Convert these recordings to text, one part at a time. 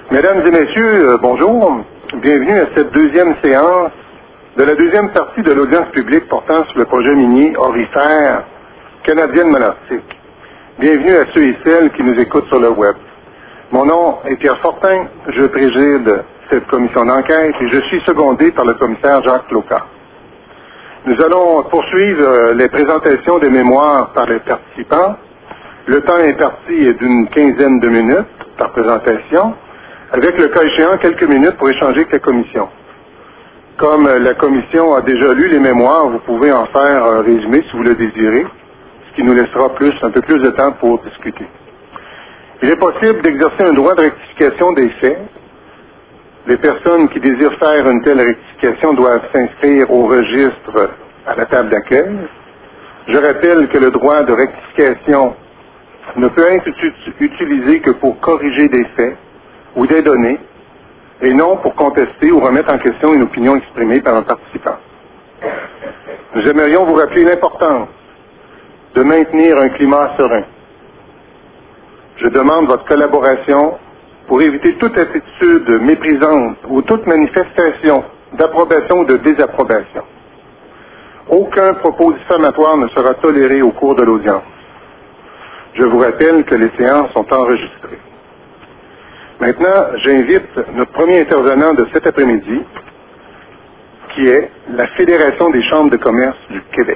Mesdames et messieurs, bonjour. Bienvenue à cette deuxième séance de la deuxième partie de l'audience publique portant sur le projet minier aurifère canadienne Malartic. Bienvenue à ceux et celles qui nous écoutent sur le web. Mon nom est Pierre Fortin, je préside cette commission d'enquête et je suis secondé par le commissaire Jacques Locard. Nous allons poursuivre les présentations des mémoires par les participants. Le temps imparti est d'une quinzaine de minutes par présentation, avec le cas échéant quelques minutes pour échanger avec la commission. Comme la commission a déjà lu les mémoires, vous pouvez en faire un résumé si vous le désirez, ce qui nous laissera un peu plus de temps pour discuter. Il est possible d'exercer un droit de rectification des faits. Les personnes qui désirent faire une telle rectification doivent s'inscrire au registre à la table d'accueil. Je rappelle que le droit de rectification ne peut être utilisé que pour corriger des faits ou des données, et non pour contester ou remettre en question une opinion exprimée par un participant. Nous aimerions vous rappeler l'importance de maintenir un climat serein. Je demande votre collaboration pour éviter toute attitude méprisante ou toute manifestation d'approbation ou de désapprobation. Aucun propos diffamatoire ne sera toléré au cours de l'audience. Je vous rappelle que les séances sont enregistrées. Maintenant, j'invite notre premier intervenant de cet après-midi, qui est la Fédération des chambres de commerce du Québec.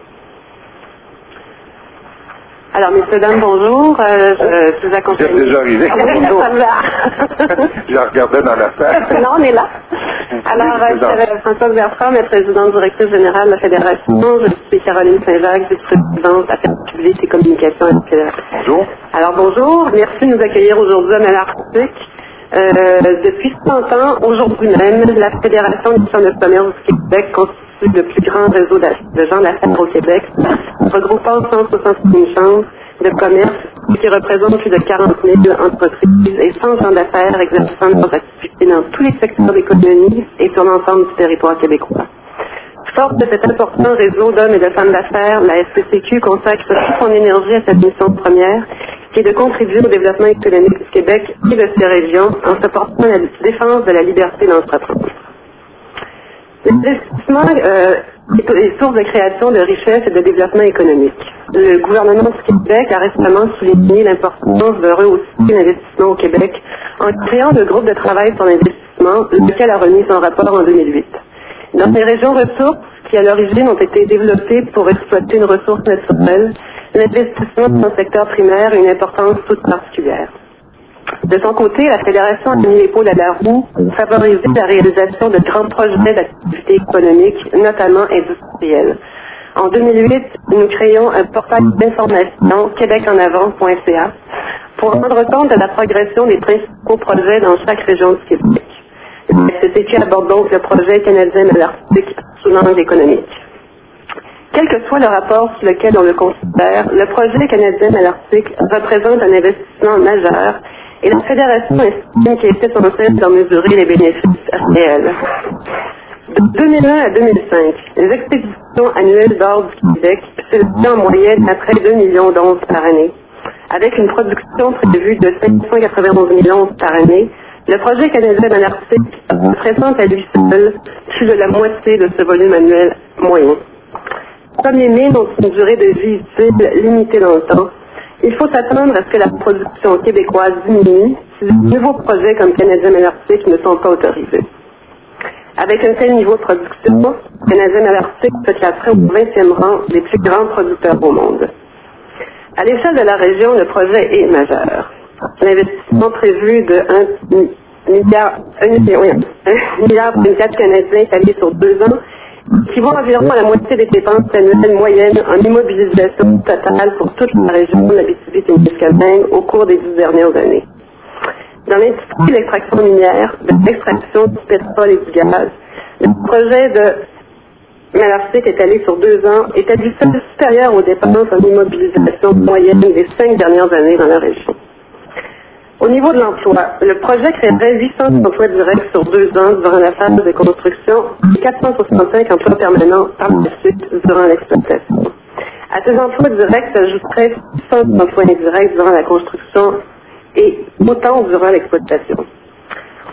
Alors, messieurs, dames, bonjour. Je vous accompagne. Vous êtes déjà arrivé. Bonjour. Je la regardais dans la salle. Non, on est là. Alors, je suis Françoise Bertrand, présidente directrice générale de la Fédération. Je suis Caroline Saint-Jacques, vice-présidente Affaires publiques et communications à la Fédération. Bonjour. Alors, bonjour. Merci de nous accueillir aujourd'hui à Malartic. Depuis 100 ans, aujourd'hui même, la Fédération des chambres de commerce du Québec constitue le plus grand réseau de gens d'affaires au Québec, regroupant 161 chambres de commerce qui représentent plus de 40 000 entreprises et 100 gens d'affaires exerçant leurs activités dans tous les secteurs d'économie et sur l'ensemble du territoire québécois. Forte de cet important réseau d'hommes et de femmes d'affaires, la FCCQ consacre toute son énergie à cette mission première, qui est de contribuer au développement économique du Québec et de ses régions en se portant à la défense de la liberté d'entreprendre. L'investissement est source de création de richesse et de développement économique. Le gouvernement du Québec a récemment souligné l'importance de rehausser l'investissement au Québec en créant le groupe de travail sur l'investissement, lequel a remis son rapport en 2008. Dans les régions ressources qui à l'origine ont été développées pour exploiter une ressource naturelle, l'investissement dans le secteur primaire a une importance toute particulière. De son côté, la Fédération a mis l'épaule à la roue pour favoriser la réalisation de grands projets d'activité économique, notamment industrielle. En 2008, nous créons un portail d'information québecenavant.ca pour rendre compte de la progression des principaux projets dans chaque région du Québec. La FCCQ aborde donc le projet canadien Malartic sous l'angle économique. Quel que soit le rapport sur lequel on le considère, le projet canadien Malartic représente un investissement majeur et la Fédération estime qu'il est essentiel d'en mesurer les bénéfices réels. De 2001 à 2005, les expéditions annuelles d'or du Québec s'élèvent en moyenne à près de 2 millions d'onces par année. Avec une production prévue de 591 000 onces par année, le projet canadien Malartic représente à lui seul plus de la moitié de ce volume annuel moyen. Comme les mines ont une durée de vie utile limitée dans le temps, il faut s'attendre à ce que la production québécoise diminue si de nouveaux projets comme Canadien Malartic ne sont pas autorisés. Avec un tel niveau de production, Canadien Malartic se classerait au 20e rang des plus grands producteurs au monde. À l'échelle de la région, le projet est majeur. L'investissement prévu de 1,24 milliard canadiens étalé sur 2 ans équivaut environ à la moitié des dépenses annuelles moyennes en immobilisation totale pour toute la région de l'Abitibi-Témiscamingue au cours des 10 dernières années. Dans l'industrie de l'extraction minière, de l'extraction du pétrole et du gaz, le projet de Malartic étalé sur 2 ans est à lui seul supérieur aux dépenses en immobilisation moyenne des 5 dernières années dans la région. Au niveau de l'emploi, le projet créerait 800 emplois directs sur 2 ans durant la phase de construction et 465 emplois permanents par la suite durant l'exploitation. À ces emplois directs s'ajouteraient 100 emplois indirects durant la construction et autant durant l'exploitation.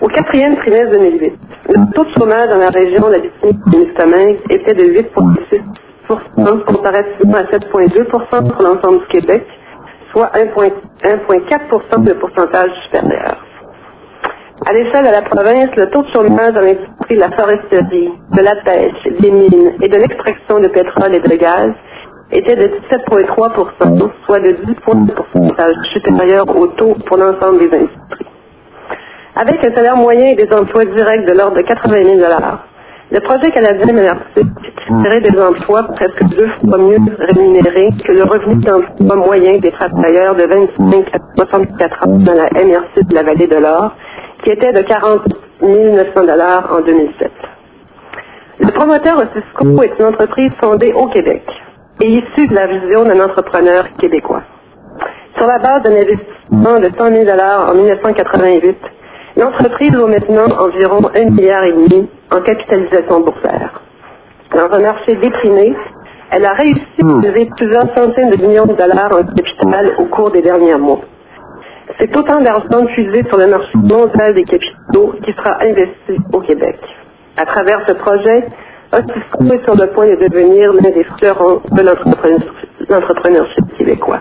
Au quatrième trimestre 2008, le taux de chômage dans la région de l'Abitibi-Témiscamingue était de 8,6%, comparativement à 7,2% pour l'ensemble du Québec, soit 1,4% de pourcentage supérieur. À l'échelle de la province, le taux de chômage dans l'industrie de la foresterie, de la pêche, des mines et de l'extraction de pétrole et de gaz était de 17,3%, soit de 10 points de pourcentage supérieur au taux pour l'ensemble des industries. Avec un salaire moyen et des emplois directs de l'ordre de 80 000 $, le projet canadien Malartic créerait des emplois presque 2 fois mieux rémunérés que le revenu d'emploi moyen des travailleurs de 25 à 64 ans dans la MRC de la Vallée de l'Or, qui était de 40 900 $ en 2007. Le promoteur Ossisco est une entreprise fondée au Québec et issue de la vision d'un entrepreneur québécois. Sur la base d'un investissement de 100 000 $ en 1988, l'entreprise vaut maintenant environ 1,5 milliard en capitalisation boursière. Dans un marché déprimé, elle a réussi à lever plusieurs centaines de millions de dollars en capital au cours des derniers mois. C'est autant d'argent puisé sur le marché mondial des capitaux qui sera investi au Québec. À travers ce projet, Ossisco est sur le point de devenir l'un des fleurons de l'entrepreneurship québécois.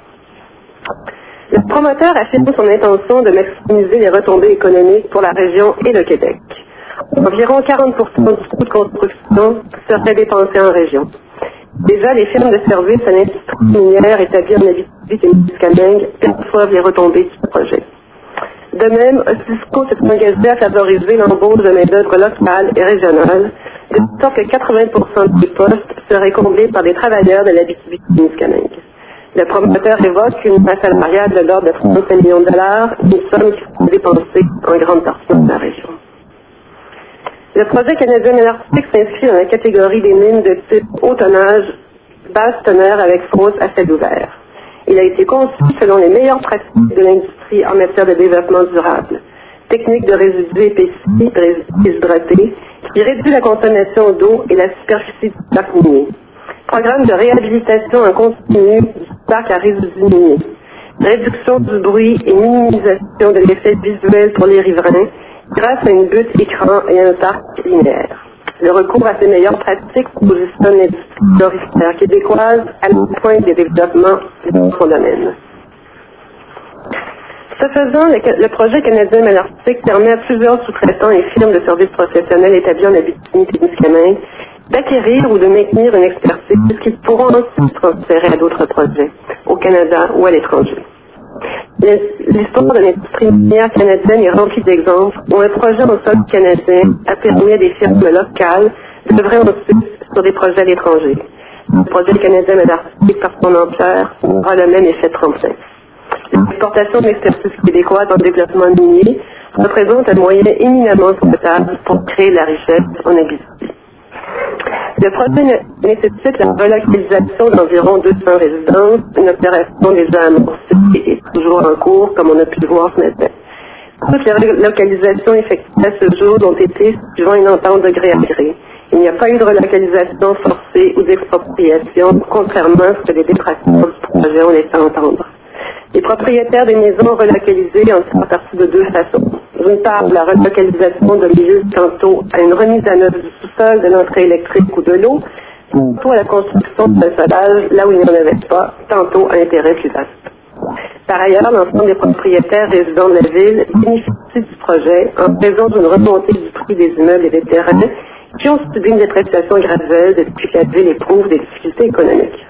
Le promoteur affirme son intention de maximiser les retombées économiques pour la région et le Québec. Environ 40% du coût de construction serait dépensé en région. Déjà, les firmes de services à l'industrie minière établies en Abitibi-Témiscamingue perçoivent les retombées du projet. De même, Ossisco s'est engagé à favoriser l'embauche de main-d'œuvre locale et régionale, de sorte que 80% des postes seraient comblés par des travailleurs de l'Abitibi-Témiscamingue. Le promoteur évoque une masse salariale de l'ordre de 35 millions de $, une somme qui sera dépensée en grande partie dans la région. Le projet canadien Malartic s'inscrit dans la catégorie des mines de type haut tonnage, basse teneur avec fosse à ciel ouvert. Il a été conçu selon les meilleures pratiques de l'industrie en matière de développement durable. Technique de résidus épaissis, déshydratés, qui réduit la consommation d'eau et la superficie du parc minier. Programme de réhabilitation en continu du parc à résidus miniers. Réduction du bruit et minimisation de l'effet visuel pour les riverains grâce à une butte écran et un parc linéaire. Le recours à ces meilleures pratiques positionne l'industrie forestière québécoise à la pointe des développements de son domaine. Ce faisant, le projet canadien Malartic permet à plusieurs sous-traitants et firmes de services professionnels établis en Abitibi-Témiscamingue d'acquérir ou de maintenir une expertise qu'ils pourront ensuite transférer à d'autres projets, au Canada ou à l'étranger. L'histoire de l'industrie minière canadienne est remplie d'exemples où un projet en sol canadien a permis à des firmes locales d'œuvrer ensuite sur des projets à l'étranger. Le projet canadien Malartic, par son ampleur, aura le même effet tremplin. L'exportation de l'expertise québécoise en développement minier représente un moyen éminemment souhaitable pour créer de la richesse en Abitibi. Le projet nécessite la relocalisation d'environ 200 résidences, une opération déjà amorcée et toujours en cours, comme on a pu le voir ce matin. Toutes les relocalisations effectuées à ce jour ont été suivant une entente de gré à gré. Il n'y a pas eu de relocalisation forcée ou d'expropriation, contrairement à ce que les détracteurs du projet ont laissé entendre. Les propriétaires des maisons relocalisées en tirent partie de deux façons. D'une part, la relocalisation de lieu tantôt à une remise à neuf du sous-sol, de l'entrée électrique ou de l'eau, tantôt à la construction d'un solage là où il n'y en avait pas, tantôt à un terrain plus vaste. Par ailleurs, l'ensemble des propriétaires résidents de la ville bénéficient du projet en raison d'une remontée du prix des immeubles et des terrains qui ont subi une dépréciation graduelle depuis que la ville éprouve des difficultés économiques.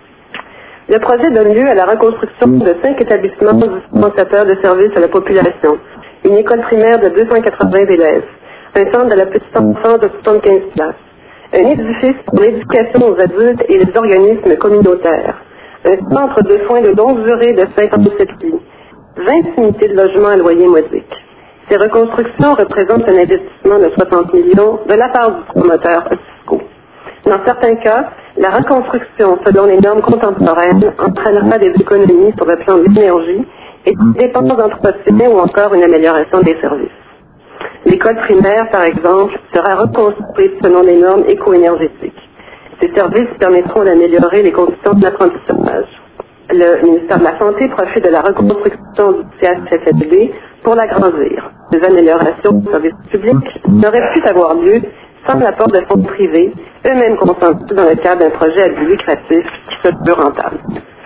Le projet donne lieu à la reconstruction de 5 établissements dispensateur de services à la population, une école primaire de 280 élèves, un centre de la petite enfance de 75 places, un édifice pour l'éducation aux adultes et les organismes communautaires, un centre de soins de longue durée de 57 lits, 20 unités de logement à loyer modique. Ces reconstructions représentent un investissement de 60 millions de la part du promoteur Ossisco. Dans certains cas, la reconstruction, selon les normes contemporaines, entraînera des économies sur le plan de l'énergie et des dépenses d'entretien ou encore une amélioration des services. L'école primaire, par exemple, sera reconstruite selon les normes éco-énergétiques. Ces services permettront d'améliorer les conditions de l'apprentissage. Le ministère de la Santé profite de la reconstruction du CHSLD pour l'agrandir. Des améliorations du service public n'auraient pu avoir lieu sans l'apport de fonds privés, eux-mêmes consentis dans le cadre d'un projet à but lucratif qui se veut rentable.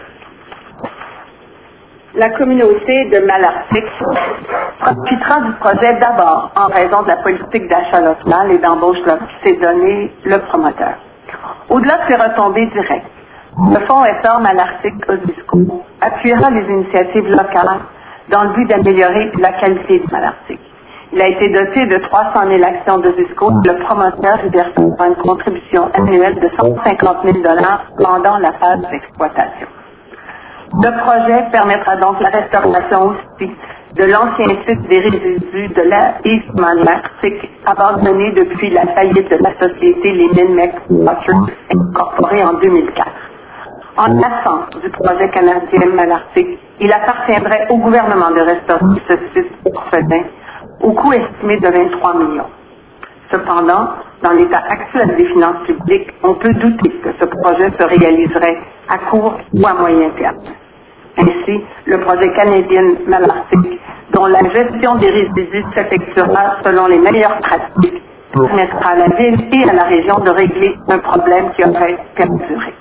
La communauté de Malartic profitera du projet d'abord en raison de la politique d'achat local et d'embauche qui s'est donné le promoteur. Au-delà de ses retombées directes, le Fonds Essor Malartic Osisco appuiera les initiatives locales dans le but d'améliorer la qualité du Malartic. Il a été doté de 300 000 actions d'Osisco. Le promoteur y versera une contribution annuelle de 150 000 $ pendant la phase d'exploitation. Le projet permettra donc la restauration aussi de l'ancien site des résidus de la East Malartic, abandonné depuis la faillite de la société Les Mines McWaters, incorporée en 2004. En l'absence du projet canadien Malartic, il appartiendrait au gouvernement de restaurer ce site orphelin au coût estimé de 23 millions. Cependant, dans l'état actuel des finances publiques, on peut douter que ce projet se réaliserait à court ou à moyen terme. Ainsi, le projet canadien Malartic, dont la gestion des résidus s'effectuera selon les meilleures pratiques, permettra à la ville et à la région de régler un problème qui aurait perduré.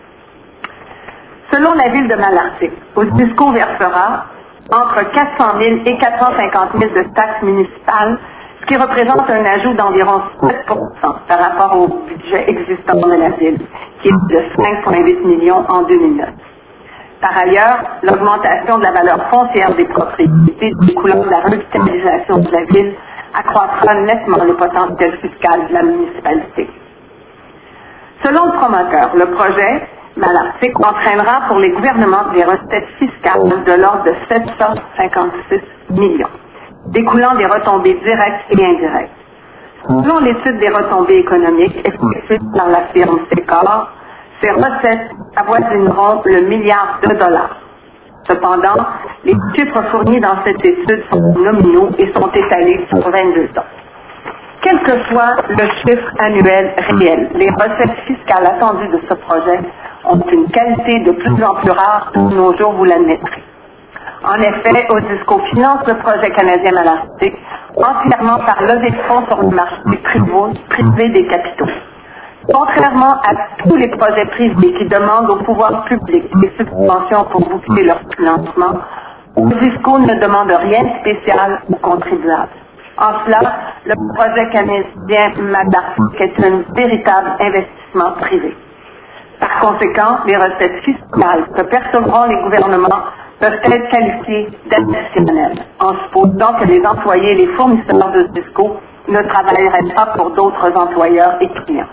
Selon la ville de Malartic, Osisco versera entre 400 000 et 450 000 de taxes municipales, ce qui représente un ajout d'environ 7% par rapport au budget existant de la ville, qui est de 5,8 millions en 2009. Par ailleurs, l'augmentation de la valeur foncière des propriétés découlant de la revitalisation de la ville accroîtra nettement le potentiel fiscal de la municipalité. Selon le promoteur, le projet Malartic entraînera pour les gouvernements des recettes fiscales de l'ordre de 756 millions, découlant des retombées directes et indirectes. Selon l'étude des retombées économiques effectuée par la firme Secor, ces recettes avoisineront le milliard de dollars. Cependant, les chiffres fournis dans cette étude sont nominaux et sont étalés sur 22 ans. Quel que soit le chiffre annuel réel, les recettes fiscales attendues de ce projet ont une qualité de plus en plus rare de nos jours, vous l'admettrez. En effet, Osisco finance le projet canadien Malartic entièrement par levée de fonds sur le marché privé des capitaux. Contrairement à tous les projets privés qui demandent au pouvoir public des subventions pour boucler leur financement, Osisco ne demande rien de spécial aux contribuables. En cela, le projet canadien Malartic est un véritable investissement privé. Par conséquent, les recettes fiscales que percevront les gouvernements peuvent être qualifiées d'additionnelles, en supposant que les employés et les fournisseurs d'Osisco ne travailleraient pas pour d'autres employeurs et clients.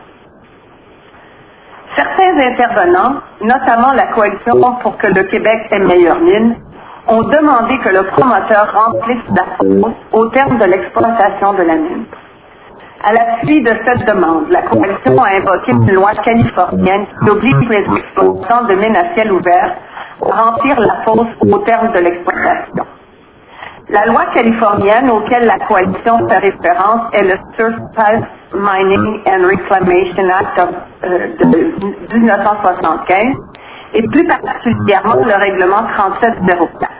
Certains intervenants, notamment la Coalition pour que le Québec ait meilleure mine, ont demandé que le promoteur remplisse la fosse au terme de l'exploitation de la mine. À l'appui de cette demande, la Coalition a invoqué une loi californienne qui oblige les exploitants de mines à ciel ouvert à remplir la fosse au terme de l'exploitation. La loi californienne auquel la Coalition fait référence est le Surface Mining and Reclamation Act de 1975 et plus particulièrement le règlement 3704,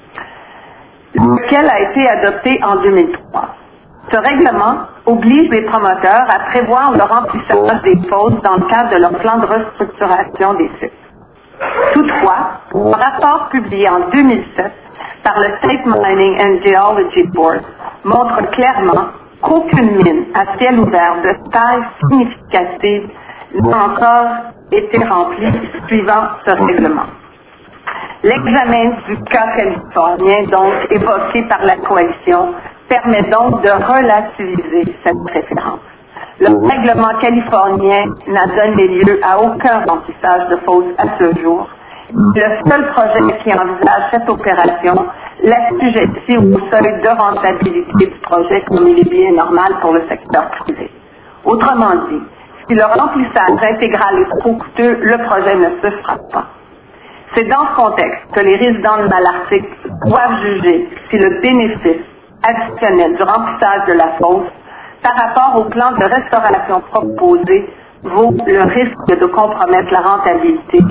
lequel a été adopté en 2003. Ce règlement oblige les promoteurs à prévoir le remplissage des fosses dans le cadre de leur plan de restructuration des sites. Toutefois, un rapport publié en 2007 par le State Mining and Geology Board montre clairement qu'aucune mine à ciel ouvert de taille significative n'a encore été remplie suivant ce règlement. L'examen du cas californien, donc évoqué par la Coalition, permet donc de relativiser cette préférence. Le règlement californien n'a donné lieu à aucun remplissage de fosses à ce jour. Le seul projet qui envisage cette opération l'assujettit au seuil de rentabilité du projet comme il est bien normal pour le secteur privé. Autrement dit, si le remplissage intégral est trop coûteux, le projet ne se fera pas. C'est dans ce contexte que les résidents de Malartic doivent juger si le bénéfice additionnel du remplissage de la fosse par rapport au plan de restauration proposé vaut le risque de compromettre la rentabilité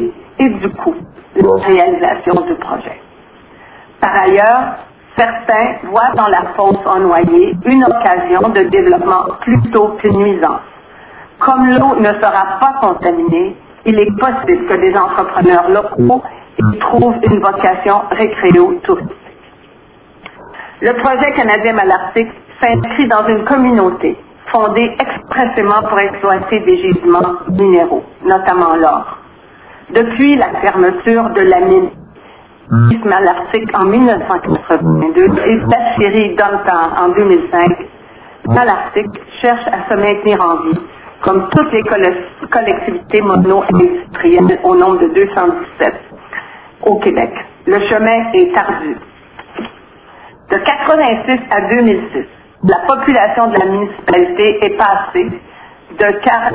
et du coût de la réalisation du projet. Par ailleurs, certains voient dans la fosse en noyer une occasion de développement plutôt que nuisance. Comme l'eau ne sera pas contaminée, il est possible que des entrepreneurs locaux y trouvent une vocation récréo-touristique. Le projet canadien Malartic s'inscrit dans une communauté fondée expressément pour exploiter des gisements minéraux, notamment l'or. Depuis la fermeture de la mine Malartic en 1982 et Bachiri Domtar en 2005, Malartic cherche à se maintenir en vie, comme toutes les collectivités mono-industrielles au nombre de 217 au Québec. Le chemin est ardu. De 1986 à 2006, la population de la municipalité est passée de 4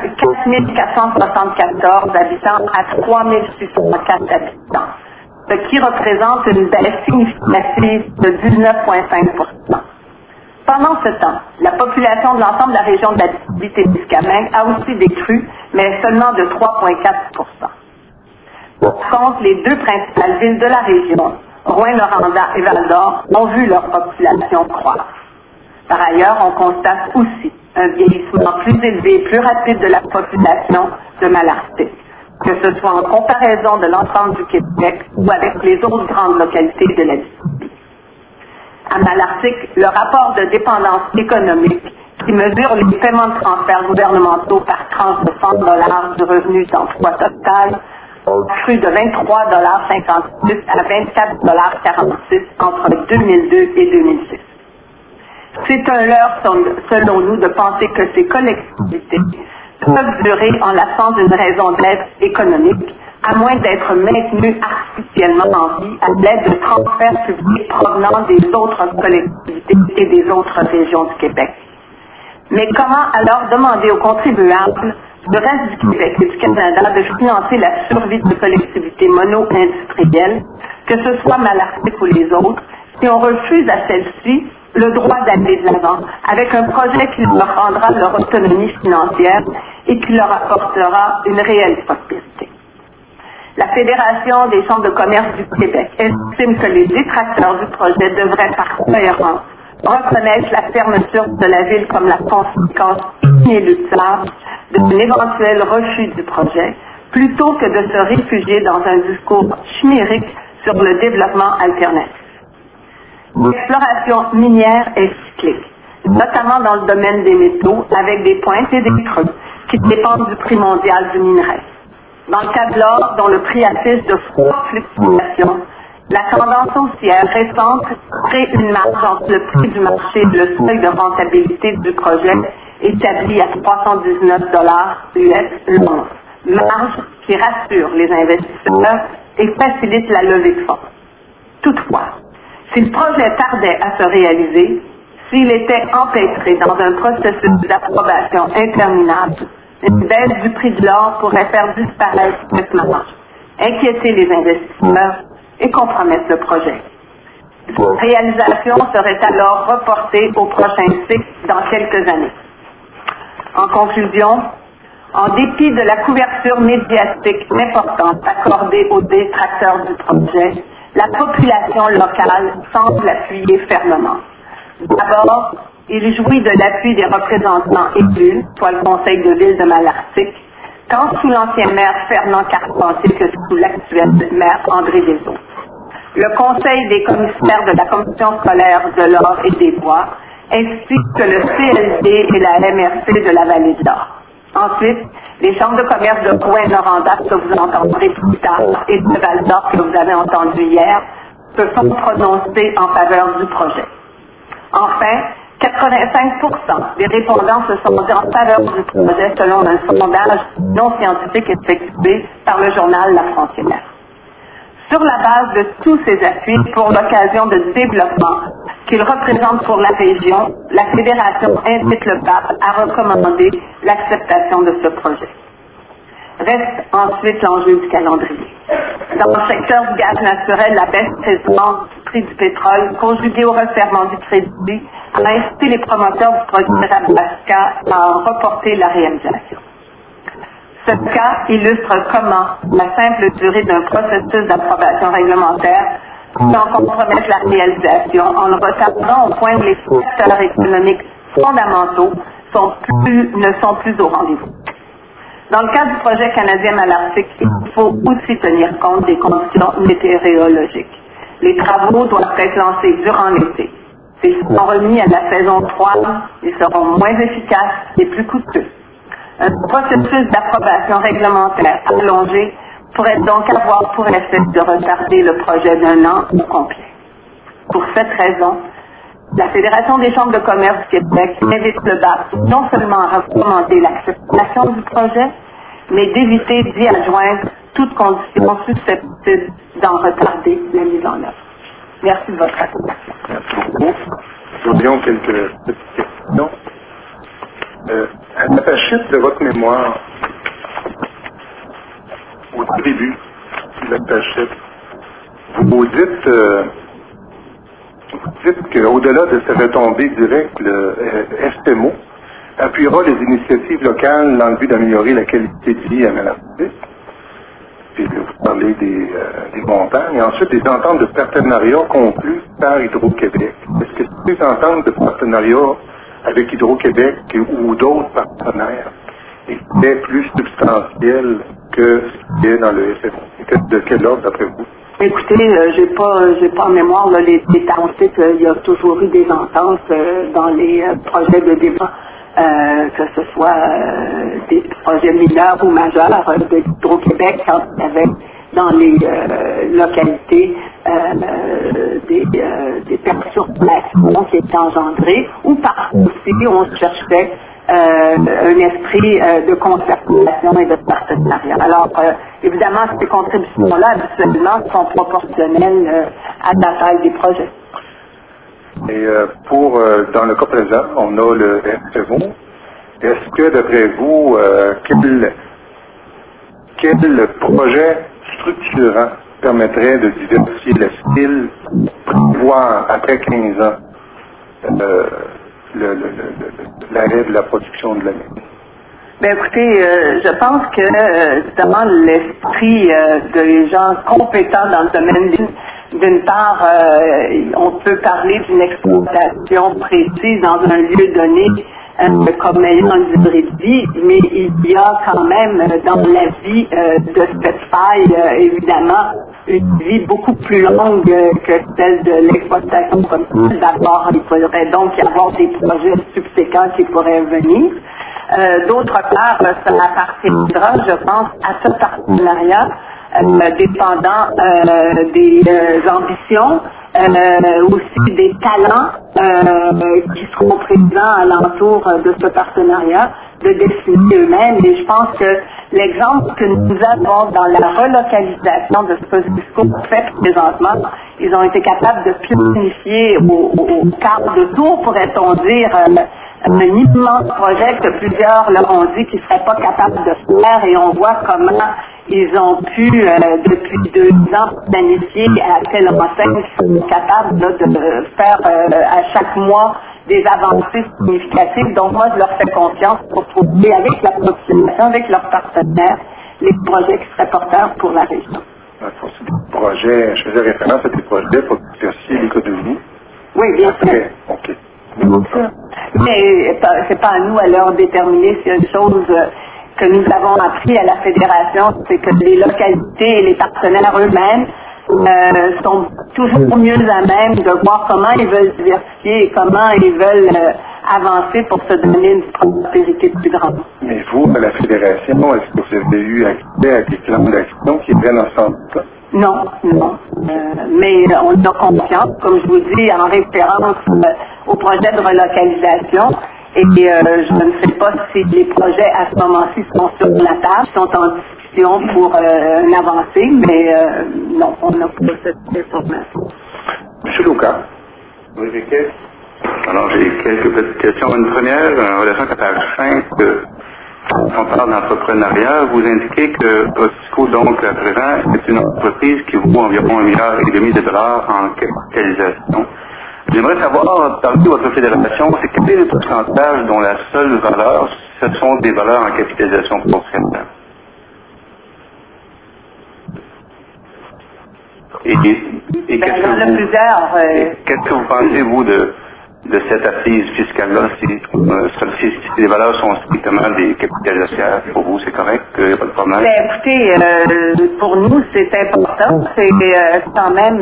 474 habitants à 3 604 habitants, ce qui représente une baisse significative de 19,5%. Pendant ce temps, la population de l'ensemble de la région de l'Abitibi-Témiscamingue a aussi décru, mais seulement de 3,4%. Par contre, les deux principales villes de la région, Rouyn-Noranda et Val-d'Or, ont vu leur population croître. Par ailleurs, on constate aussi un vieillissement plus élevé et plus rapide de la population de Malartic, que ce soit en comparaison de l'ensemble du Québec ou avec les autres grandes localités de l'Abitibi. À Malartic, le rapport de dépendance économique qui mesure les paiements de transferts gouvernementaux par tranche de $100 du revenu d'emploi total a cru de 23,56 à 24,46 entre 2002 et 2006. C'est un leurre, selon nous, de penser que ces collectivités peuvent durer en l'absence d'une raison d'être économique, à moins d'être maintenues artificiellement en vie à l'aide de transferts publics provenant des autres collectivités et des autres régions du Québec. Mais comment alors demander aux contribuables du reste du Québec et du Canada de financer la survie de collectivités mono-industrielles, que ce soit Malartic ou les autres, si on refuse à celles-ci le droit d'aller de l'avant avec un projet qui leur rendra leur autonomie financière et qui leur apportera une réelle prospérité? La Fédération des chambres de commerce du Québec estime que les détracteurs du projet devraient, par cohérence, reconnaître la fermeture de la ville comme la conséquence inéluctable d'un éventuel refus du projet, plutôt que de se réfugier dans un discours chimérique sur le développement alternatif. L'exploration minière est cyclique, notamment dans le domaine des métaux, avec des pointes et des creux qui dépendent du prix mondial du minerai. Dans le cas de l'or, dont le prix affiche de fortes fluctuations, la tendance haussière récente crée une marge entre le prix du marché et le seuil de rentabilité du projet établi à 319 US l'once, marge qui rassure les investisseurs et facilite la levée de fonds. Toutefois, si le projet tardait à se réaliser, s'il était empêtré dans un processus d'approbation interminable, une baisse du prix de l'or pourrait faire disparaître cette marge, inquiéter les investisseurs et compromettre le projet. La réalisation serait alors reportée au prochain cycle dans quelques années. En conclusion, en dépit de la couverture médiatique importante accordée aux détracteurs du projet, la population locale semble l'appuyer fermement. D'abord, il jouit de l'appui des représentants élus, soit le conseil de ville de Malartic, tant sous l'ancien maire Fernand Carpentier que sous l'actuel maire André Desault. Le conseil des commissaires de la commission scolaire de l'Or et des Bois, ainsi que le CLD et la MRC de la Vallée de l'Or. Ensuite, les chambres de commerce de Rouyn-Noranda, que vous entendrez plus tard, et de Val-d'Or, que vous avez entendu hier, se sont prononcés en faveur du projet. Enfin, 85% des répondants se sont dit en faveur du projet selon un sondage non scientifique effectué par le journal La Frontière. Sur la base de tous ces appuis pour l'occasion de développement qu'il représente pour la région, la Fédération invite le pape à recommander l'acceptation de ce projet. Reste ensuite l'enjeu du calendrier. Dans le secteur du gaz naturel, la baisse précédente du prix du pétrole, conjuguée au resserrement du crédit, a incité les promoteurs du projet Rabaska à en reporter la réalisation. Ce cas illustre comment la simple durée d'un processus d'approbation réglementaire peut compromettre la réalisation en le retardant au point où les facteurs économiques fondamentaux ne sont plus au rendez-vous. Dans le cas du projet canadien Malartic, il faut aussi tenir compte des conditions météorologiques. Les travaux doivent être lancés durant l'été. S'ils sont remis à la saison 3, ils seront moins efficaces et plus coûteux. Un processus d'approbation réglementaire allongé pourrait donc avoir pour effet de retarder le projet d'un an au complet. Pour cette raison, la Fédération des chambres de commerce du Québec invite le BAP non seulement à recommander l'acceptation du projet, mais d'éviter d'y adjoindre toute condition susceptible d'en retarder la mise en œuvre. Merci de votre attention. Merci beaucoup. Nous aurions quelques petites questions. À la page de votre mémoire, au début de la page, vous dites qu'au-delà de sa retombée directe, le FMO appuiera les initiatives locales dans le but d'améliorer la qualité de vie à Malartic. Puis vous parlez des montagnes, et ensuite des ententes de partenariat conclues par Hydro-Québec. Est-ce que ces ententes de partenariat avec Hydro-Québec ou d'autres partenaires étaient plus substantielles que ce qui est dans le FMO? De quel ordre, d'après vous? Écoutez, j'ai pas en mémoire là, les détails. On sait qu'il y a toujours eu des ententes dans les projets de développement, que ce soit des projets mineurs ou majeurs de Hydro-Québec, quand il y avait dans les localités des perturbations qui étaient engendrées, ou parfois aussi on cherchait un esprit de concertation et de partenariat. Alors, évidemment, ces contributions-là, habituellement, sont proportionnelles à la taille des projets. Et dans le cas présent, on a le FMO. Est-ce que, d'après vous, quel projet structurant permettrait de diversifier le style, voire après 15 ans, l'arrêt de la production de la mine? Bien, écoutez, je pense que, justement, l'esprit des gens compétents dans le domaine d'une part, on peut parler d'une exploitation précise dans un lieu donné comme ayant une durée de vie, mais il y a quand même dans la vie de cette faille, évidemment, une vie beaucoup plus longue que celle de l'exploitation comme ça. D'abord, il faudrait donc y avoir des projets subséquents qui pourraient venir. D'autre part, ça appartiendra, je pense, à ce partenariat, dépendant des ambitions, aussi des talents qui seront présents alentour de ce partenariat, de définir eux-mêmes. Et je pense que l'exemple que nous avons dans la relocalisation de ce discours fait présentement, ils ont été capables de planifier au quart de tour, pourrait-on dire, un immense projet que plusieurs leur ont dit qu'ils ne seraient pas capables de faire, et on voit comment ils ont pu, depuis 2 ans, planifier à telle enseigne qu'ils sont capables là, de faire à chaque mois des avancées significatives. Donc moi, je leur fais confiance pour trouver avec la population, avec leurs partenaires, les projets qui seraient porteurs pour la région. Projets, je faisais référence à des projets pour diversifier l'économie. Oui, bien sûr. OK. Bien sûr. Mais c'est pas à nous à leur déterminer s'il y a une chose que nous avons appris à la Fédération, c'est que les localités et les partenaires eux-mêmes sont toujours mieux à même de voir comment ils veulent diversifier et comment ils veulent avancer pour se donner une prospérité plus grande. Mais vous, à la Fédération, est-ce que vous avez eu accès à des plans d'action qui prennent ensemble ça? Non. Mais on a confiance, comme je vous dis, en référence au projet de relocalisation. Et je ne sais pas si les projets à ce moment-ci sont sur la table, sont en discussion pour une avancée, mais non, on n'a pas cette information. M. Lucas. Oui, alors j'ai quelques petites questions. Une première, en relation à la page 5, on parle d'entrepreneuriat. Vous indiquez que Ostico, donc, à présent, est une entreprise qui vaut environ $1,5 milliard en capitalisation. J'aimerais savoir, parmi votre fédération, c'est quel est le pourcentage dont la seule valeur, ce sont des valeurs en capitalisation foncière? Et qu'est-ce il y en a plusieurs. qu'est-ce que vous pensez, vous, de cette assise fiscale-là? Si les valeurs sont strictement des capitales sociales, pour vous, c'est correct? Il n'y a pas de problème? Écoutez, pour nous, c'est important. C'est quand même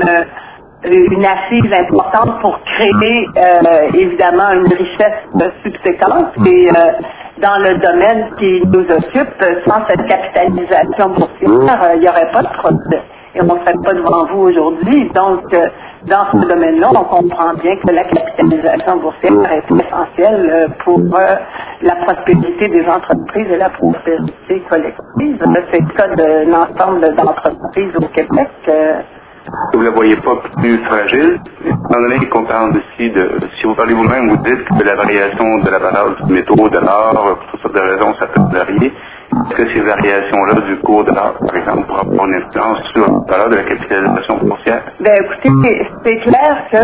une assise importante pour créer, évidemment, une richesse subséquente. Et dans le domaine qui nous occupe, sans cette capitalisation boursière, il n'y aurait pas de projet. Et on ne serait pas devant vous aujourd'hui. Donc, dans ce domaine-là, on comprend bien que la capitalisation boursière est essentielle pour la prospérité des entreprises et la prospérité collective. C'est le cas de l'ensemble d'entreprises au Québec. Vous ne la voyez pas plus fragile, étant donné qu'on parle aussi de, si vous parlez vous-même, vous dites que la variation de la valeur du métaux, de l'or, pour toutes sortes de raisons, ça peut varier. Est-ce que ces variations-là du cours de l'or, par exemple, pourraient avoir une influence sur la valeur de la capitalisation boursière? Écoutez, c'est clair que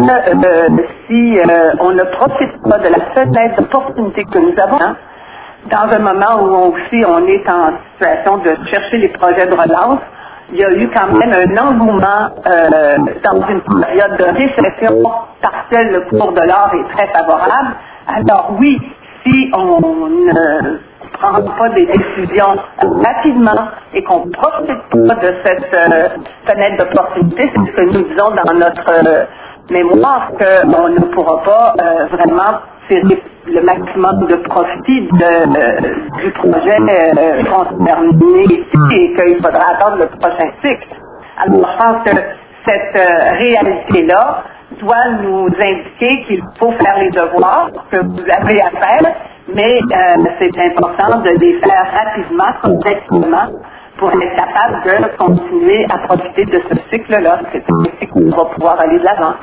si on ne profite pas de la fenêtre d'opportunité que nous avons, dans un moment où aussi on est en situation de chercher les projets de relance, il y a eu quand même un engouement dans une période de récession partielle, le cours de l'or est très favorable. Alors oui, si on ne prend pas des décisions rapidement et qu'on ne profite pas de cette fenêtre d'opportunité, c'est ce que nous disons dans notre mémoire, qu'on ne pourra pas vraiment tirer le maximum de profit du projet concerné ici et qu'il faudra attendre le prochain cycle. Alors je pense que cette réalité-là doit nous indiquer qu'il faut faire les devoirs que vous avez à faire, mais c'est important de les faire rapidement, correctement, pour être capable de continuer à profiter de ce cycle-là. C'est ainsi qu'on va pouvoir aller de l'avant.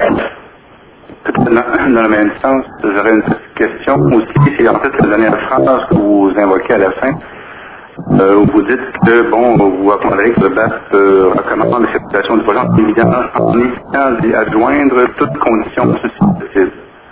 Dans le même sens, j'aurais une petite question aussi. C'est en fait la dernière phrase que vous invoquez à la fin. Vous dites que, vous recommanderez que le BAP recommande l'acceptation du projet en évitant d'y adjoindre toutes conditions susceptibles.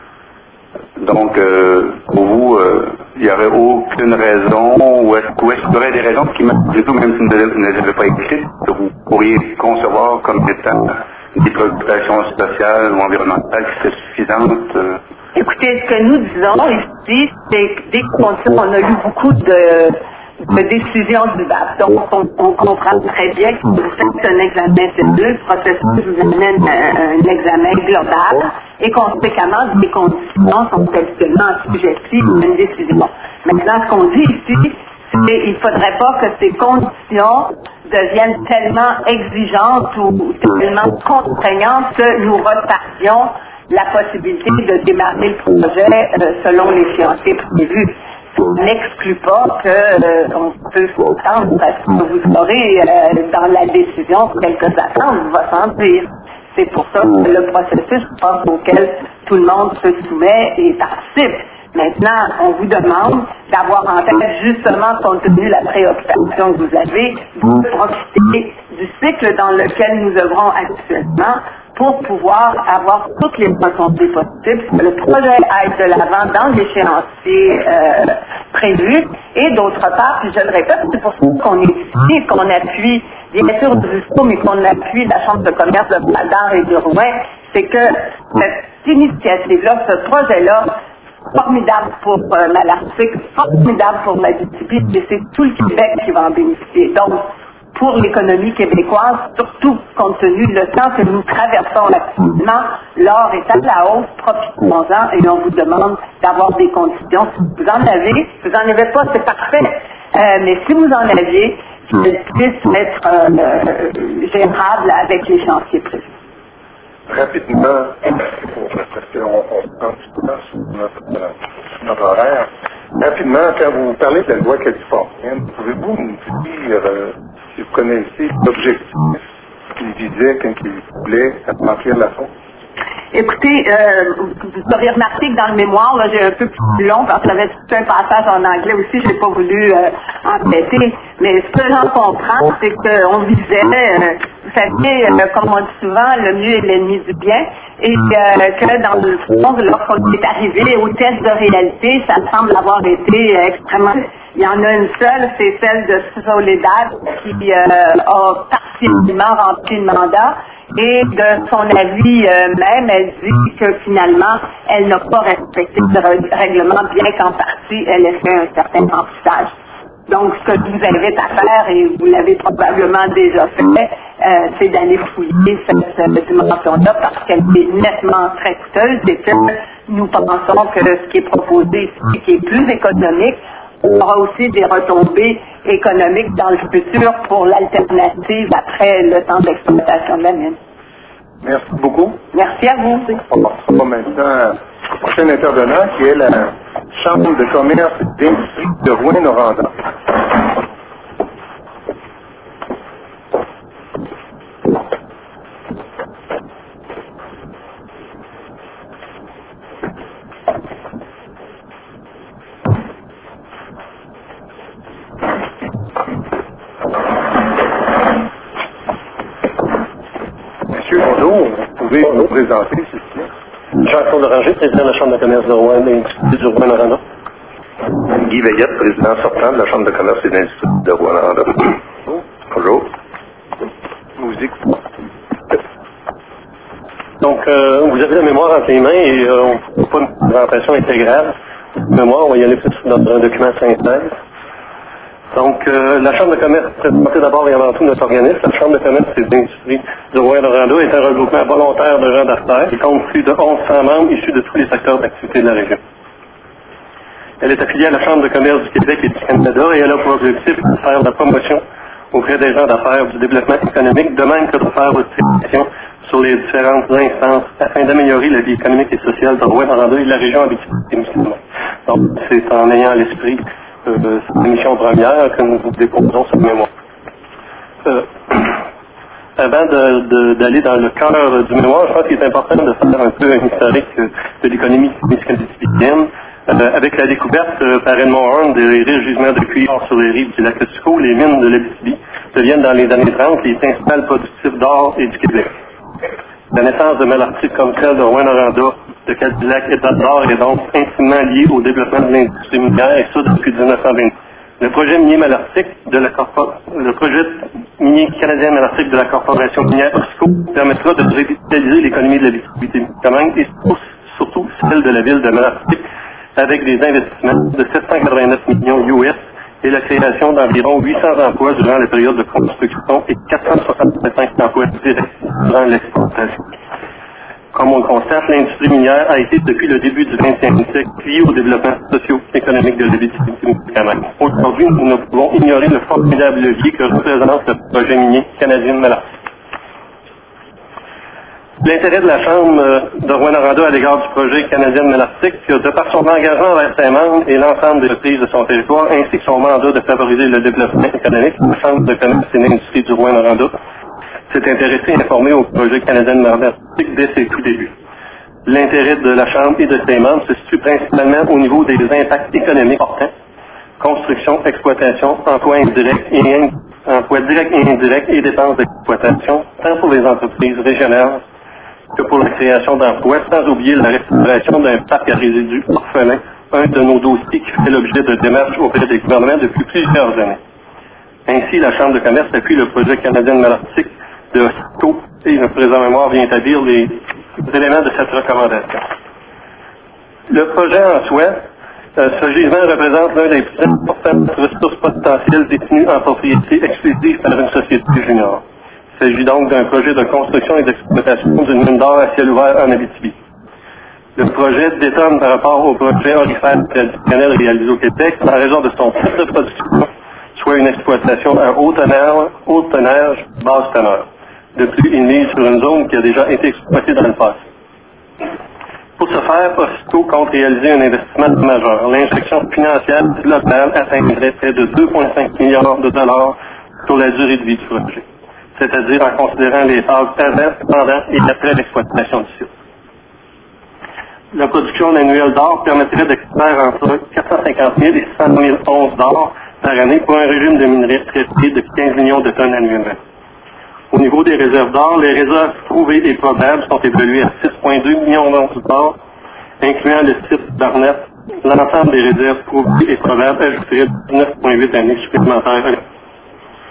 Donc, pour vous, il n'y aurait aucune raison, ou est-ce qu'il y aurait des raisons qui, même si vous ne les avez pas écrites, que vous pourriez concevoir comme étant des préoccupations sociales ou environnementales qui seraient suffisantes? Écoutez, ce que nous disons ici, c'est que des conditions, on a eu beaucoup de décisions du BAP. Donc, on comprend très bien que vous faites un examen sérieux, le processus vous amène un examen global et conséquemment, des conditions sont actuellement assujetties à une décision. Maintenant, ce qu'on dit ici, c'est qu'il ne faudrait pas que ces conditions deviennent tellement exigeantes ou tellement contraignantes que nous retardions la possibilité de démarrer le projet selon l'échéancier prévu. On n'exclut pas qu'on peut s'entendre parce que vous aurez dans la décision quelques attentes, va sentir. C'est pour ça que le processus, je pense, auquel tout le monde se soumet et participe. Maintenant, on vous demande d'avoir en tête, justement, compte tenu de la préoccupation que vous avez, de profiter du cycle dans lequel nous œuvrons actuellement pour pouvoir avoir toutes les opportunités possibles, que le projet aille de l'avant dans l'échéancier prévu. Et d'autre part, puis je le répète, c'est pour ça qu'on est ici, qu'on appuie, bien sûr, du FO, mais qu'on appuie la Chambre de commerce de Val-d'Or et de Rouen, c'est que cette initiative-là, ce projet-là, formidable pour Malartic, formidable pour l'Abitibi, et c'est tout le Québec qui va en bénéficier. Donc, pour l'économie québécoise, surtout compte tenu du temps que nous traversons actuellement, l'or est à la hausse, profitons-en et on vous demande d'avoir des conditions. Si vous en avez pas, c'est parfait. Mais si vous en aviez, qu'elles puissent être gérables avec les chantiers prévus. Rapidement, parce qu'on prend du temps sur notre horaire. Rapidement, quand vous parlez de la loi californienne, pouvez-vous nous dire si vous connaissez l'objectif qu'il visait quand il voulait remplir la faute? Écoutez, vous aurez remarqué que dans le mémoire, là, j'ai un peu plus long parce que j'avais tout un passage en anglais aussi, je n'ai pas voulu entêter. Mais ce que j'en comprends, c'est qu'on visait, vous savez, comme on dit souvent, le mieux est l'ennemi du bien, et que dans le fond, lorsqu'on est arrivé au test de réalité, ça semble avoir été extrêmement... Il y en a une seule, c'est celle de Soledad qui a partiellement rempli le mandat. Et de son avis même, elle dit que finalement, elle n'a pas respecté le règlement, bien qu'en partie, elle ait fait un certain remplissage. Donc, ce que je vous invite à faire, et vous l'avez probablement déjà fait, c'est d'aller fouiller cette dimension-là parce qu'elle est nettement très coûteuse et que nous pensons que ce qui est proposé ici, qui est plus économique, aura aussi des retombées économiques dans le futur pour l'alternative après le temps d'exploitation de la mine. Merci beaucoup. Merci à vous. On va maintenant au prochain intervenant qui est la Chambre de commerce et d'industrie de Rouyn-Noranda. Monsieur, bonjour. Vous pouvez vous présenter, s'il vous plaît? Jean-Claude Oranger, président de la Chambre de commerce de Rouen et d'industrie du Rouyn-Noranda. Guy Veillette, président sortant de la Chambre de commerce et d'industrie de Rouyn-Noranda. Bonjour. Vous écoutez. Donc, vous avez la mémoire entre les mains et on ne fait pas une présentation intégrale. Mémoire, on va y aller plus dans un document synthèse. Donc, la Chambre de commerce, présentez d'abord et avant tout notre organisme. La Chambre de commerce et d'industrie du Rouyn-Noranda est un regroupement volontaire de gens d'affaires qui compte plus de 1100 membres issus de tous les secteurs d'activité de la région. Elle est affiliée à la Chambre de commerce du Québec et du Canada et elle a pour objectif de faire de la promotion auprès des gens d'affaires du développement économique, de même que de faire votre présentation sur les différentes instances afin d'améliorer la vie économique et sociale de Rouyn-Noranda et de la région Abitibi-Témiscamingue. Donc, c'est en ayant à l'esprit cette émission première que nous vous déposons cette mémoire. Avant d'aller dans le cœur du mémoire, je pense qu'il est important de faire un peu un historique de l'économie témiscamingue. Avec la découverte par Edmond Horn des riches gisements de cuivre sur les rives du lac Otsiko, les mines de l'Abitibi deviennent dans les années 30 les principales productifs d'or et du Québec. La naissance de Malartic comme celle de Rouyn-Noranda, de Cadillac et d'or est donc intimement liée au développement de l'industrie minière, et ça depuis 1920. Le projet minier Malartic le projet minier canadien Malartic de la Corporation minière Otsiko permettra de revitaliser l'économie de l'Abitibi-Témiscamingue et surtout celle de la ville de Malartic, avec des investissements de 789 millions US et la création d'environ 800 emplois durant la période de construction et 465 emplois directs durant l'exploitation. Comme on le constate, l'industrie minière a été depuis le début du 20e siècle liée au développement socio-économique de l'Abitibi-Témiscamingue. Aujourd'hui, nous ne pouvons ignorer le formidable levier que représente le projet minier canadien Malartic. L'intérêt de la Chambre de Rouyn-Noranda à l'égard du projet canadien Malartic, de par son engagement envers ses membres et l'ensemble des reprises de son territoire, ainsi que son mandat de favoriser le développement économique, la Chambre de commerce et d'industrie du Rouyn-Noranda s'est intéressée et informée au projet canadien Malartic dès ses tout débuts. L'intérêt de la Chambre et de ses membres se situe principalement au niveau des impacts économiques importants, construction, exploitation, emplois directs et indirects et dépenses d'exploitation, tant pour les entreprises régionales que pour la création d'emplois, sans oublier la restauration d'un parc à résidus orphelin, un de nos dossiers qui fait l'objet de démarches auprès des gouvernements depuis plusieurs années. Ainsi, la Chambre de commerce appuie le projet canadien Malartic de Otsiko et le président mémoire vient établir les éléments de cette recommandation. Le projet en soi, ce gisement représente l'un des plus importantes ressources potentielles détenues en propriété exclusive par une société junior. Il s'agit donc d'un projet de construction et d'exploitation d'une mine d'or à ciel ouvert en Abitibi. Le projet détonne par rapport au projet orifère traditionnel réalisé au Québec en raison de son type de production, soit une exploitation à haut tonnage, basse teneur. De plus, il mise sur une zone qui a déjà été exploitée dans le passé. Pour ce faire, Otsiko compte réaliser un investissement majeur. L'injection financière locale atteindrait près de 2,5 milliards de dollars sur la durée de vie du projet, c'est-à-dire en considérant les phases avant, pendant et après l'exploitation du site. La production annuelle d'or permettrait d'extraire entre 450 000 et 100 000 onces d'or par année pour un régime de minerais traité de 15 millions de tonnes annuellement. Au niveau des réserves d'or, les réserves prouvées et probables sont évaluées à 6,2 millions d'onces d'or, incluant le site Barnett. L'ensemble des réserves prouvées et probables ajouterait 9,8 années supplémentaires.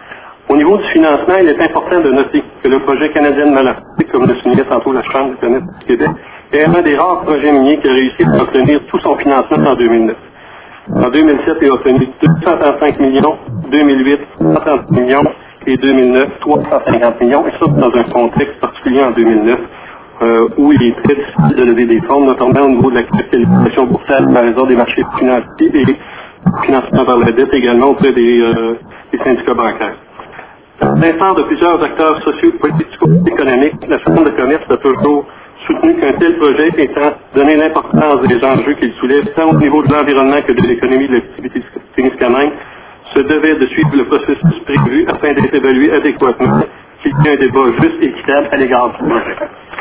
Au niveau du financement, il est important de noter que le projet canadien de Malartic, comme le soulignait tantôt la Chambre de commerce du Québec, est un des rares projets miniers qui a réussi à obtenir tout son financement en 2009. En 2007, il a obtenu 235 millions, 2008, 130 millions et 2009, 350 millions, et ça dans un contexte particulier en 2009, où il est très difficile de lever des fonds, notamment au niveau de la capitalisation boursière par raison des marchés financiers et financement par la dette également auprès des syndicats bancaires. À l'instar de plusieurs acteurs sociaux, politico-économiques, la Chambre de commerce a toujours soutenu qu'un tel projet étant donné l'importance des enjeux qu'il soulève, tant au niveau de l'environnement que de l'économie de l'activité Témiscamingue, se devait de suivre le processus prévu afin d'être évalué adéquatement, qu'il y ait un débat juste et équitable à l'égard du projet.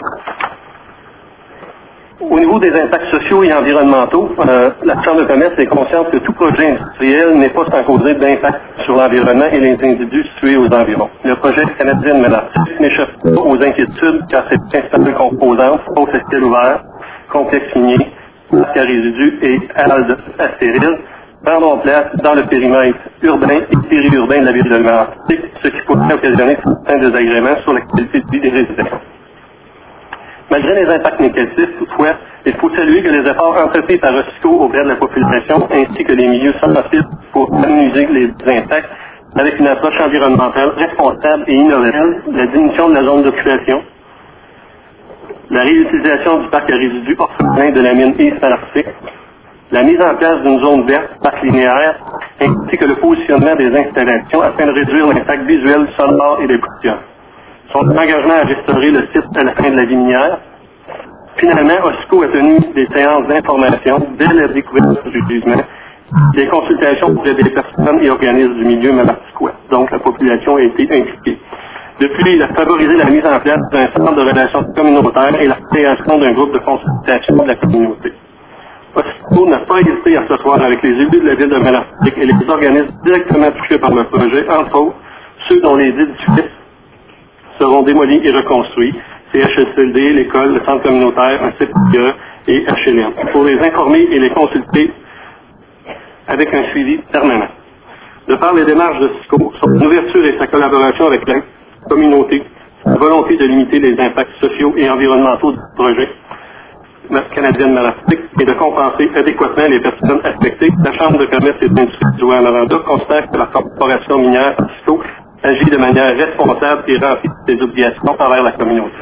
Au niveau des impacts sociaux et environnementaux, la Chambre de commerce est consciente que tout projet industriel n'est pas sans causer d'impact sur l'environnement et les individus situés aux environs. Le projet canadien de Malartic n'échappe pas aux inquiétudes car ses principales composantes, haute à ciel ouvert, complexe minier, parc à résidus et haldes stériles, prendront place dans le périmètre urbain et périurbain de la ville de Malartic, ce qui pourrait occasionner certains désagréments sur la qualité de vie des résidents. Malgré les impacts négatifs, toutefois, il faut saluer que les efforts entrepris par Rosico auprès de la population ainsi que les milieux sensibles pour minimiser les impacts avec une approche environnementale responsable et innovante, la diminution de la zone d'occupation, la réutilisation du parc à résidus orphelin de la mine East Malartic, la mise en place d'une zone verte, parc linéaire, ainsi que le positionnement des installations afin de réduire l'impact visuel, sonore et des pollutions. Son engagement à restaurer le site à la fin de la vie minière. Finalement, Rosico a tenu des séances d'information dès la découverte du gisement, des consultations auprès des personnes et organismes du milieu malarticois. Donc, la population a été impliquée. Depuis, il a favorisé la mise en place d'un centre de relations communautaires et la création d'un groupe de consultation de la communauté. Rosico n'a pas hésité à s'asseoir avec les élus de la ville de Malartic et les organismes directement touchés par le projet, entre autres ceux dont les édifices seront démolis et reconstruits, CHSLD, l'école, le centre communautaire, un CPE et HLM, pour les informer et les consulter avec un suivi permanent. De par les démarches de Rosico, son ouverture et sa collaboration avec la communauté, sa volonté de limiter les impacts sociaux et environnementaux du projet canadien de Malartic et de compenser adéquatement les personnes affectées, la Chambre de commerce et d'industrie du Rwanda considère que la corporation minière Rosico agit de manière responsable et remplit ses obligations envers la communauté.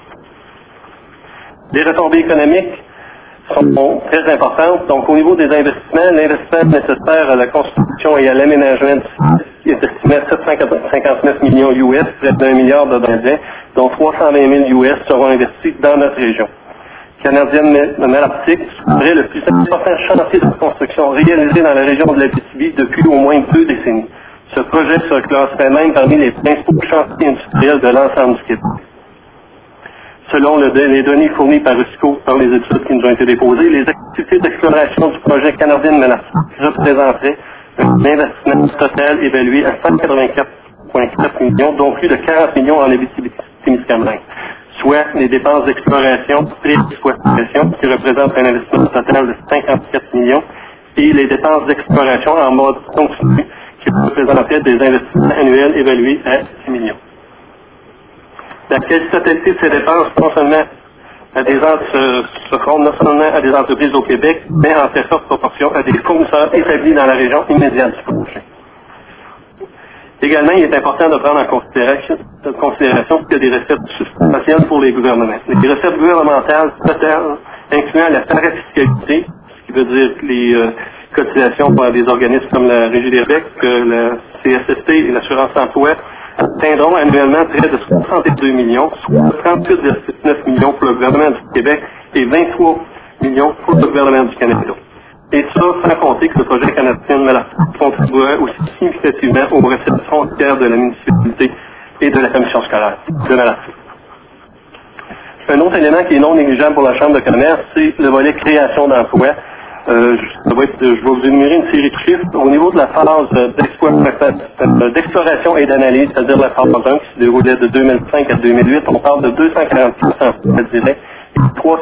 Les retombées économiques sont très importantes. Donc, au niveau des investissements, l'investissement nécessaire à la construction et à l'aménagement du site est estimé à 759 millions US, près d'1 milliard de dollars, dont 320 000 US seront investis dans notre région. Canadienne de Malartic serait le plus important chantier de construction réalisé dans la région de l'Abitibi depuis au moins 2 décennies. Ce projet se classerait même parmi les principaux chantiers industriels de l'ensemble du Québec. Selon les données fournies par Rosico par les études qui nous ont été déposées, les activités d'exploration du projet canadien de Malartic représenteraient un investissement total évalué à 184,4 millions, dont plus de 40 millions en Abitibi-Témiscamingue, soit les dépenses d'exploration pré-exploitation qui représentent un investissement total de 54 millions et les dépenses d'exploration en mode continu qui représentaient des investissements annuels évalués à 6 millions. La quasi-totalité de ces dépenses non seulement se fondent non seulement à des entreprises au Québec, mais en très forte proportion à des fournisseurs établis dans la région immédiate du projet. Également, il est important de prendre en considération qu'il y a des recettes substantielles pour les gouvernements. Les recettes gouvernementales totales, incluant la parafiscalité, ce qui veut dire que les cotisations par des organismes comme la Régie des Québec, la CSST et l'assurance emploi atteindront annuellement près de 62 millions, soit 38,9 millions pour le gouvernement du Québec et 23 millions pour le gouvernement du Canada. Et ça, sans compter que le projet canadien de Malartic contribuera aussi significativement aux recettes frontières de la municipalité et de la commission scolaire de Malartic. Un autre élément qui est non négligeable pour la Chambre de commerce, c'est le volet création d'emplois. Je vais vous énumérer une série de chiffres. Au niveau de la phase d'exploration et d'analyse, c'est-à-dire la phase 1 qui se déroulait de 2005 à 2008, on parle de 246 emplois directs et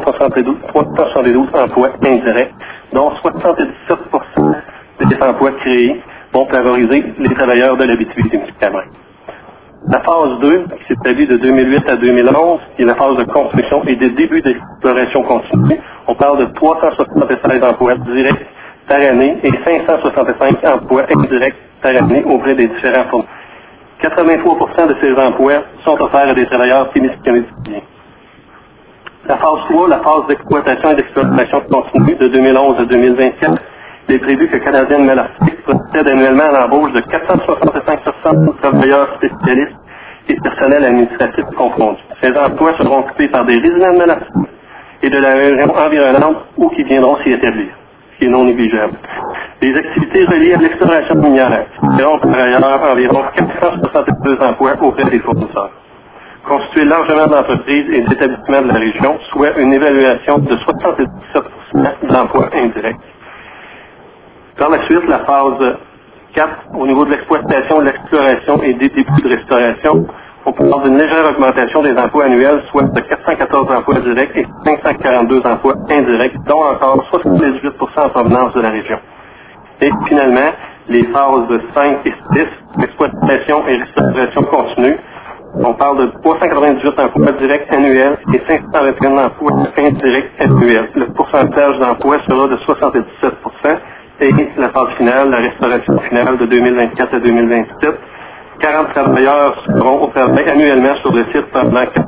372 emplois indirects, dont 77% des emplois créés vont favoriser les travailleurs de l'Abitibi-Témiscamingue. La phase 2, qui s'établit de 2008 à 2011, qui est la phase de construction et de début d'exploration continue, on parle de 376 emplois directs par année et 565 emplois indirects par année auprès des différents fonds. 83% de ces emplois sont offerts à des travailleurs témiscamingiens. La phase 3, la phase d'exploitation et d'exploitation continue de 2011 à 2024, il est prévu que Canadienne Malartic procède annuellement à l'embauche de 465 travailleurs spécialistes et personnel administratif confondus. Ces emplois seront occupés par des résidents de Malartic et de la région environnante ou qui viendront s'y établir, ce qui est non négligeable. Les activités reliées à l'exploration minière seront par ailleurs environ 462 emplois auprès des fournisseurs, constitués largement d'entreprises et d'établissements de la région, soit une évaluation de 77% d'emplois indirects. Par la suite, la phase 4, au niveau de l'exploitation, de l'exploration et des débuts de restauration, on parle d'une légère augmentation des emplois annuels, soit de 414 emplois directs et 542 emplois indirects, dont encore 78% en provenance de la région. Et finalement, les phases 5 et 6, l'exploitation et restauration continue, on parle de 398 emplois directs annuels et 521 emplois indirects annuels. Le pourcentage d'emplois sera de 77%. Et la phase finale, la restauration finale de 2024 à 2027, 40 travailleurs seront au travail annuellement sur le site pendant que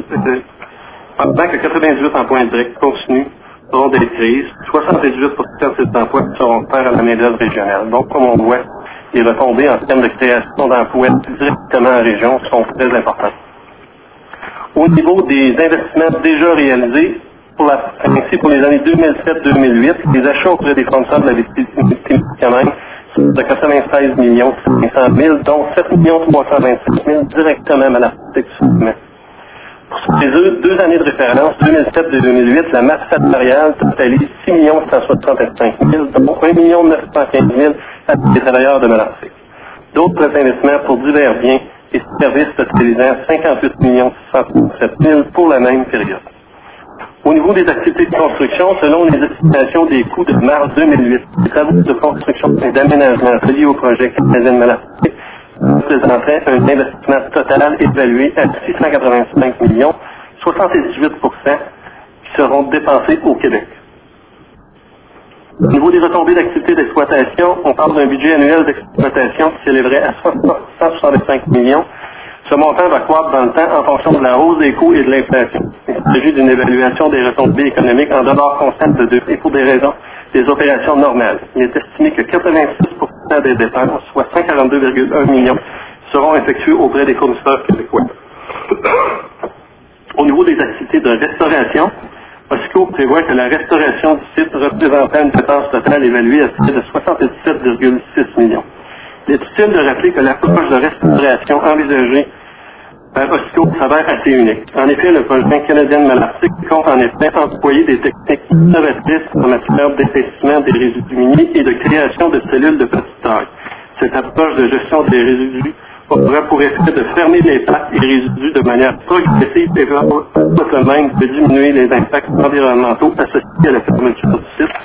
98 emplois directs continus seront des crises. 78% de ces emplois seront offerts à la main-d'œuvre régionale. Donc, comme on voit, les retombées en termes de création d'emplois directement en région sont très importantes. Au niveau des investissements déjà réalisés, ainsi pour les années 2007-2008, les achats auprès des fournisseurs de la Témiscamingue sont de 96 500 000, dont 7 325 000 directement à Malartic. Pour ces deux années de référence, 2007-2008, la masse salariale totalise 6 165 000, dont 1 915 000 à des travailleurs de Malartic. D'autres investissements pour divers biens et services totalisant 58 637 000 pour la même période. Au niveau des activités de construction, selon les estimations des coûts de mars 2008, les travaux de construction et d'aménagement reliés au projet Canadienne Malartic représenteraient un investissement total évalué à 685 millions, 78% qui seront dépensés au Québec. Au niveau des retombées d'activités d'exploitation, on parle d'un budget annuel d'exploitation qui s'élèverait à 165 millions. Ce montant va croître dans le temps en fonction de la hausse des coûts et de l'inflation. Il s'agit d'une évaluation des retombées économiques en dollars constants de 2 et pour des raisons des opérations normales. Il est estimé que 86% des dépenses, soit 142,1 millions, seront effectuées auprès des fournisseurs québécois. Au niveau des activités de restauration, OSCO prévoit que la restauration du site représentant une dépense totale évaluée à près de 77,6 millions. Il est utile de rappeler que l'approche de restauration envisagée par OSCO s'avère assez unique. En effet, le projet Canadienne Malartic compte en effet employer des techniques innovatrices en matière d'épaississement des résidus miniers et de création de cellules de petite taille. Cette approche de gestion des résidus aura pour effet de fermer les plaques et résidus de manière progressive et va même de diminuer les impacts environnementaux associés à la fermeture du site.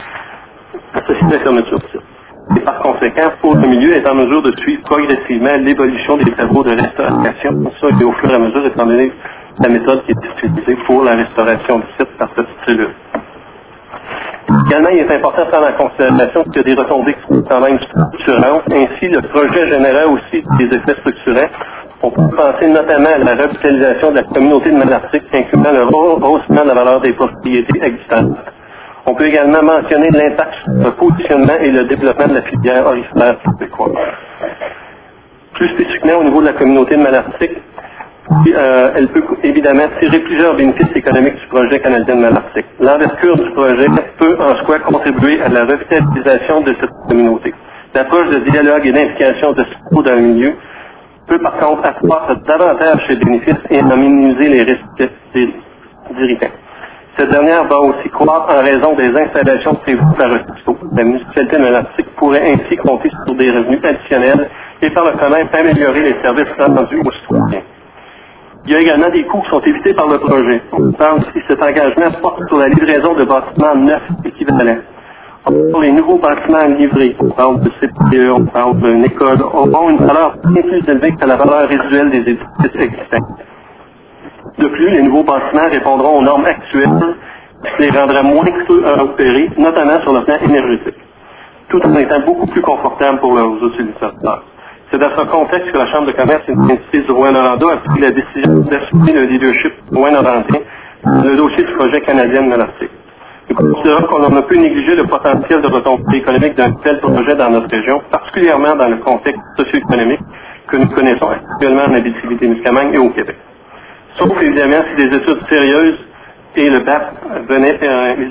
Et par conséquent, pour le milieu est en mesure de suivre progressivement l'évolution des travaux de restauration, ça et au fur et à mesure, étant donné la méthode qui est utilisée pour la restauration du site par cette cellule. Également, il est important de prendre en considération qu'il y a des retombées qui sont quand même structurantes. Ainsi, le projet générera aussi des effets structurants. On peut penser notamment à la revitalisation de la communauté de Malartic, incluant le rehaussement de la valeur des propriétés existantes. On peut également mentionner l'impact sur le positionnement et le développement de la filière orifère québécoise. Plus spécifiquement au niveau de la communauté de Malartic, elle peut évidemment tirer plusieurs bénéfices économiques du projet Canadien de Malartic. L'envergure du projet peut en soi contribuer à la revitalisation de cette communauté. L'approche de dialogue et d'implication de SCO dans le milieu peut par contre accroître davantage ses bénéfices et en minimiser les risques d'irritants. Cette dernière va aussi croître en raison des installations prévues par SCO. La municipalité de Malartic pourrait ainsi compter sur des revenus additionnels et par le fait même améliorer les services rendus aux citoyens. Il y a également des coûts qui sont évités par le projet. On parle si cet engagement porte sur la livraison de bâtiments neufs équivalents. Or, les nouveaux bâtiments livrés, on parle de CPE, on parle d'une école, auront une valeur bien plus élevée que la valeur résiduelle des édifices existants. De plus, les nouveaux bâtiments répondront aux normes actuelles, ce qui les rendrait moins coûteux à opérer, notamment sur le plan énergétique, tout en étant beaucoup plus confortables pour leurs utilisateurs. C'est dans ce contexte que la Chambre de commerce et d'industrie du Rouyn-Noranda a pris la décision d'assumer le leadership rouyn-norandien dans le dossier du projet canadien de Malartic. Nous considérons qu'on ne peut négliger le potentiel de retombée économique d'un tel projet dans notre région, particulièrement dans le contexte socio-économique que nous connaissons actuellement en Abitibi-Témiscamingue et au Québec. Sauf évidemment si des études sérieuses et le BAP venaient,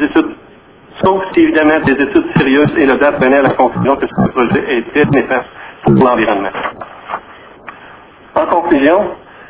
sauf si évidemment des études sérieuses et le BAP venaient à la conclusion que ce projet est très néfaste pour l'environnement. En conclusion,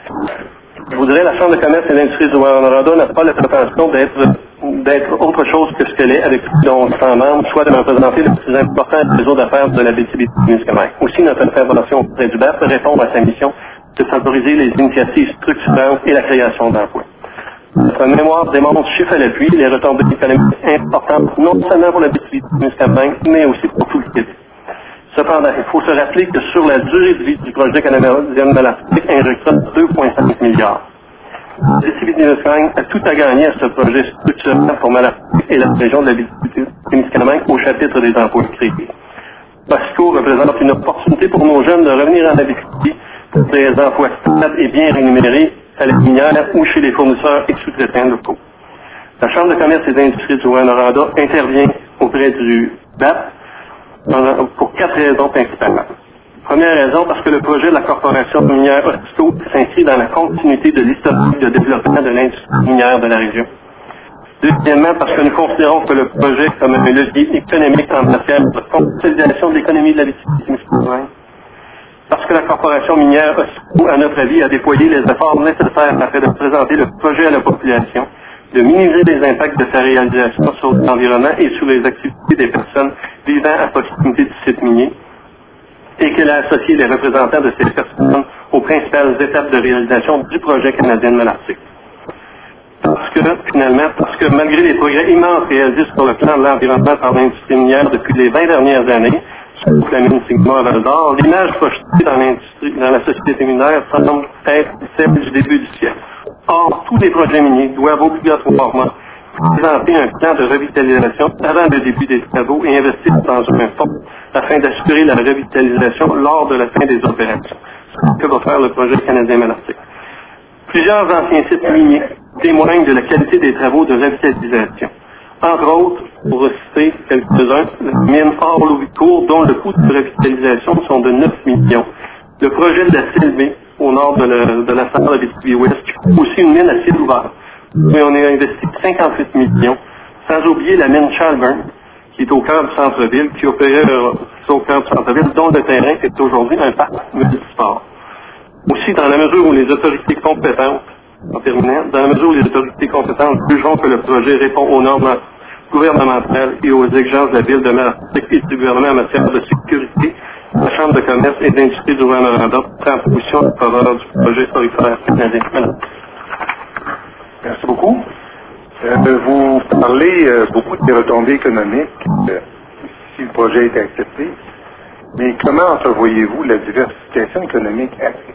je voudrais la Chambre de commerce et d'industrie du Rouyn-Noranda n'a pas la prétention d'être autre chose que ce qu'elle est avec dont 100 membres, soit de représenter le plus important réseau d'affaires de la Abitibi-Témiscamingue. Aussi, notre intervention auprès du BAP répond à sa mission de favoriser les initiatives structurantes et la création d'emplois. Notre mémoire démontre, chiffre à l'appui, les retombées économiques importantes, non seulement pour la Abitibi-Témiscamingue, mais aussi pour tout le Québec. Cependant, il faut se rappeler que sur la durée de vie du projet canadien de Malartic, un recrute 2,5 milliards. L'Abitibi-Témiscamingue a tout à gagner à ce projet structurant pour Malartic et la région de l'Abitibi-Témiscamingue au chapitre des emplois créés. POSCO représente une opportunité pour nos jeunes de revenir en Abitibi pour des emplois stables et bien rémunérés à la minière ou chez les fournisseurs et sous-traitants locaux. La Chambre de commerce et d'industrie du Rouyn-Noranda intervient auprès du BAP pour 4 raisons principalement. Première raison, parce que le projet de la corporation minière Hosco s'inscrit dans la continuité de l'historique de développement de l'industrie minière de la région. Deuxièmement, parce que nous considérons que le projet comme un levier économique en matière de consolidation de l'économie de l'Abitibi-Témiscamingue. Parce que la corporation minière Hosco, à notre avis, a déployé les efforts nécessaires afin de présenter le projet à la population, de minimiser les impacts de sa réalisation sur l'environnement et sur les activités des personnes vivant à proximité du site minier, et qu'elle a associé les représentants de ces personnes aux principales étapes de réalisation du projet canadien de Malartic. Parce que malgré les progrès immenses réalisés sur le plan de l'environnement par l'industrie minière depuis les 20 dernières années, sur la mine Sigma à Val-d'Or, l'image projetée dans la société minière semble être celle du début du siècle. Or, tous les projets miniers doivent obligatoirement présenter un plan de revitalisation avant le début des travaux et investir dans un fonds afin d'assurer la revitalisation lors de la fin des opérations. C'est ce que va faire le projet canadien Malartic. Plusieurs anciens sites miniers témoignent de la qualité des travaux de revitalisation. Entre autres, pour citer quelques-uns, la mine Or-Louis-Court, dont le coût de revitalisation sont de 9 millions. Le projet de la Sylvée, au nord de la centrale Abitibi-Ouest, qui coûte aussi une mine à ciel ouvert. Et on a investi 58 millions, sans oublier la mine Shelburne, qui est au cœur du centre-ville, qui opérait au cœur du centre-ville, dont le terrain est aujourd'hui un parc multisport. Aussi, dans la mesure où les autorités compétentes, en terminant, dans la mesure où les autorités compétentes jugeront que le projet répond aux normes gouvernementales et aux exigences de la ville de Malartic et du gouvernement en matière de sécurité, la Chambre de commerce et d'industrie du Rouyn-Noranda prend position en faveur du projet aurifère canadien. Merci beaucoup. Vous parlez beaucoup des retombées économiques si le projet est accepté, mais comment entrevoyez-vous la diversification économique après?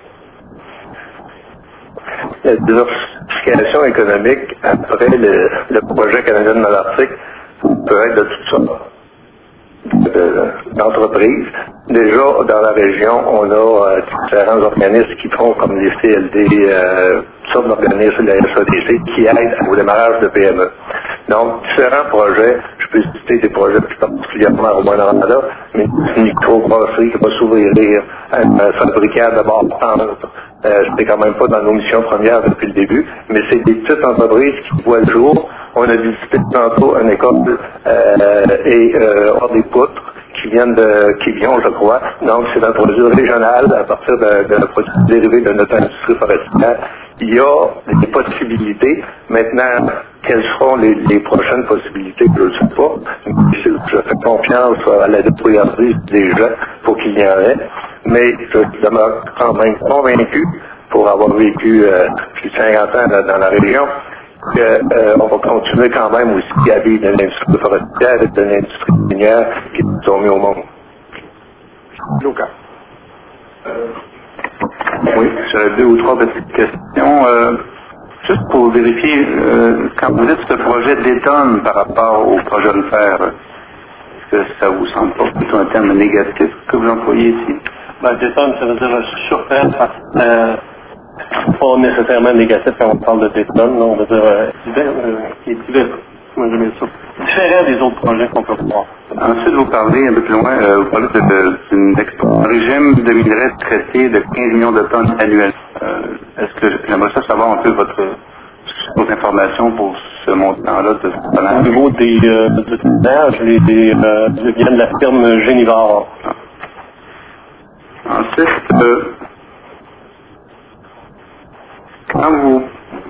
La diversification économique après le projet canadien de Malartic peut être de toutes sortes d'entreprises. Déjà, dans la région, on a différents organismes qui font comme les CLD, toutes sortes d'organismes, la SADC, qui aident au démarrage de PME. Donc, différents projets, je peux citer des projets plus particulièrement au Rouyn-Noranda, mais une microbrasserie qui va s'ouvrir, un fabricant de bord-pente. C'était quand même pas dans nos missions premières depuis le début, mais c'est des petites entreprises qui voient le jour. On a visité tantôt une école et hors des poutres qui viennent de Quévillon, je crois. Donc, c'est un produit régional à partir de produits dérivés de notre industrie forestière. Il y a des possibilités. Maintenant, quelles seront les prochaines possibilités, je ne sais pas. Je fais confiance à la débrouillardise des gens pour qu'il y en ait. Mais je demeure quand même convaincu, pour avoir vécu plus de 50 ans dans la région, qu'on va continuer quand même aussi à vivre de l'industrie forestière et de l'industrie minière qui nous ont mis au monde. Lucas. Oui, j'avais 2 ou 3 petites questions. Juste pour vérifier, quand vous dites que ce projet détonne par rapport au projet de fer, est-ce que ça vous semble pas plutôt un terme négatif que vous employez ici? Ben, détonne, ça veut dire surprendre, pas nécessairement négatif quand on parle de détonne, on veut dire différent des autres projets qu'on peut voir. Ensuite, vous parlez un peu plus loin, vous parlez d'un régime de minerais traités de 15 millions de tonnes annuelles. Est-ce que j'aimerais ça savoir un peu vos informations pour ce montant-là de tonnage? Au niveau des tonnages, viennent de la firme Génivore. Ensuite, quand vous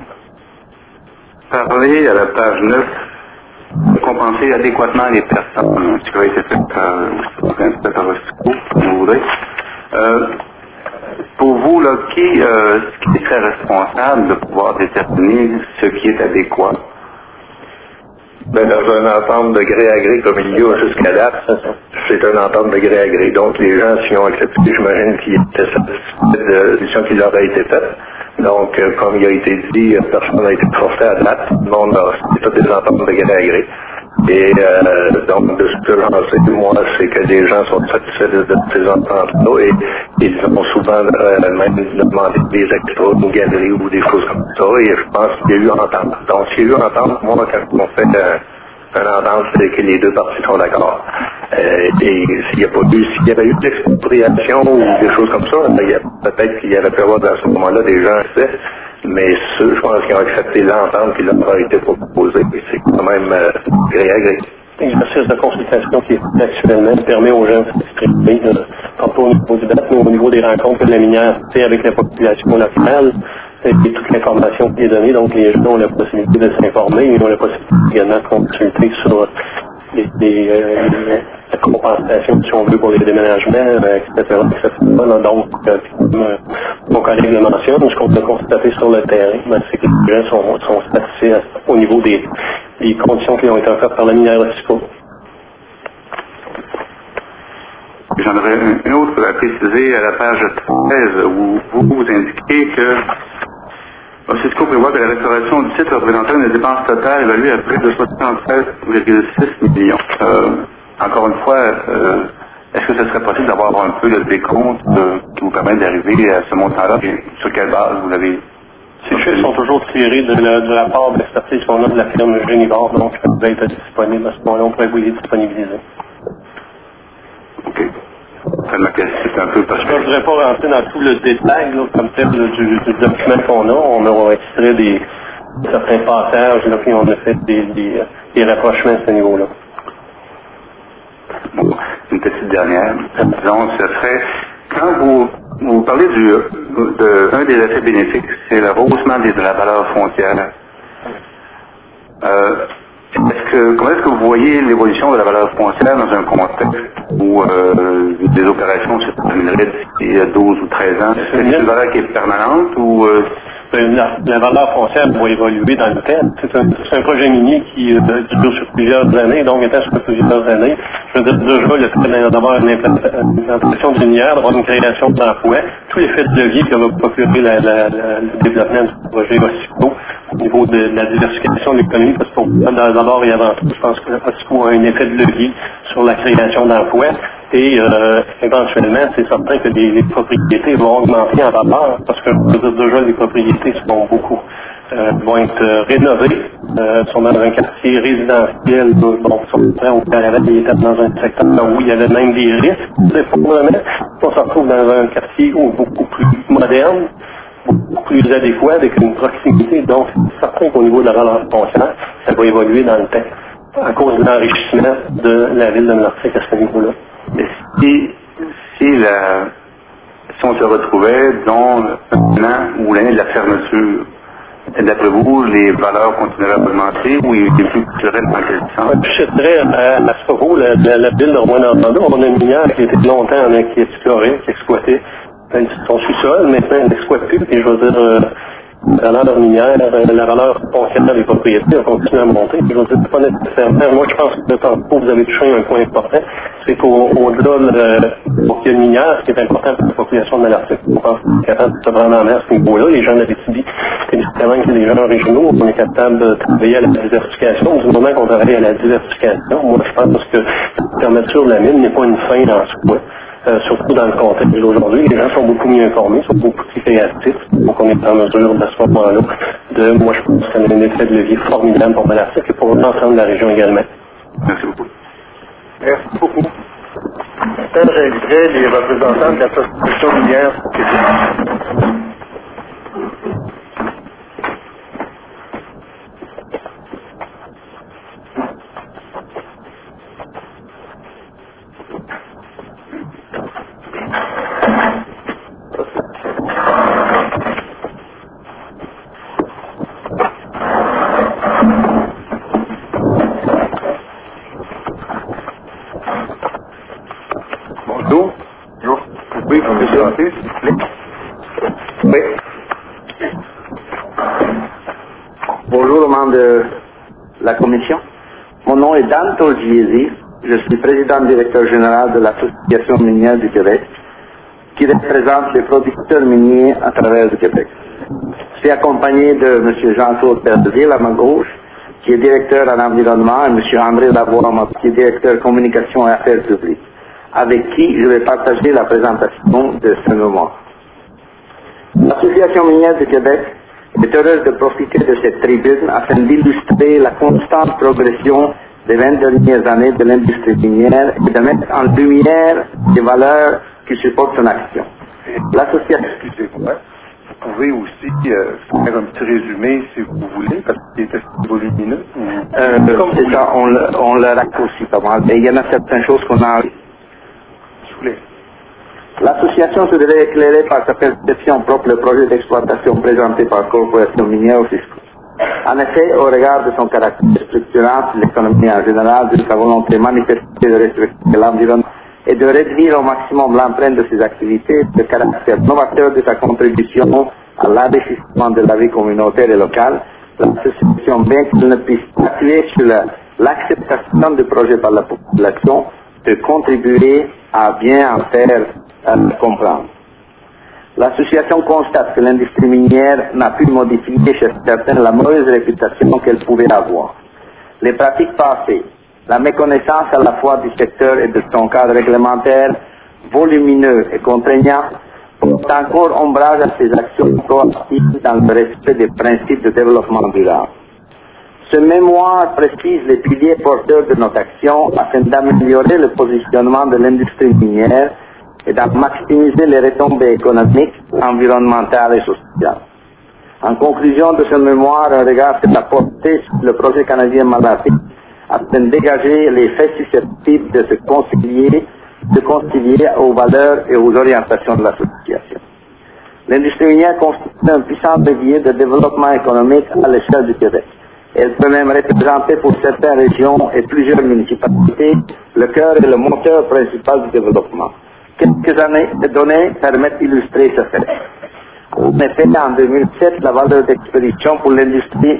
parlez à la page 9, de compenser adéquatement les personnes, ce qui a été fait par Roscoe, comme vous voudrez. Pour vous, là, qui serait responsable de pouvoir déterminer ce qui est adéquat? Ben, dans une entente de gré à gré comme il y a jusqu'à date, c'est une entente de gré à gré. Donc, les gens, s'ils ont accepté, j'imagine qu'ils étaient satisfaits de la solution qui leur a été faite. Donc, comme il a été dit, personne n'a été forcé à date. Tout le monde a toutes des ententes de gré à gré. Et donc, de ce que j'en sais, moi, c'est que les gens sont satisfaits de ces ententes-là et ils ont souvent même demandé des extras, une galerie ou des choses comme ça. Et je pense qu'il y a eu entente. Donc, s'il y a eu entente, moi, quand on fait une entente, c'est que les deux parties sont d'accord. Et s'il y avait eu de l'expropriation ou des choses comme ça, peut-être qu'il y avait pu avoir dans ce moment-là des gens faits. Mais ceux, je pense, qui ont accepté l'entente qui leur a été proposée, c'est quand même gré à gré. L'exercice de consultation qui est fait actuellement permet aux gens de s'exprimer, pas au niveau du DAP, mais au niveau des rencontres de la minière avec la population locale, et toute l'information qui est donnée. Donc, les gens ont la possibilité de s'informer, ils ont la possibilité également de consulter sur la compensation, si on veut, pour les déménagements, etc. Donc, mon collègue le mentionne, ce qu'on peut constater sur le terrain, c'est que les gens sont satisfaits au niveau des conditions qui ont été offertes par la minière Roscoe. J'en aurais une autre à préciser à la page 13 où vous indiquez que Roscoe prévoit que la restauration du site représenterait une dépense totale évaluée à près de 73,6 millions. Encore une fois, est-ce que ce serait possible d'avoir un peu le décompte qui vous permet d'arriver à ce montant-là? Sur quelle base vous l'avez? Ces chiffres sont toujours tirés du rapport d'expertise qu'on a de la firme Génivore, donc ça devait être disponible à ce moment-là, on pourrait vous les disponibiliser. OK. C'est un peu parce que... Je ne voudrais pas rentrer dans tout le détail là, comme tel du document qu'on a. On a extrait certains passages, là, puis on a fait des rapprochements à ce niveau-là. Bon, une petite dernière. Disons, ce serait, quand vous parlez d'un des effets bénéfiques, c'est le rehaussement de la valeur foncière. Comment est-ce que vous voyez l'évolution de la valeur foncière dans un contexte où des opérations se termineraient d'ici 12 ou 13 ans? C'est une valeur qui est permanente ou... La valeur foncière va évoluer dans le temps. C'est un projet minier qui dure sur plusieurs années, donc étant sur plusieurs années, je veux dire déjà le fait d'avoir une implantation de minière, d'avoir une création d'emplois, tous les faits de levier qui vont procurer le développement du projet Roscoe au niveau de la diversification de l'économie, parce que d'abord et avant tout, je pense que Roscoe a un effet de levier sur la création d'emplois. Et éventuellement, c'est certain que les propriétés vont augmenter en valeur parce que déjà les propriétés vont être rénovées, sont dans un quartier résidentiel, au Caravelle, ils étaient dans un secteur où il y avait même des risques d'effondrement. On se retrouve dans un quartier beaucoup plus moderne, beaucoup plus adéquat, avec une proximité. Donc, c'est certain qu'au niveau de la valeur foncière, ça va évoluer dans le temps à cause de l'enrichissement de la ville de Malartic à ce niveau-là. Si on se retrouvait dans l'an ou l'année de la fermeture, d'après vous, les valeurs continueraient à augmenter ou ils fluctueraient dans quel sens? Je dirais à ce propos, la ville de Rouyn-Noranda, on a une minière qui a été longtemps qui explorée, qui exploitait son sous-sol, maintenant elle n'exploite plus, et je veux dire, la valeur minière, la valeur foncière des propriétés a continué à monter. Je ne dis pas nécessairement. Moi, je pense que tantôt, vous avez touché un point important. C'est qu'au-delà de la minière, ce qui est important pour la population de Malartic, on pense qu'on est capable de se prendre en main à ce niveau-là. Les gens de l'Abitibi, c'est différent que les gens régionaux. On est capable de travailler à la diversification. Du moment qu'on travaille à la diversification, moi, je pense que la fermeture de la mine n'est pas une fin en soi. Surtout dans le contexte d'aujourd'hui, les gens sont beaucoup mieux informés, sont beaucoup plus créatifs, donc on est en mesure de ce moment-là moi je pense que c'est un effet de levier formidable pour Malartic et pour l'ensemble de la région également. Merci beaucoup. Merci beaucoup. J'inviterai les représentants de l'association minière au Québec. Bonjour. Bonjour. Oui, vous me présentez, s'il vous plaît. Oui. Bonjour aux membres de la commission. Mon nom est Dan Tolgiesi. Je suis président directeur général de l'Association minière du Québec, qui représente les producteurs miniers à travers le Québec. Je suis accompagné de M. Jean-Claude Perdeville à ma gauche, qui est directeur en environnement, et M. André Lavoie, qui est directeur communication et affaires publiques, avec qui je vais partager la présentation de ce moment. L'Association minière du Québec est heureuse de profiter de cette tribune afin d'illustrer la constante progression des 20 dernières années de l'industrie minière et de mettre en lumière les valeurs qui supportent son action. L'association... Excusez-moi. Vous pouvez aussi faire un petit résumé si vous voulez, parce qu'il est assez volumineux. c'est ça, on le raccourcit pas mal. Mais il y en a certaines choses qu'on a... L'association se devait éclairer par sa perception propre le projet d'exploitation présenté par la Corporation minière au fisc. En effet, au regard de son caractère structurant de l'économie en général, de sa volonté manifestée de respecter l'environnement et de réduire au maximum l'empreinte de ses activités, le caractère novateur de sa contribution à l'enrichissement de la vie communautaire et locale, l'association, bien qu'elle ne puisse appuyer sur l'acceptation du projet par la population, peut contribuer à bien en faire comprendre. L'association constate que l'industrie minière n'a pu modifier chez certains la mauvaise réputation qu'elle pouvait avoir. Les pratiques passées, la méconnaissance à la fois du secteur et de son cadre réglementaire volumineux et contraignant, portent encore ombrage à ses actions proactives dans le respect des principes de développement durable. Ce mémoire précise les piliers porteurs de notre action afin d'améliorer le positionnement de l'industrie minière et d'en maximiser les retombées économiques, environnementales et sociales. En conclusion de ce mémoire, un regard s'est apporté sur le projet canadien Malartic afin de dégager les faits susceptibles de se concilier aux valeurs et aux orientations de l'association. L'industrie minière constitue un puissant levier de développement économique à l'échelle du Québec. Elle peut même représenter pour certaines régions et plusieurs municipalités le cœur et le moteur principal du développement. Quelques données permettent d'illustrer ce fait. En effet, en 2007, la valeur d'expédition pour l'industrie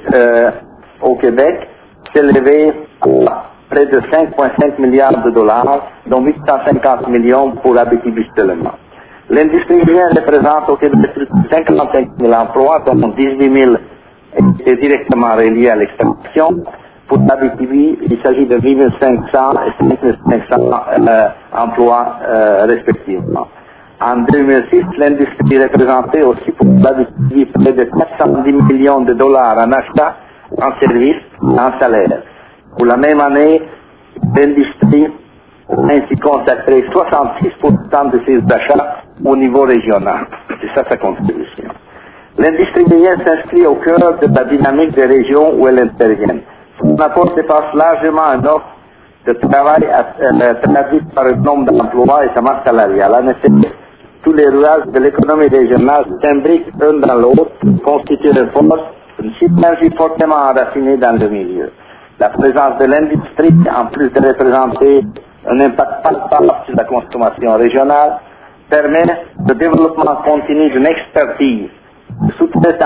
au Québec s'élevait à près de 5,5 milliards de dollars, dont 850 millions pour Abitibi seulement. L'industrie minière représente au Québec 55 000 emplois, dont 18 000 est directement relié à l'extraction. Pour l'Abitibi, il s'agit de 8 500 et 5 500 emplois respectivement. En 2006, l'industrie représentait aussi pour l'Abitibi près de 410 millions de dollars en achats, en services, en salaires. Pour la même année, l'industrie a ainsi consacré 66% de ses achats au niveau régional. C'est ça sa contribution. L'industrie minière s'inscrit au cœur de la dynamique des régions où elle intervient. Son apport dépasse largement un offre de travail traduite par le nombre d'emplois et sa masse salariale. En effet, tous les rouages de l'économie régionale s'imbriquent un dans l'autre, constituent une synergie fortement enracinée dans le milieu. La présence de l'industrie, en plus de représenter un impact palpable sur la consommation régionale, permet le développement continu d'une expertise, de sous-traitance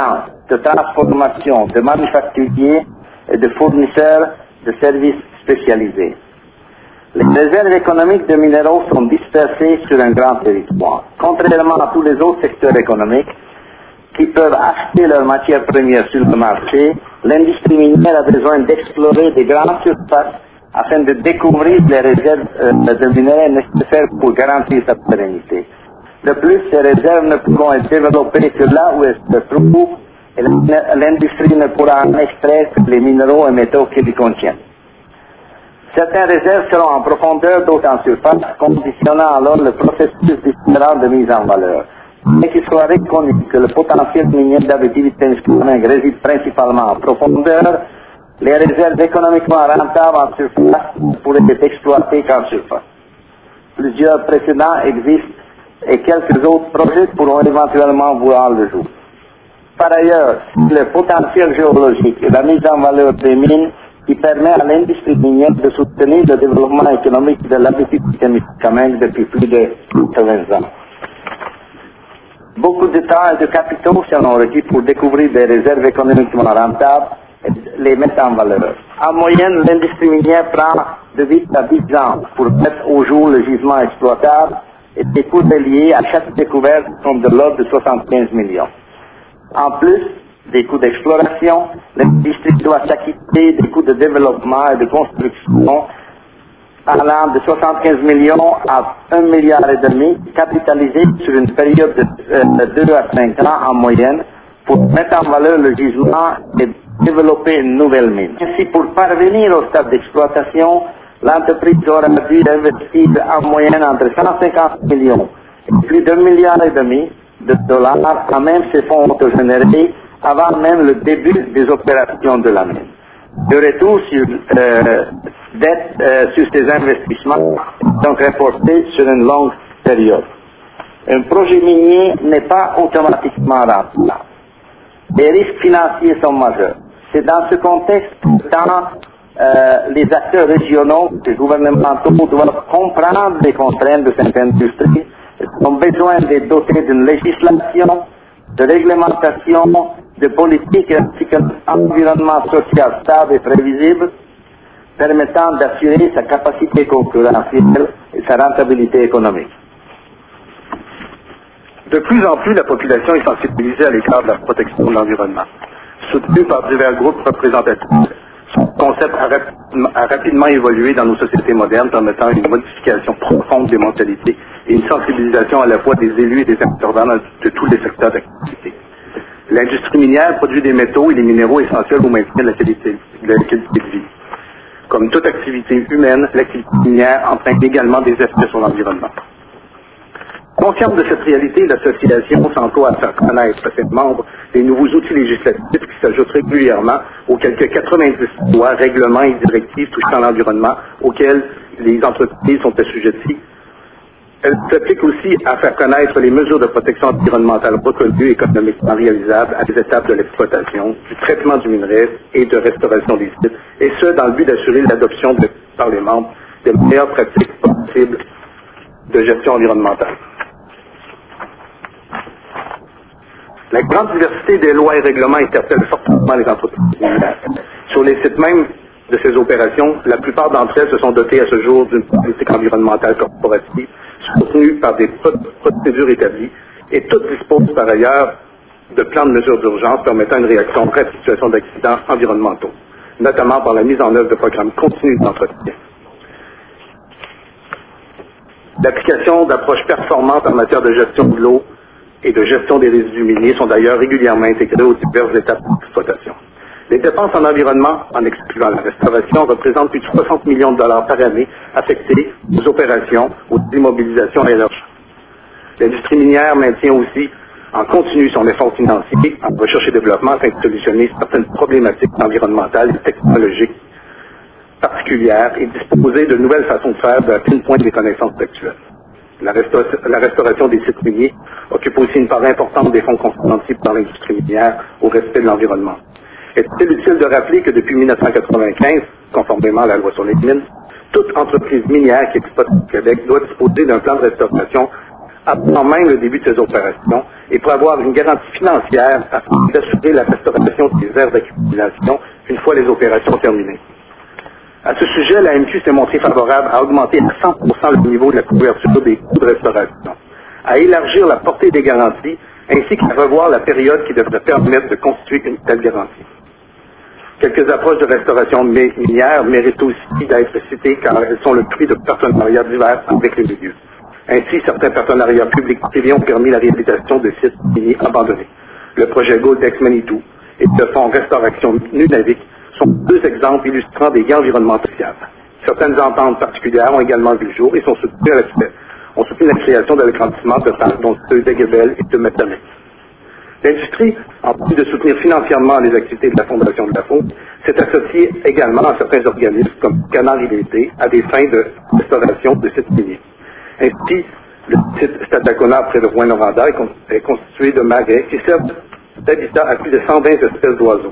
de transformation, de manufacturiers et de fournisseurs de services spécialisés. Les réserves économiques de minéraux sont dispersées sur un grand territoire. Contrairement à tous les autres secteurs économiques qui peuvent acheter leurs matières premières sur le marché, l'industrie minière a besoin d'explorer des grandes surfaces afin de découvrir les réserves de minerais nécessaires pour garantir sa pérennité. De plus, ces réserves ne pourront être développées que là où elles se trouvent et l'industrie ne pourra en extraire que les minéraux et métaux qui les contiennent. Certaines réserves seront en profondeur, d'autres en surface, conditionnant alors le processus différent de mise en valeur. Mais qu'il soit reconnu que le potentiel minier d'Abitibi-Témiscamingue réside principalement en profondeur, les réserves économiquement rentables en surface ne pourraient être exploitées qu'en surface. Plusieurs précédents existent et quelques autres projets pourront éventuellement voir le jour. Par ailleurs, le potentiel géologique et la mise en valeur des mines qui permet à l'industrie minière de soutenir le développement économique de l'Abitibi-Témiscamingue depuis plus de 80 ans. Beaucoup de temps et de capitaux seront requis pour découvrir des réserves économiquement rentables et les mettre en valeur. En moyenne, l'industrie minière prend de 8 à 10 ans pour mettre au jour le gisement exploitable et les coûts liés à chaque découverte sont de l'ordre de 75 millions. En plus des coûts d'exploration, l'industrie doit s'acquitter des coûts de développement et de construction allant de 75 millions à 1,5 milliard, capitalisés sur une période de 2 à 5 ans en moyenne pour mettre en valeur le gisement et développer une nouvelle mine. Ainsi, pour parvenir au stade d'exploitation, l'entreprise aura dû investir en moyenne entre 150 millions et plus d'1,5 milliard de dollars à même ces fonds autogénérés avant même le début des opérations de la mine. Le retour sur ces investissements est donc reporté sur une longue période. Un projet minier n'est pas automatiquement rentable. Les risques financiers sont majeurs. C'est dans ce contexte que les acteurs régionaux et gouvernementaux doivent comprendre les contraintes de cette industrie et ont besoin de doter d'une législation, de réglementation, de politique ainsi qu'un environnement social stable et prévisible permettant d'assurer sa capacité concurrentielle et sa rentabilité économique. De plus en plus, la population est sensibilisée à l'égard de la protection de l'environnement. Soutenu par divers groupes représentatifs, son concept a rapidement évolué dans nos sociétés modernes, permettant une modification profonde des mentalités et une sensibilisation à la fois des élus et des intervenants de tous les secteurs d'activité. L'industrie minière produit des métaux et des minéraux essentiels au maintien de la qualité de vie. Comme toute activité humaine, l'activité minière entraîne également des effets sur l'environnement. Consciente de cette réalité, l'association s'emploie à faire connaître à ses membres des nouveaux outils législatifs qui s'ajoutent régulièrement aux quelques 90 lois, règlements et directives touchant l'environnement auxquels les entreprises sont assujetties. Elle s'applique aussi à faire connaître les mesures de protection environnementale reconnues et économiquement réalisables à des étapes de l'exploitation, du traitement du minerai et de restauration des sites, et ce, dans le but d'assurer l'adoption par les membres des meilleures pratiques possibles de gestion environnementale. La grande diversité des lois et règlements interpelle fortement les entreprises minières. Sur les sites même de ces opérations, la plupart d'entre elles se sont dotées à ce jour d'une politique environnementale corporative soutenue par des procédures établies et toutes disposent par ailleurs de plans de mesures d'urgence permettant une réaction en cas de situation d'accidents environnementaux, notamment par la mise en œuvre de programmes continus d'entretien. L'application d'approches performantes en matière de gestion de l'eau et de gestion des résidus miniers sont d'ailleurs régulièrement intégrées aux diverses étapes d'exploitation. Les dépenses en environnement, en excluant la restauration, représentent plus de 60 millions de dollars par année affectés aux opérations, aux immobilisations et à leurs champs. L'industrie minière maintient aussi en continu son effort financier en recherche et développement afin de solutionner certaines problématiques environnementales et technologiques particulières et disposer de nouvelles façons de faire de la fine pointe des connaissances actuelles. La restauration des sites miniers occupe aussi une part importante des fonds consentis par l'industrie minière au respect de l'environnement. Est-il utile de rappeler que depuis 1995, conformément à la loi sur les mines, toute entreprise minière qui exploite au Québec doit disposer d'un plan de restauration avant même le début de ces opérations et pour avoir une garantie financière afin d'assurer la restauration des aires d'accumulation une fois les opérations terminées. À ce sujet, la MQ s'est montrée favorable à augmenter à 100% le niveau de la couverture des coûts de restauration, à élargir la portée des garanties, ainsi qu'à revoir la période qui devrait permettre de constituer une telle garantie. Quelques approches de restauration minière méritent aussi d'être citées car elles sont le fruit de partenariats divers avec les milieux. Ainsi, certains partenariats publics-privés ont permis la réhabilitation de sites miniers abandonnés. Le projet Goldex Manitou et le fonds Restauration Nunavik sont deux exemples illustrant des gains environnementaux fiables. Certaines ententes particulières ont également vu le jour et ont soutenu la création de l'agrandissement de parcs dont ceux d'Aiguebel et de Métamec. L'industrie, en plus de soutenir financièrement les activités de la Fondation de la Faune, s'est associée également à certains organismes comme Canal Illimité à des fins de restauration de sites miniers. Ainsi, le site Stadacona près de Rouyn-Noranda est constitué de marais qui servent d'habitat à plus de 120 espèces d'oiseaux.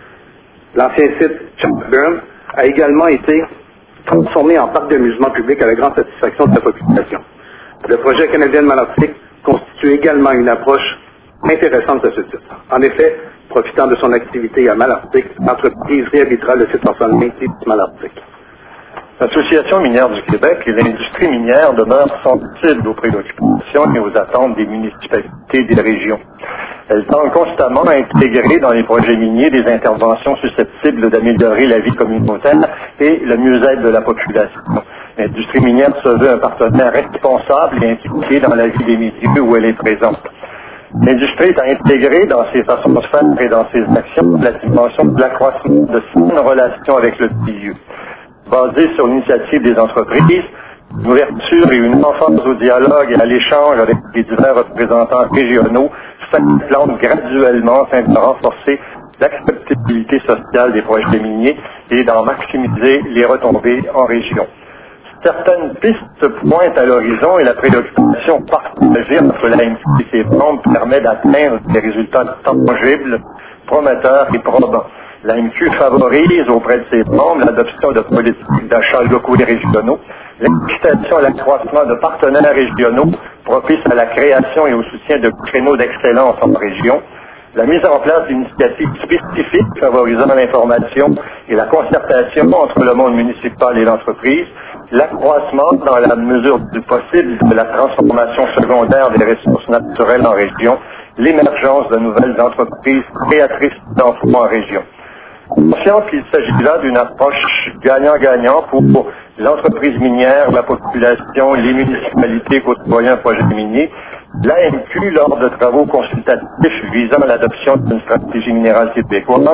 L'ancien site Chatburn a également été transformé en parc d'amusement public à la grande satisfaction de la population. Le projet canadien de Malartic constitue également une approche intéressante à ce titre. En effet, profitant de son activité à Malartic, l'entreprise réhabilitera le site orphelinien de Malartic. L'Association minière du Québec et l'industrie minière demeurent sensibles aux préoccupations et aux attentes des municipalités et des régions. Elles tendent constamment à intégrer dans les projets miniers des interventions susceptibles d'améliorer la vie communautaire et le mieux-être de la population. L'industrie minière se veut un partenaire responsable et impliqué dans la vie des milieux où elle est présente. L'industrie est intégrée dans ses façons de faire et dans ses actions la dimension de l'accroissement de saines relations avec le milieu. Basée sur l'initiative des entreprises, une ouverture et une enfance au dialogue et à l'échange avec les divers représentants régionaux s'implante graduellement afin de renforcer l'acceptabilité sociale des projets miniers et d'en maximiser les retombées en région. Certaines pistes pointent à l'horizon et la préoccupation partagée entre la MQ et ses membres permet d'atteindre des résultats tangibles, prometteurs et probants. La MQ favorise auprès de ses membres l'adoption de politiques d'achat locaux et régionaux, l'incitation à l'accroissement de partenaires régionaux propices à la création et au soutien de créneaux d'excellence en région, la mise en place d'initiatives spécifiques favorisant l'information et la concertation entre le monde municipal et l'entreprise, l'accroissement dans la mesure du possible de la transformation secondaire des ressources naturelles en région, l'émergence de nouvelles entreprises créatrices d'emplois en région. Conscient qu'il s'agit là d'une approche gagnant-gagnant pour l'entreprise minière, la population, les municipalités côtoyant un projet minier, l'AMQ, lors de travaux consultatifs visant l'adoption d'une stratégie minérale québécoise,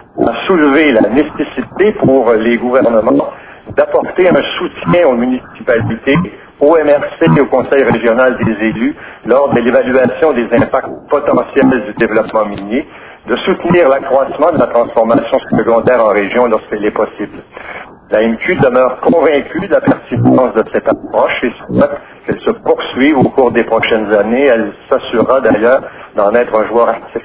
a soulevé la nécessité pour les gouvernements d'apporter un soutien aux municipalités, au MRC et au Conseil régional des élus lors de l'évaluation des impacts potentiels du développement minier, de soutenir l'accroissement de la transformation secondaire en région lorsqu'elle est possible. La MQ demeure convaincue de la pertinence de cette approche et souhaite qu'elle se poursuive au cours des prochaines années. Elle s'assurera d'ailleurs d'en être un joueur actif.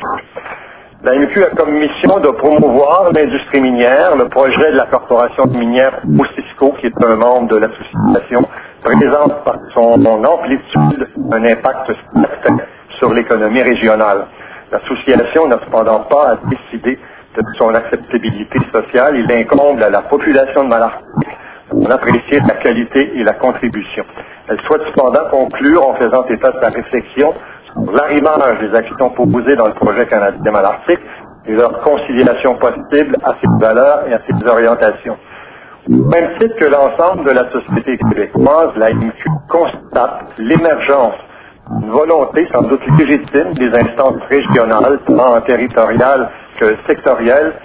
La MQ a comme mission de promouvoir l'industrie minière. Le projet de la corporation minière Cisco, qui est un membre de l'association, présente par son amplitude un impact certain sur l'économie régionale. L'association n'a cependant pas à décider de son acceptabilité sociale. Il incombe à la population de Malartic d'en apprécier la qualité et la contribution. Elle souhaite cependant conclure en faisant état de sa réflexion sur l'arrimage des actions proposées dans le projet canadien Malartic et leur conciliation possible à ses valeurs et à ses orientations. Au même titre que l'ensemble de la société québécoise, la MQ constate l'émergence une volonté sans doute légitime des instances régionales, tant territoriales que sectorielles,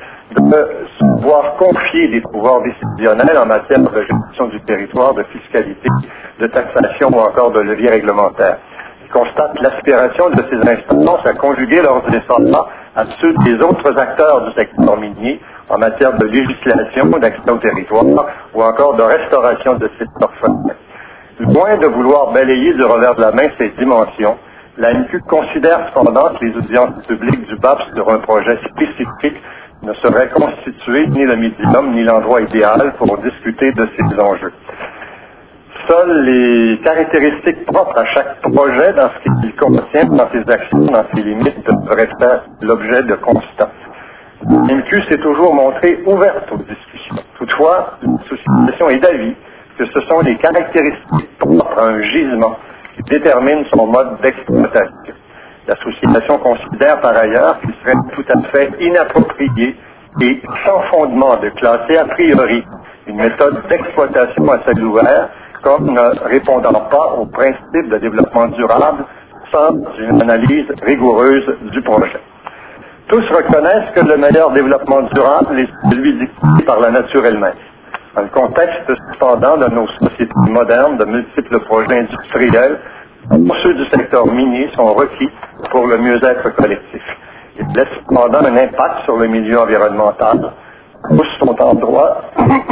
de pouvoir confier des pouvoirs décisionnels en matière de gestion du territoire, de fiscalité, de taxation ou encore de levier réglementaire. Il constate l'aspiration de ces instances à conjuguer leurs efforts à ceux des autres acteurs du secteur minier en matière de législation, d'accès au territoire ou encore de restauration de sites orphelins. Loin de vouloir balayer du revers de la main ces dimensions, la MQ considère cependant que les audiences publiques du BAPS sur un projet spécifique ne seraient constituées ni le médium ni l'endroit idéal pour discuter de ces enjeux. Seules les caractéristiques propres à chaque projet dans ce qu'il contient, dans ses actions, dans ses limites, devraient faire l'objet de constats. L'IMQ s'est toujours montrée ouverte aux discussions. Toutefois, l'association est d'avis que ce sont les caractéristiques propres à un gisement qui déterminent son mode d'exploitation. L'association considère par ailleurs qu'il serait tout à fait inapproprié et sans fondement de classer a priori une méthode d'exploitation à ciel ouvert comme ne répondant pas aux principes de développement durable sans une analyse rigoureuse du projet. Tous reconnaissent que le meilleur développement durable est celui dicté par la nature elle-même. Dans le contexte cependant de nos sociétés modernes, de multiples projets industriels, ceux du secteur minier sont requis pour le mieux-être collectif. Ils laissent cependant un impact sur le milieu environnemental. Tous sont en droit,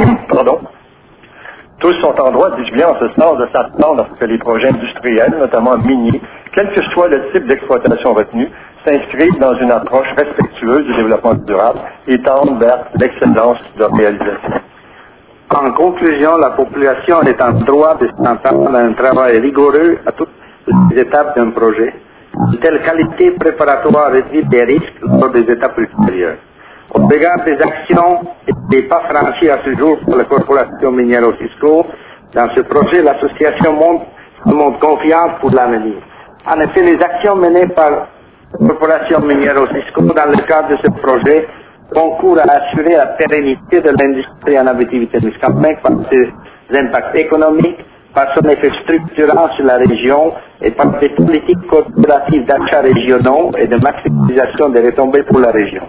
dis-je bien, en ce sens, de s'attendre à ce que les projets industriels, notamment miniers, quel que soit le type d'exploitation retenu, s'inscrivent dans une approche respectueuse du développement durable et tendent vers l'excellence de réalisation. En conclusion, la population est en droit de s'entendre à un travail rigoureux à toutes les étapes d'un projet. Une telle qualité préparatoire réduit des risques lors des étapes ultérieures. Au regard des actions et des pas franchis à ce jour par la Corporation minière Osisko, dans ce projet, l'association montre confiance pour l'avenir. En effet, les actions menées par la Corporation minière Osisko dans le cadre de ce projet concourent à assurer la pérennité de l'industrie en Abitibi-Témiscamingue par ses impacts économiques, par son effet structurant sur la région et par des politiques coopératives d'achat régionaux et de maximisation des retombées pour la région.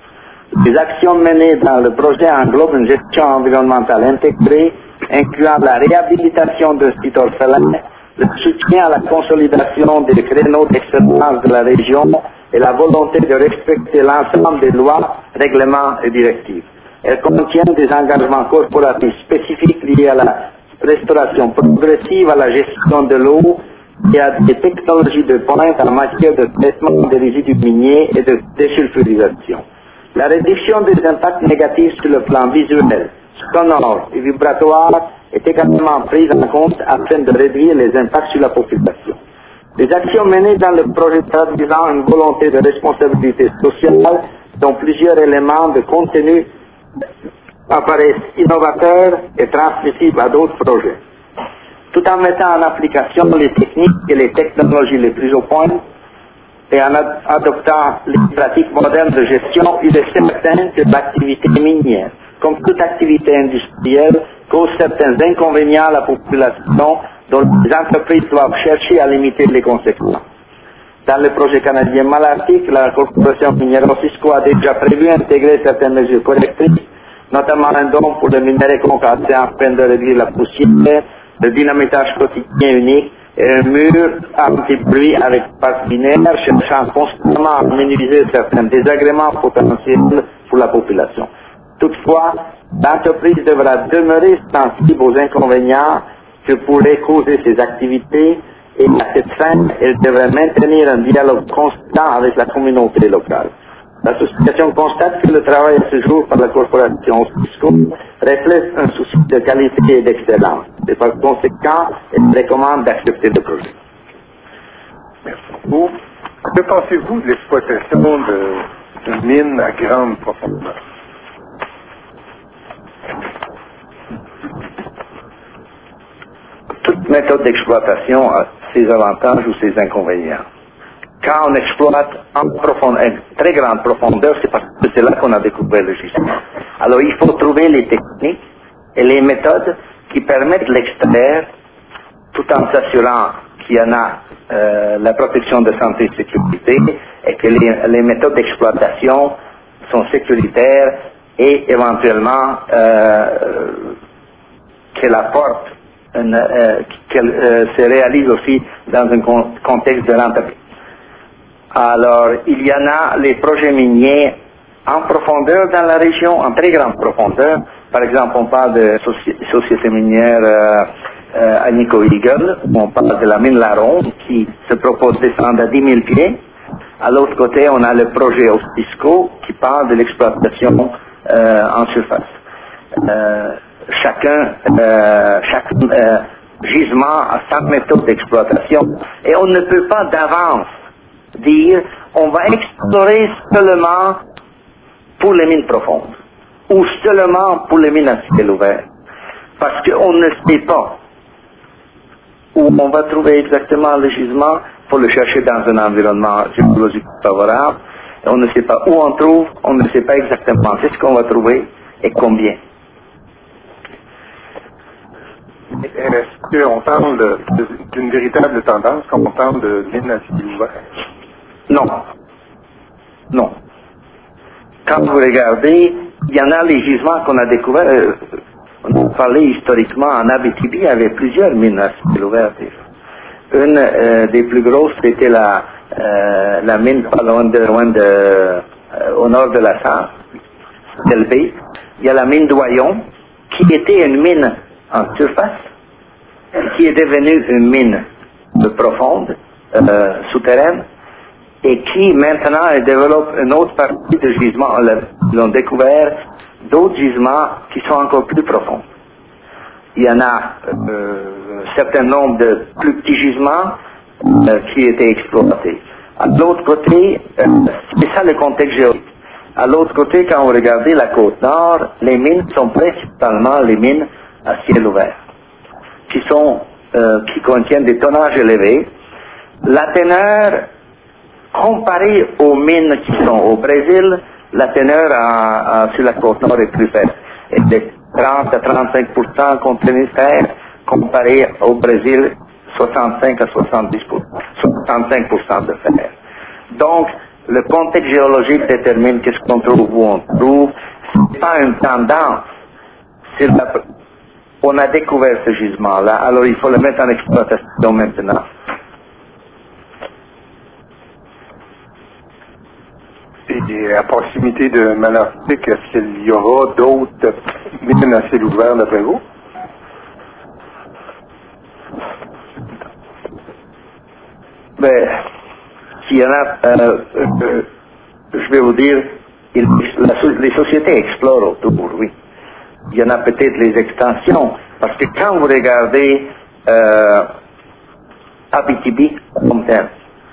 Les actions menées dans le projet englobent une gestion environnementale intégrée, incluant la réhabilitation de sites orphelins, le soutien à la consolidation des créneaux d'excellence de la région et la volonté de respecter l'ensemble des lois, règlements et directives. Elles contiennent des engagements corporatifs spécifiques liés à la restauration progressive, à la gestion de l'eau et à des technologies de pointe en matière de traitement des résidus miniers et de désulfurisation. La réduction des impacts négatifs sur le plan visuel, sonore et vibratoire est également prise en compte afin de réduire les impacts sur la population. Les actions menées dans le projet traduisant une volonté de responsabilité sociale dont plusieurs éléments de contenu apparaissent innovateurs et transmissibles à d'autres projets. Tout en mettant en application les techniques et les technologies les plus au point et en adoptant les pratiques modernes de gestion, il est certain que l'activité minière, comme toute activité industrielle, cause certains inconvénients à la population dont les entreprises doivent chercher à limiter les conséquences. Dans le projet canadien Malartic, la Corporation minière Osisko a déjà prévu d'intégrer certaines mesures correctrices, notamment un don pour le minerai concassé afin de réduire la poussière, le dynamitage quotidien unique et un mur anti-bruit avec passe binaire cherchant constamment à minimiser certains désagréments potentiels pour la population. Toutefois, l'entreprise devra demeurer sensible aux inconvénients que pourraient causer ces activités et à cette fin, elle devrait maintenir un dialogue constant avec la communauté locale. L'association constate que le travail à ce jour par la Corporation Osisko reflète un souci de qualité et d'excellence. Et par conséquent, elle recommande d'accepter le projet. Merci beaucoup. Que pensez-vous de l'exploitation de mines à grande profondeur? Toute méthode d'exploitation a ses avantages ou ses inconvénients. Quand on exploite en très grande profondeur, c'est parce que c'est là qu'on a découvert le gisement. Alors il faut trouver les techniques et les méthodes qui permettent de l'extraire tout en s'assurant qu'il y en a la protection de santé et sécurité et que les méthodes d'exploitation sont sécuritaires et éventuellement qu'elle apporte, qu'elle se réalise aussi dans un contexte de rentabilité. Alors, il y en a les projets miniers en profondeur dans la région, en très grande profondeur. Par exemple, on parle de société minière à Nico Eagle, on parle de la mine Laronde qui se propose de descendre à 10 000 pieds. À l'autre côté, on a le projet Osisko qui parle de l'exploitation en surface. Chaque gisements sans méthode d'exploitation, et on ne peut pas d'avance dire on va explorer seulement pour les mines profondes ou seulement pour les mines à ciel ouvert, parce qu'on ne sait pas où on va trouver exactement le gisement. Il faut le chercher dans un environnement géologique favorable, et on ne sait pas où on trouve, on ne sait pas exactement ce qu'on va trouver et combien. Est-ce qu'on parle d'une véritable tendance quand on parle de mines à ciel ouvert? Non. Non. Quand vous regardez, il y en a les gisements qu'on a découverts, on a parlé historiquement, en Abitibi, il y avait plusieurs mines à ciel ouvert déjà. Une des plus grosses, c'était la mine pas loin au nord de la Sarre, d'Elbé. Il y a la mine d'Oyon, qui était une mine en surface, qui est devenue une mine profonde, souterraine, et qui maintenant développe une autre partie de gisements. Ils ont découvert d'autres gisements qui sont encore plus profonds. Il y en a un certain nombre de plus petits gisements qui étaient exploités. À l'autre côté, c'est ça le contexte géologique. À l'autre côté, quand vous regardez la côte nord, les mines sont principalement les mines à ciel ouvert, qui contiennent des tonnages élevés. La teneur, comparée aux mines qui sont au Brésil, la teneur sur la côte nord est plus faible. Et de 30 à 35% complémentaire, comparé au Brésil, 65 à 70%, 65% de fer. Donc, le contexte géologique détermine qu'est-ce qu'on trouve, où on trouve. Ce n'est pas une tendance. On a découvert ce gisement-là, alors il faut le mettre en exploitation maintenant. Et à proximité de Malartic, est-ce qu'il y aura d'autres mines à ciel ouvert d'après vous? Ben, s'il y en a, je vais vous dire, les sociétés explorent autour, oui. Il y en a peut-être les extensions, parce que quand vous regardez Abitibi comme tel,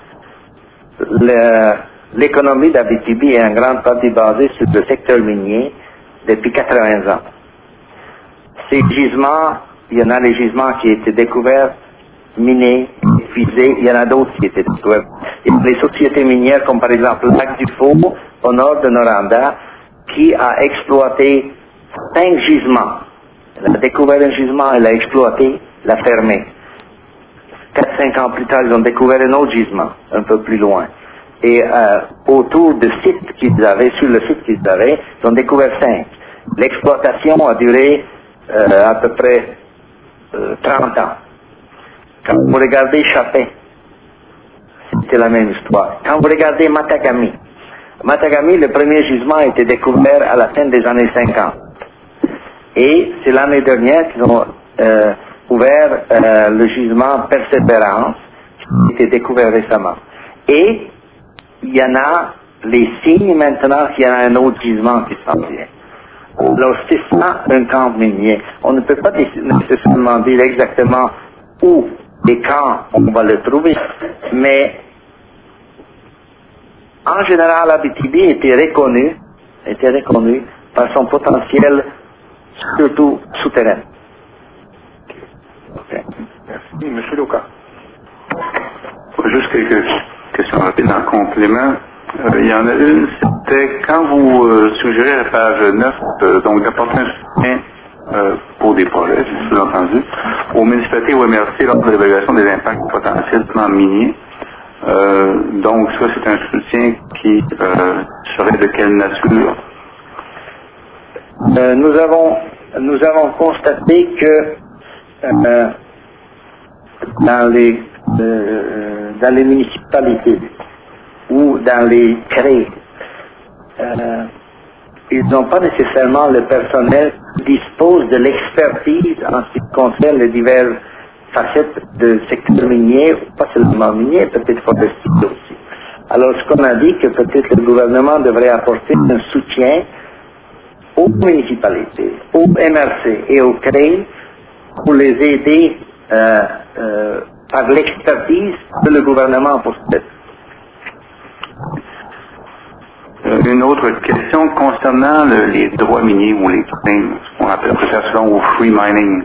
l'économie d'Abitibi est en grande partie basée sur le secteur minier depuis 80 ans. Ces gisements, il y en a les gisements qui ont été découverts, minés, épuisés, il y en a d'autres qui étaient découverts. Et les sociétés minières, comme par exemple le lac du Faux, au nord de Noranda, qui a exploité 5 gisements. Elle a découvert un gisement, elle l'a exploité, l'a fermé. 4-5 ans plus tard, ils ont découvert un autre gisement, un peu plus loin. Et autour du site qu'ils avaient, sur le site qu'ils avaient, ils ont découvert 5. L'exploitation a duré à peu près 30 ans. Quand vous regardez Chapin, c'était la même histoire. Quand vous regardez Matagami, le premier gisement a été découvert à la fin des années 50. Et c'est l'année dernière qu'ils ont ouvert le gisement Persévérance, qui a été découvert récemment. Et il y en a les signes maintenant qu'il y a un autre gisement qui s'en vient. Alors c'est ça un camp minier. On ne peut pas nécessairement dire exactement où et quand on va le trouver, mais en général Abitibi était reconnu par son potentiel surtout souterrain. Okay. Merci. Monsieur Loca. Juste quelques questions rapides en complément. Il y en a une, c'était quand vous suggérez à la page 9, donc d'apporter un soutien pour des projets, j'ai sous-entendu, aux municipalités ou MRC lors de l'évaluation des impacts potentiels dans le minier. Donc ça, c'est un soutien qui serait de quelle nature? Nous avons constaté que dans les municipalités ou dans les CRE, ils n'ont pas nécessairement le personnel qui dispose de l'expertise en ce qui concerne les diverses facettes du secteur minier, pas seulement minier, peut-être forestier aussi. Alors ce qu'on a dit, que peut-être le gouvernement devrait apporter un soutien aux municipalités, aux MRC et aux CRE pour les aider par l'expertise que le gouvernement possède. Une autre question concernant les droits miniers ou les claims, on appelle ça souvent au free mining.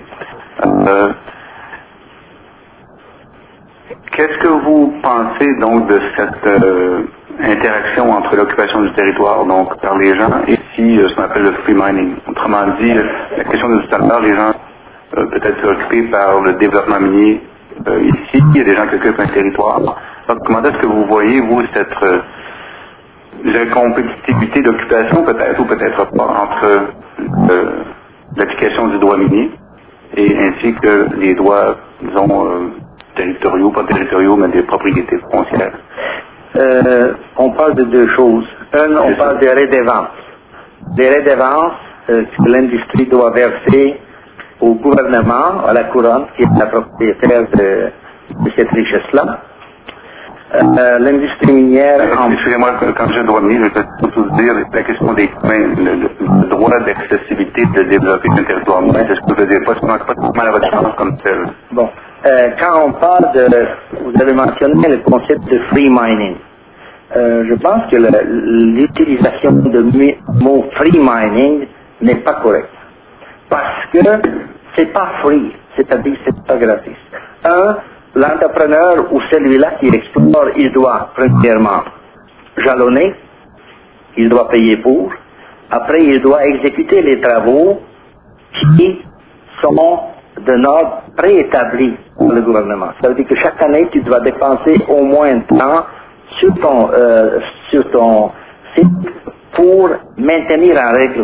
Qu'est-ce que vous pensez donc de cette interaction entre l'occupation du territoire donc par les gens et ce qu'on appelle le free mining? Autrement dit, la question de tout à l'heure, les gens peut-être occupés par le développement minier ici, il y a des gens qui occupent un territoire. Donc, comment est-ce que vous voyez, vous, cette compétitivité d'occupation, peut-être ou peut-être pas, entre l'application du droit minier et ainsi que les droits, disons, territoriaux, pas territoriaux, mais des propriétés foncières? On parle de deux choses. On parle des redevances. Des redevances que l'industrie doit verser au gouvernement, à la couronne, qui est la propriétaire de cette richesse-là. L'industrie minière... Excusez-moi, quand je dois venir, je peux surtout dire la question des le droit d'accessibilité de développer un territoire minier. C'est ce que vous ne faisiez pas, c'est pas tellement la référence comme tel. Bon, quand on parle vous avez mentionné le concept de free mining. Je pense que l'utilisation du mot free mining n'est pas correcte. Parce que c'est pas free, c'est-à-dire c'est pas gratis. L'entrepreneur ou celui-là qui explore, il doit premièrement jalonner, il doit payer pour, après il doit exécuter les travaux qui sont d'un ordre préétabli par le gouvernement. Ça veut dire que chaque année tu dois dépenser au moins un temps sur ton site pour maintenir en règle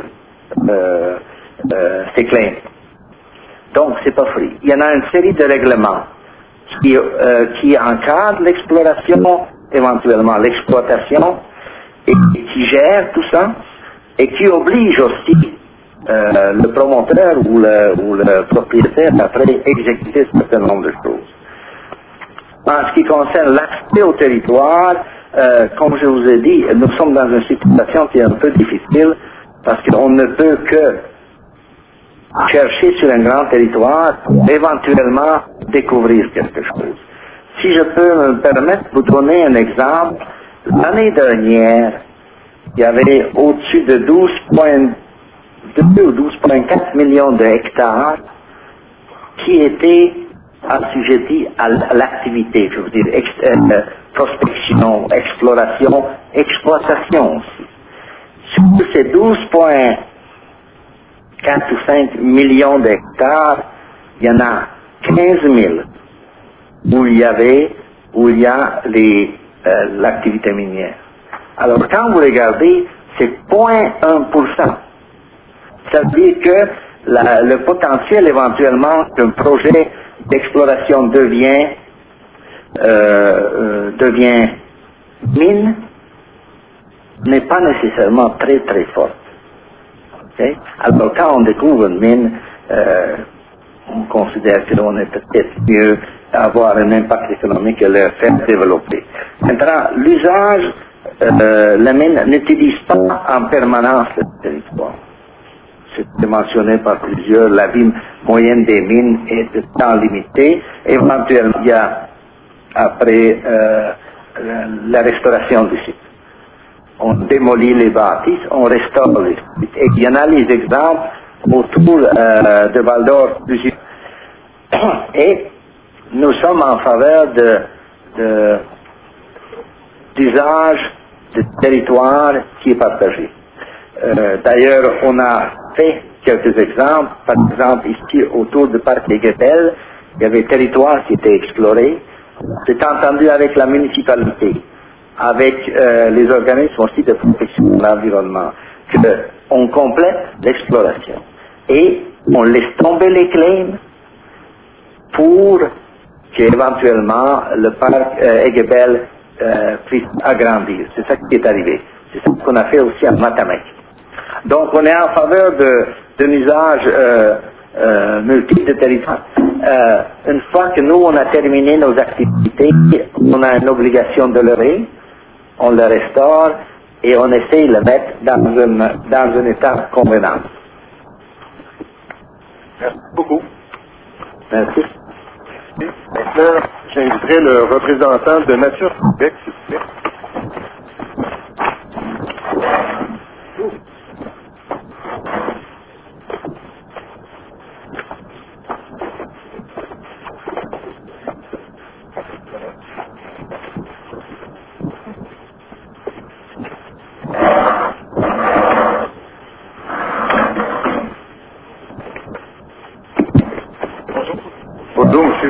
ces claims. Donc c'est pas free. Il y en a une série de règlements qui encadrent l'exploration, éventuellement l'exploitation, et qui gèrent tout ça, et qui obligent aussi le promoteur ou le propriétaire après exécuter un certain nombre de choses. En ce qui concerne l'accès au territoire, comme je vous ai dit, nous sommes dans une situation qui est un peu difficile parce qu'on ne peut que chercher sur un grand territoire pour éventuellement découvrir quelque chose. Si je peux me permettre de vous donner un exemple, l'année dernière, il y avait au-dessus de 12,2 ou 12,4 millions de hectares qui étaient assujettis à l'activité, je veux dire, prospection, exploration, exploitation aussi. Sur ces 12,4 ou 5 millions d'hectares, il y en a 15 000 où il y a l'activité minière. Alors quand vous regardez, c'est 0,1%. Ça veut dire que le potentiel éventuellement qu'un projet d'exploration devient mine n'est pas nécessairement très très fort. Okay? Alors quand on découvre une mine, on considère que l'on est peut-être mieux avoir un impact économique et le faire développer. Maintenant, l'usage, la mine n'utilise pas en permanence le territoire. C'est mentionné par plusieurs, la vie moyenne des mines est de temps limité. Éventuellement, il y a, après la restauration du site, on démolit les bâtisses, on restaure les sites. Et il y en a les exemples autour de Val-d'Or. Et nous sommes en faveur d'usage de territoire qui est partagé. D'ailleurs, on a fait quelques exemples. Par exemple, ici, autour du parc des Guépels, il y avait territoire qui était exploré. C'est entendu avec la municipalité, avec les organismes aussi de protection de l'environnement, qu'on complète l'exploration. Et on laisse tomber les claims pour qu'éventuellement le parc Aiguebelle puisse agrandir. C'est ça qui est arrivé. C'est ça qu'on a fait aussi à Matamec. Donc on est en faveur d'un usage multiple de territoire. Une fois que nous on a terminé nos activités, on a une obligation de lever, on le restaure et on essaye de le mettre dans un état convenable. Merci beaucoup. Merci. Maintenant, j'inviterai le représentant de Nature Québec, s'il vous plaît. Bonjour, monsieur.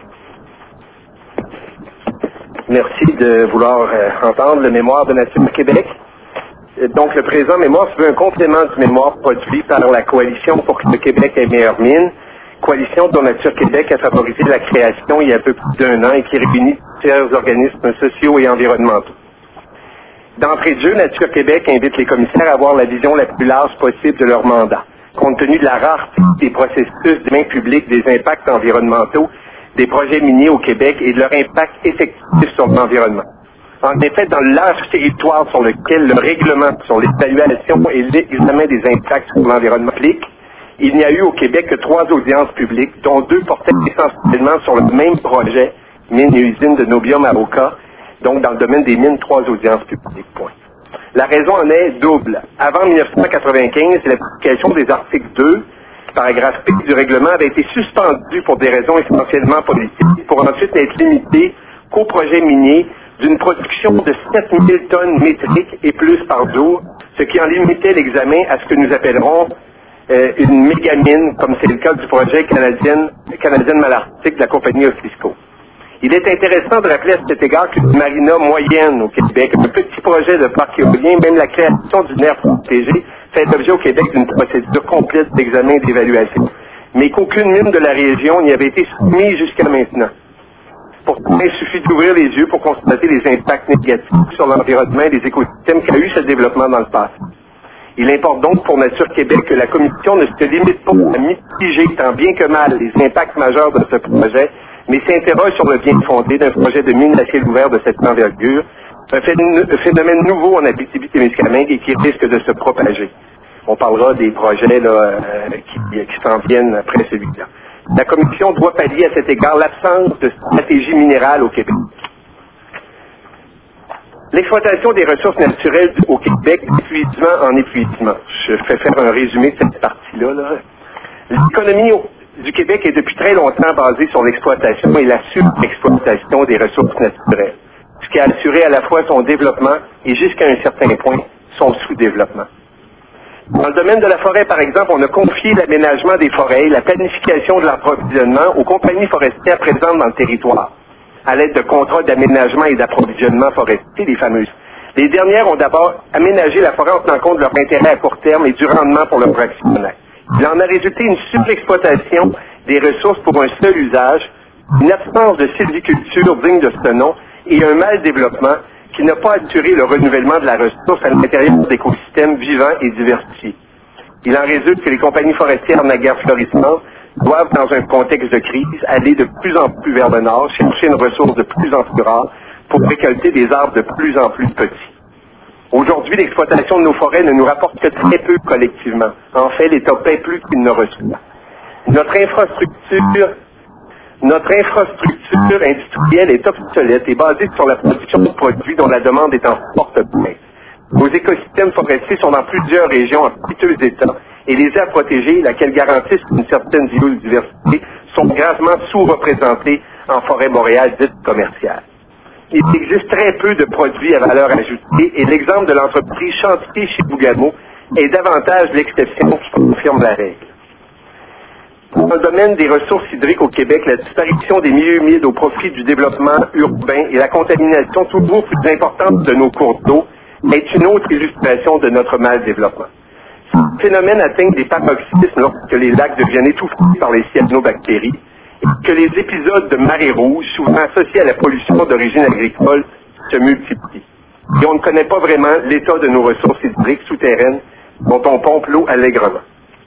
Merci de vouloir entendre le mémoire de Nature Québec. Donc, le présent mémoire, c'est un complément du mémoire produit par la Coalition pour que le Québec ait meilleure mine, coalition dont Nature Québec a favorisé la création il y a un peu plus d'1 an et qui réunit plusieurs organismes sociaux et environnementaux. D'entrée de jeu, Nature Québec invite les commissaires à avoir la vision la plus large possible de leur mandat, compte tenu de la rareté des processus de main publique, des impacts environnementaux, des projets miniers au Québec et de leur impact effectif sur l'environnement. En effet, dans le large territoire sur lequel le règlement sur l'évaluation et l'examen des impacts sur l'environnement applique, il n'y a eu au Québec que 3 audiences publiques, dont 2 portaient essentiellement sur le même projet, mine et usine de Nobium à Oka, donc dans le domaine des mines, 3 audiences publiques. Point. La raison en est double. Avant 1995, l'application des articles 2, paragraphe P du règlement, avait été suspendue pour des raisons essentiellement politiques, pour ensuite être limitée qu'aux projets miniers d'une production de 7000 tonnes métriques et plus par jour, ce qui en limitait l'examen à ce que nous appellerons une mégamine, comme c'est le cas du projet canadienne Malartic de la compagnie Oslisco. Il est intéressant de rappeler à cet égard qu'une marina moyenne au Québec, un petit projet de parc éolien, même la création d'une aire protégée, fait l'objet au Québec d'une procédure complète d'examen et d'évaluation, mais qu'aucune mine de la région n'y avait été soumise jusqu'à maintenant. Pourtant, il suffit d'ouvrir les yeux pour constater les impacts négatifs sur l'environnement et les écosystèmes qu'a eu ce développement dans le passé. Il importe donc pour Nature Québec que la Commission ne se limite pas à mitiger tant bien que mal les impacts majeurs de ce projet, mais s'interroge sur le bien fondé d'un projet de mine à ciel ouvert de cette envergure, un phénomène nouveau en Abitibi-Témiscamingue et qui risque de se propager. On parlera des projets qui s'en viennent après celui-là. La Commission doit pallier à cet égard l'absence de stratégie minérale au Québec. L'exploitation des ressources naturelles au Québec, épuisement en épuisement. Je fais faire un résumé de cette partie-là. L'économie du Québec est depuis très longtemps basée sur l'exploitation et la surexploitation des ressources naturelles, ce qui a assuré à la fois son développement et jusqu'à un certain point son sous-développement. Dans le domaine de la forêt, par exemple, on a confié l'aménagement des forêts et la planification de l'approvisionnement aux compagnies forestières présentes dans le territoire, à l'aide de contrats d'aménagement et d'approvisionnement forestier, les fameuses. Les dernières ont d'abord aménagé la forêt en tenant compte de leur intérêt à court terme et du rendement pour leurs actionnaires. Il en a résulté une surexploitation des ressources pour un seul usage, une absence de sylviculture digne de ce nom et un mal développement qui n'a pas assuré le renouvellement de la ressource à l'intérieur d'écosystèmes vivants et diversifiés. Il en résulte que les compagnies forestières naguère florissantes doivent, dans un contexte de crise, aller de plus en plus vers le nord, chercher une ressource de plus en plus rare pour récolter des arbres de plus en plus petits. Aujourd'hui, l'exploitation de nos forêts ne nous rapporte que très peu collectivement. En fait, l'État paie plus qu'il ne reçoit. Notre infrastructure industrielle est obsolète et basée sur la production de produits dont la demande est en forte baisse. Nos écosystèmes forestiers sont dans plusieurs régions en piteux état et les aires protégées, laquelle garantissent une certaine biodiversité, sont gravement sous-représentés en forêt boréale dite commerciale. Il existe très peu de produits à valeur ajoutée et l'exemple de l'entreprise Chantier chez Bougamo est davantage l'exception qui confirme la règle. Dans le domaine des ressources hydriques au Québec, la disparition des milieux humides au profit du développement urbain et la contamination toujours plus importante de nos cours d'eau est une autre illustration de notre mal développement. Ce phénomène atteint des paroxysmes lorsque les lacs deviennent étouffés par les cyanobactéries et que les épisodes de marée rouge, souvent associés à la pollution d'origine agricole, se multiplient. Et on ne connaît pas vraiment l'état de nos ressources hydriques souterraines dont on pompe l'eau allègrement.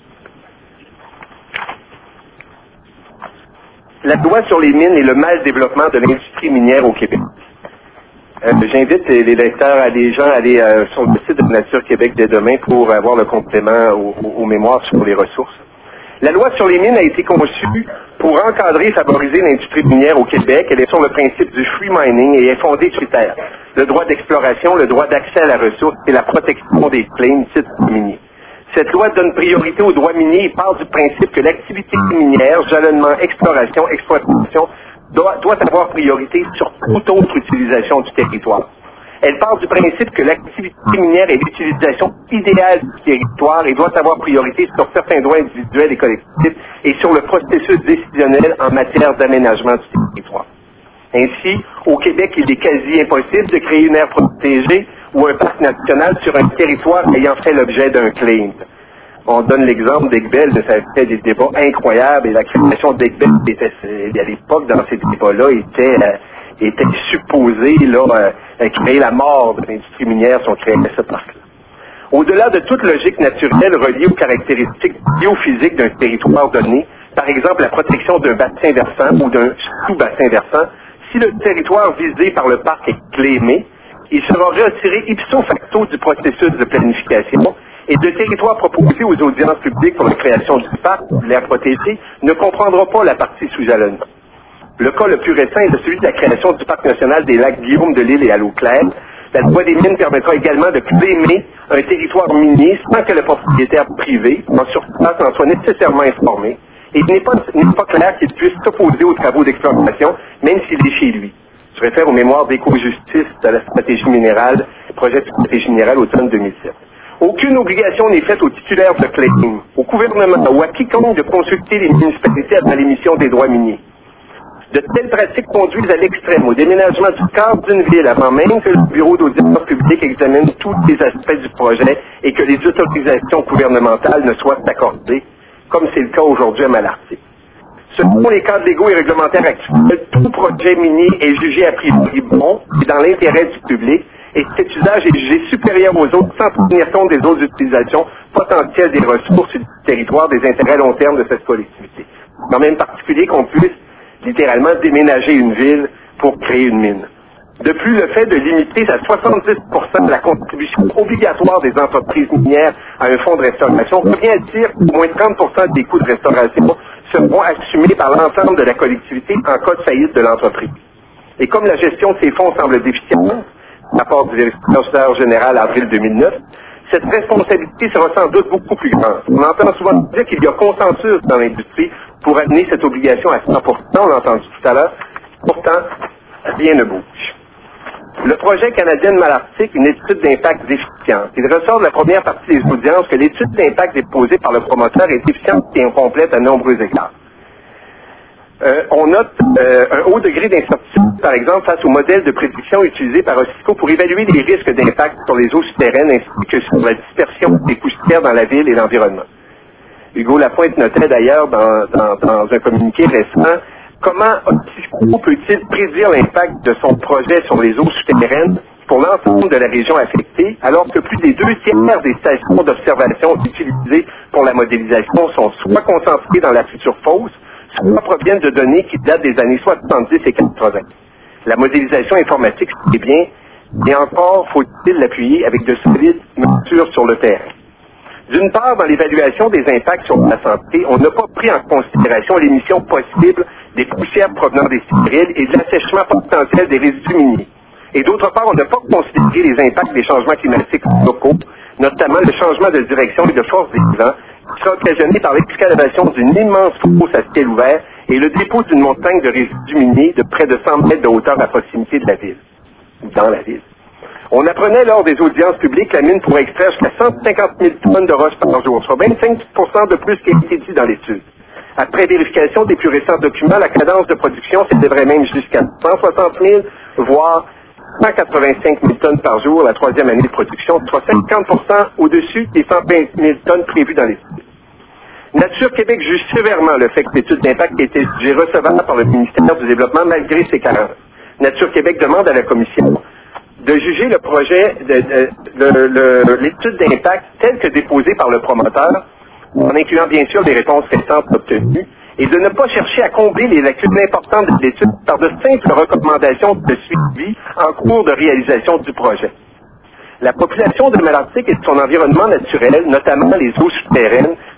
La loi sur les mines et le mal développement de l'industrie minière au Québec. J'invite les lecteurs, à aller sur le site de Nature Québec dès demain pour avoir le complément aux mémoires sur les ressources. La loi sur les mines a été conçue Pour encadrer et favoriser l'industrie minière au Québec, elle est sur le principe du free mining et est fondée sur critères. Le droit d'exploration, le droit d'accès à la ressource et la protection des claims titres miniers. Cette loi donne priorité aux droits miniers et part du principe que l'activité minière, jalonnement, exploration, exploitation, doit avoir priorité sur toute autre utilisation du territoire. Elle part du principe que l'activité minière est l'utilisation idéale du territoire et doit avoir priorité sur certains droits individuels et collectifs et sur le processus décisionnel en matière d'aménagement du territoire. Ainsi, au Québec, il est quasi impossible de créer une aire protégée ou un parc national sur un territoire ayant fait l'objet d'un claim. On donne l'exemple d'Aiguebelle, ça fait des débats incroyables, et la création d'Aiguebelle, à l'époque, dans ces débats-là, était supposée créer la mort de l'industrie minière si on créait ce parc-là. Au-delà de toute logique naturelle reliée aux caractéristiques biophysiques d'un territoire donné, par exemple la protection d'un bassin versant ou d'un sous-bassin versant, si le territoire visé par le parc est claimé, il sera retiré ipso facto du processus de planification et de territoire proposé aux audiences publiques pour la création du parc ou de l'aire protégée ne comprendra pas la partie sous-jalonnement. Le cas le plus récent est celui de la création du parc national des lacs Guillaume de l'Île et à l'Eau-Claire. La loi des mines permettra également de claimer un territoire minier sans que le propriétaire privé, en surface, en soit nécessairement informé. Et il n'est pas clair qu'il puisse s'opposer aux travaux d'exploitation, même s'il est chez lui. Je réfère aux mémoires d'éco-justice de la stratégie minérale, projet de stratégie minérale automne 2007. Aucune obligation n'est faite aux titulaires de claim, au gouvernement ou à quiconque de consulter les municipalités avant l'émission des droits miniers. De telles pratiques conduisent à l'extrême, au déménagement du cadre d'une ville avant même que le bureau d'audience publique examine tous les aspects du projet et que les autorisations gouvernementales ne soient accordées, comme c'est le cas aujourd'hui à Malartic. Selon les cadres légaux et réglementaires actuels, tout projet minier est jugé a priori bon et dans l'intérêt du public, et cet usage est jugé supérieur aux autres sans tenir compte des autres utilisations potentielles des ressources du territoire, des intérêts à long terme de cette collectivité. Dans le même particulier qu'on puisse littéralement déménager une ville pour créer une mine. De plus, le fait de limiter à 70% la contribution obligatoire des entreprises minières à un fonds de restauration revient à dire qu'au moins 30% des coûts de restauration seront assumés par l'ensemble de la collectivité en cas de faillite de l'entreprise. Et comme la gestion de ces fonds semble déficiente, rapport du vérificateur général avril 2009, cette responsabilité sera sans doute beaucoup plus grande. On entend souvent dire qu'il y a consensus dans l'industrie pour amener cette obligation à 100%, on l'a entendu tout à l'heure, pourtant, rien ne bouge. Le projet canadien de Malartic, une étude d'impact déficiente. Il ressort de la première partie des audiences que l'étude d'impact déposée par le promoteur est déficiente et incomplète à nombreux égards. On note un haut degré d'incertitude, par exemple, face au modèle de prédiction utilisé par OSISCO pour évaluer les risques d'impact sur les eaux souterraines ainsi que sur la dispersion des poussières dans la ville et l'environnement. Hugo Lapointe notait d'ailleurs dans un communiqué récent comment OSISCO peut-il prédire l'impact de son projet sur les eaux souterraines pour l'ensemble de la région affectée, alors que plus des 2/3 des stations d'observation utilisées pour la modélisation sont soit concentrées dans la future fosse, soit proviennent de données qui datent des années 70 et 80. La modélisation informatique, c'est bien, mais encore faut-il l'appuyer avec de solides mesures sur le terrain. D'une part, dans l'évaluation des impacts sur la santé, on n'a pas pris en considération l'émission possible des poussières provenant des cylindriles et de l'assèchement potentiel des résidus miniers. Et d'autre part, on n'a pas considéré les impacts des changements climatiques locaux, notamment le changement de direction et de force des vents, qui sera occasionné par l'excavation d'une immense fosse à ciel ouvert et le dépôt d'une montagne de résidus miniers de près de 100 mètres de hauteur à proximité de la ville, ou dans la ville. On apprenait lors des audiences publiques que la mine pourrait extraire jusqu'à 150 000 tonnes de roches par jour, soit 25% de plus qu'il a été dit dans l'étude. Après vérification des plus récents documents, la cadence de production s'élèverait même jusqu'à 160 000, voire 185 000 tonnes par jour la troisième année de production, soit 50% au-dessus des 120 000 tonnes prévues dans l'étude. Nature Québec juge sévèrement le fait que l'étude d'impact ait été jugée recevable par le ministère du Développement malgré ses carences. Nature Québec demande à la Commission de juger le projet, l'étude d'impact telle que déposée par le promoteur, en incluant bien sûr les réponses récentes obtenues, et de ne pas chercher à combler les lacunes importantes de l'étude par de simples recommandations de suivi en cours de réalisation du projet. La population de Malartic et de son environnement naturel, notamment les eaux souterraines,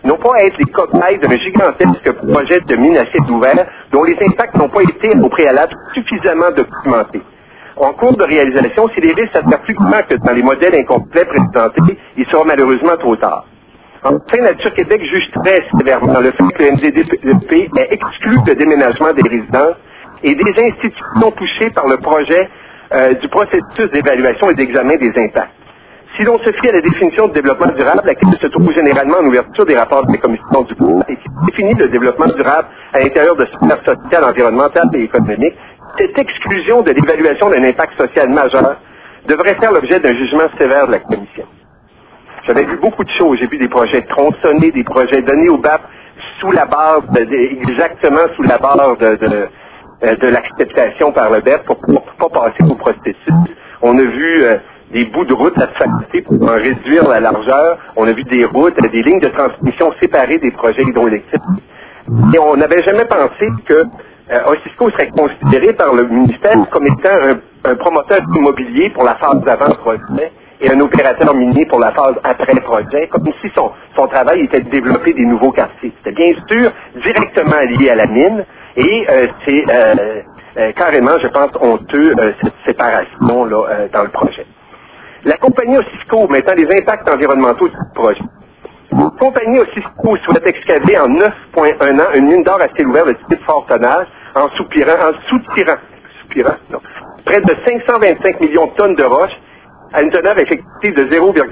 non pas à être les cobayes d'un gigantesque projet de mine à ciel ouvert dont les impacts n'ont pas été au préalable suffisamment documentés. En cours de réalisation, si les risques s'avèrent plus grands que dans les modèles incomplets présentés, il sera malheureusement trop tard. Enfin, Nature Québec juge très sévèrement le fait que le NDDP ait exclu le déménagement des résidences et des institutions touchées par le projet du processus d'évaluation et d'examen des impacts. Si l'on se fie à la définition de développement durable, laquelle se trouve généralement en ouverture des rapports de la Commission du gouvernement et qui définit le développement durable à l'intérieur de sphères sociales, environnementales et économiques, cette exclusion de l'évaluation d'un impact social majeur devrait faire l'objet d'un jugement sévère de la Commission. J'avais vu beaucoup de choses. J'ai vu des projets tronçonnés, des projets donnés au BAP sous la barre, exactement sous la barre de l'acceptation par le BEP pour ne pas passer au processus. On a vu des bouts de route asphaltés pour en réduire la largeur. On a vu des routes, des lignes de transmission séparées des projets hydroélectriques. Et on n'avait jamais pensé que Ossisco serait considéré par le ministère comme étant un promoteur immobilier pour la phase d'avant-projet et un opérateur minier pour la phase après-projet, comme si son travail était de développer des nouveaux quartiers. C'était bien sûr directement lié à la mine et c'est carrément, je pense, honteux cette séparation là, dans le projet. La compagnie Ossisco mettant les impacts environnementaux du projet. La compagnie Ossisco souhaite excaver en 9,1 ans une mine d'or à ciel ouvert de type fort tonnage en soutirant près de 525 millions de tonnes de roches à une teneur effective de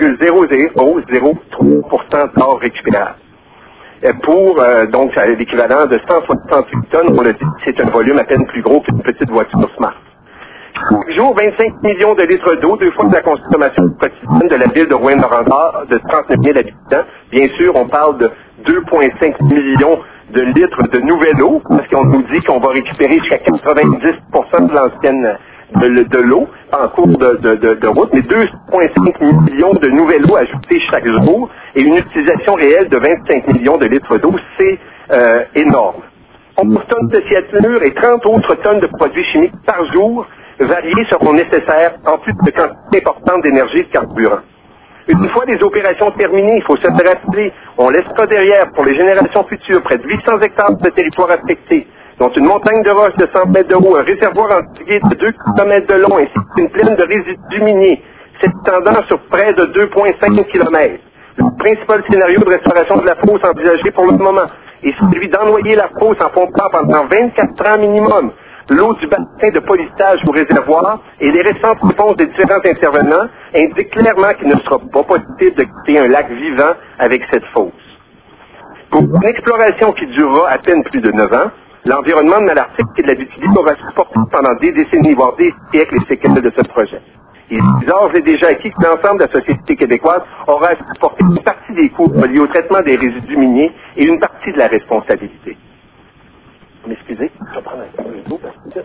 0,0003% d'or récupérable. Pour donc l'équivalent de 168 tonnes, on l'a dit, c'est un volume à peine plus gros qu'une petite voiture Smart. Chaque jour, 25 millions de litres d'eau, 2 fois de la consommation quotidienne de la ville de Rouyn-Noranda de 39 000 habitants. Bien sûr, on parle de 2,5 millions de litres de nouvelle eau, parce qu'on nous dit qu'on va récupérer jusqu'à 90% de l'ancienne de l'eau en cours de route, mais 2,5 millions de nouvelle eau ajoutée chaque jour et une utilisation réelle de 25 millions de litres d'eau, c'est énorme. 11 tonnes de cyanure et 30 autres tonnes de produits chimiques par jour variés seront nécessaires, en plus de quantités importantes d'énergie et de carburant. Une fois les opérations terminées, il faut se rappeler, on laissera derrière pour les générations futures près de 800 hectares de territoire affecté, dont une montagne de roches de 100 mètres de haut, un réservoir antigué de 2 km de long, ainsi qu'une plaine de résidus miniers, s'étendant sur près de 2,5 km. Le principal scénario de restauration de la fosse envisagé pour le moment est celui d'ennoyer la fosse en pompant pendant 24 ans minimum l'eau du bassin de polissage au réservoir, et les récentes réponses des différents intervenants indiquent clairement qu'il ne sera pas possible de quitter un lac vivant avec cette fosse. Pour une exploration qui durera à peine plus de 9 ans, l'environnement de Malartic et de la Abitibi aura supporté pendant des décennies, voire des siècles, les séquelles de ce projet. Il est d'ores et déjà acquis que l'ensemble de la société québécoise aura supporté une partie des coûts liés au traitement des résidus miniers et une partie de la responsabilité. M'excusez, je vais prendre un peu d'eau parce que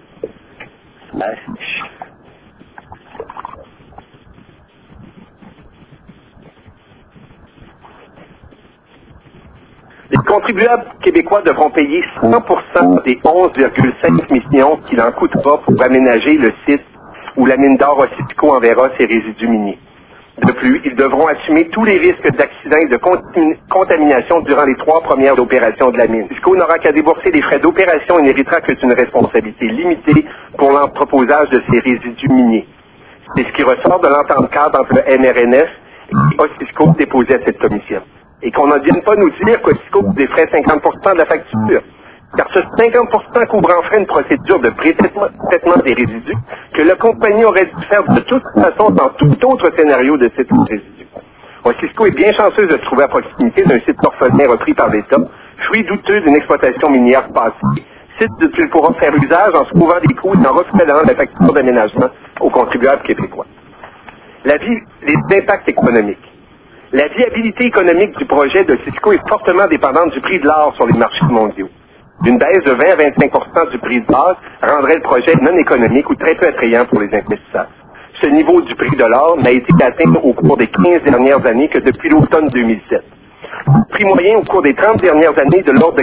les contribuables québécois devront payer 100% des 11,5 millions qu'il en coûtera pour aménager le site où la mine d'or Ossisco enverra ses résidus miniers. De plus, ils devront assumer tous les risques d'accident et de contamination durant les 3 premières opérations de la mine. Ossisco n'aura qu'à débourser les frais d'opération et n'héritera que d'une responsabilité limitée pour l'entreposage de ces résidus miniers. C'est ce qui ressort de l'entente cadre entre le NRNF et Ossisco déposé à cette commission. Et qu'on n'en vienne pas nous dire qu'Ossisco défraie 50% de la facture. Car ce 50% couvre en frais une procédure de pré-traitement des résidus que la compagnie aurait dû faire de toute façon dans tout autre scénario de cette résidus. Ossisco est bien chanceuse de se trouver à proximité d'un site orphelin repris par l'État, fruit douteux d'une exploitation minière passée, site dont il pourra faire usage en se trouvant des coûts et en reflétant la facture d'aménagement aux contribuables québécois. Les impacts économiques. La viabilité économique du projet d'Ossisco est fortement dépendante du prix de l'or sur les marchés mondiaux. Une baisse de 20 à 25% du prix de base rendrait le projet non économique ou très peu attrayant pour les investisseurs. Ce niveau du prix de l'or n'a été atteint au cours des 15 dernières années que depuis l'automne 2007. Le prix moyen au cours des 30 dernières années est de l'ordre de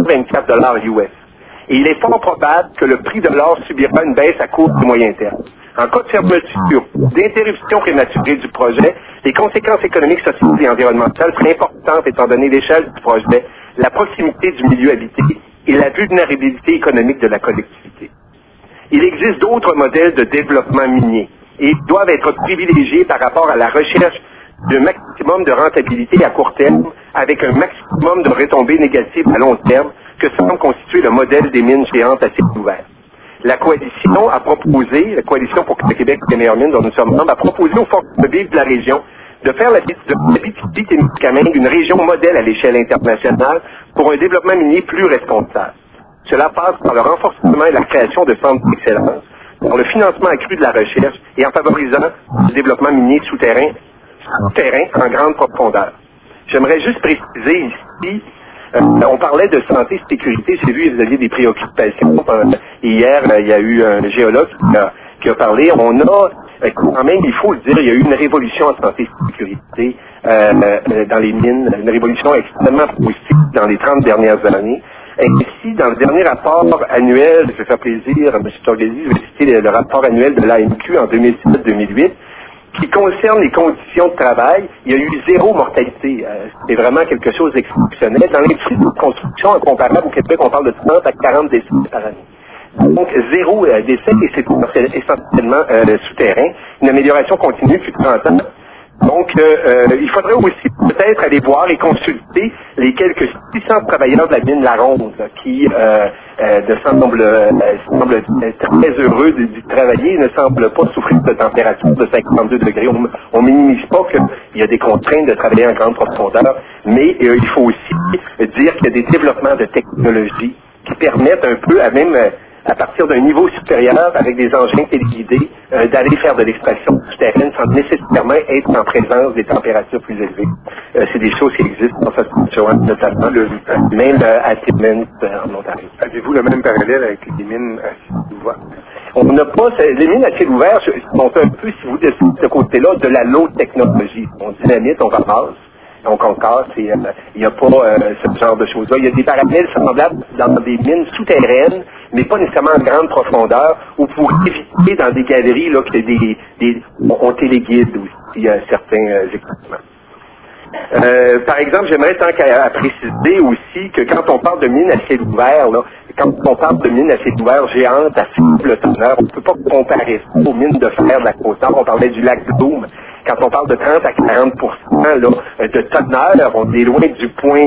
424 $ US. Et il est fort probable que le prix de l'or subira une baisse à court et moyen terme. En cas de fermeture ou d'interruption prématurée du projet, les conséquences économiques, sociales et environnementales seraient importantes étant donné l'échelle du projet, la proximité du milieu habité et la vulnérabilité économique de la collectivité. Il existe d'autres modèles de développement minier et ils doivent être privilégiés par rapport à la recherche d'un maximum de rentabilité à court terme avec un maximum de retombées négatives à long terme que semble constituer le modèle des mines géantes à ciel ouvert. La coalition a proposé, la coalition pour le Québec et les meilleures mines dont nous sommes membres, a proposé aux forces de vivre de la région de faire l'Abitibi-Témiscamingue une région modèle à l'échelle internationale pour un développement minier plus responsable. Cela passe par le renforcement et la création de centres d'excellence, par le financement accru de la recherche et en favorisant le développement minier souterrain en grande profondeur. J'aimerais juste préciser ici, on parlait de santé et sécurité, j'ai vu que vous aviez des préoccupations. Hier, il y a eu un géologue qui a parlé. On a, quand même, il faut le dire, il y a eu une révolution en santé et sécurité dans les mines, une révolution extrêmement positive dans les 30 dernières années. Et ici, dans le dernier rapport annuel, je vais faire plaisir à M. Torghezi, je vais citer le rapport annuel de l'AMQ en 2007-2008, qui concerne les conditions de travail, il y a eu 0 mortalité. C'est vraiment quelque chose d'exceptionnel. Dans l'industrie de construction, en comparable au Québec, on parle de 30 à 40 décès par année. Donc, 0 décès, et c'est essentiellement souterrain. Une amélioration continue depuis 30 ans. Donc, il faudrait aussi peut-être aller voir et consulter les quelques 600 travailleurs de la mine La Ronde qui semblent très heureux d'y travailler, ne semblent pas souffrir de température de 52 degrés. On minimise pas qu'il y a des contraintes de travailler en grande profondeur, mais il faut aussi dire qu'il y a des développements de technologie qui permettent un peu à partir d'un niveau supérieur, avec des engins téléguidés, d'aller faire de l'extraction souterraine sans nécessairement être en présence des températures plus élevées. C'est des choses qui existent dans cette situation, notamment même à Timmins, en Ontario. Avez-vous le même parallèle avec les mines à ciel ouvert? On n'a pas, les mines à ciel ouvert sont un peu, si vous voulez, de ce côté-là, de la low technologie. On dynamite, on ramasse. Donc, on casse et il n'y a pas ce genre de choses-là. Il y a des parallèles semblables dans des mines souterraines, mais pas nécessairement en grande profondeur, ou pour éviter dans des galeries là, que on téléguide aussi certains équipements. Par exemple, j'aimerais tant qu'à préciser aussi que quand on parle de mines à ciel ouvert, là, quand on parle de mines à ciel ouvert géantes à faible teneur, on ne peut pas comparer ça aux mines de fer de la Côte-Nord. On parlait du lac Bloom. Quand on parle de 30 à 40% là, de teneur, on est loin du point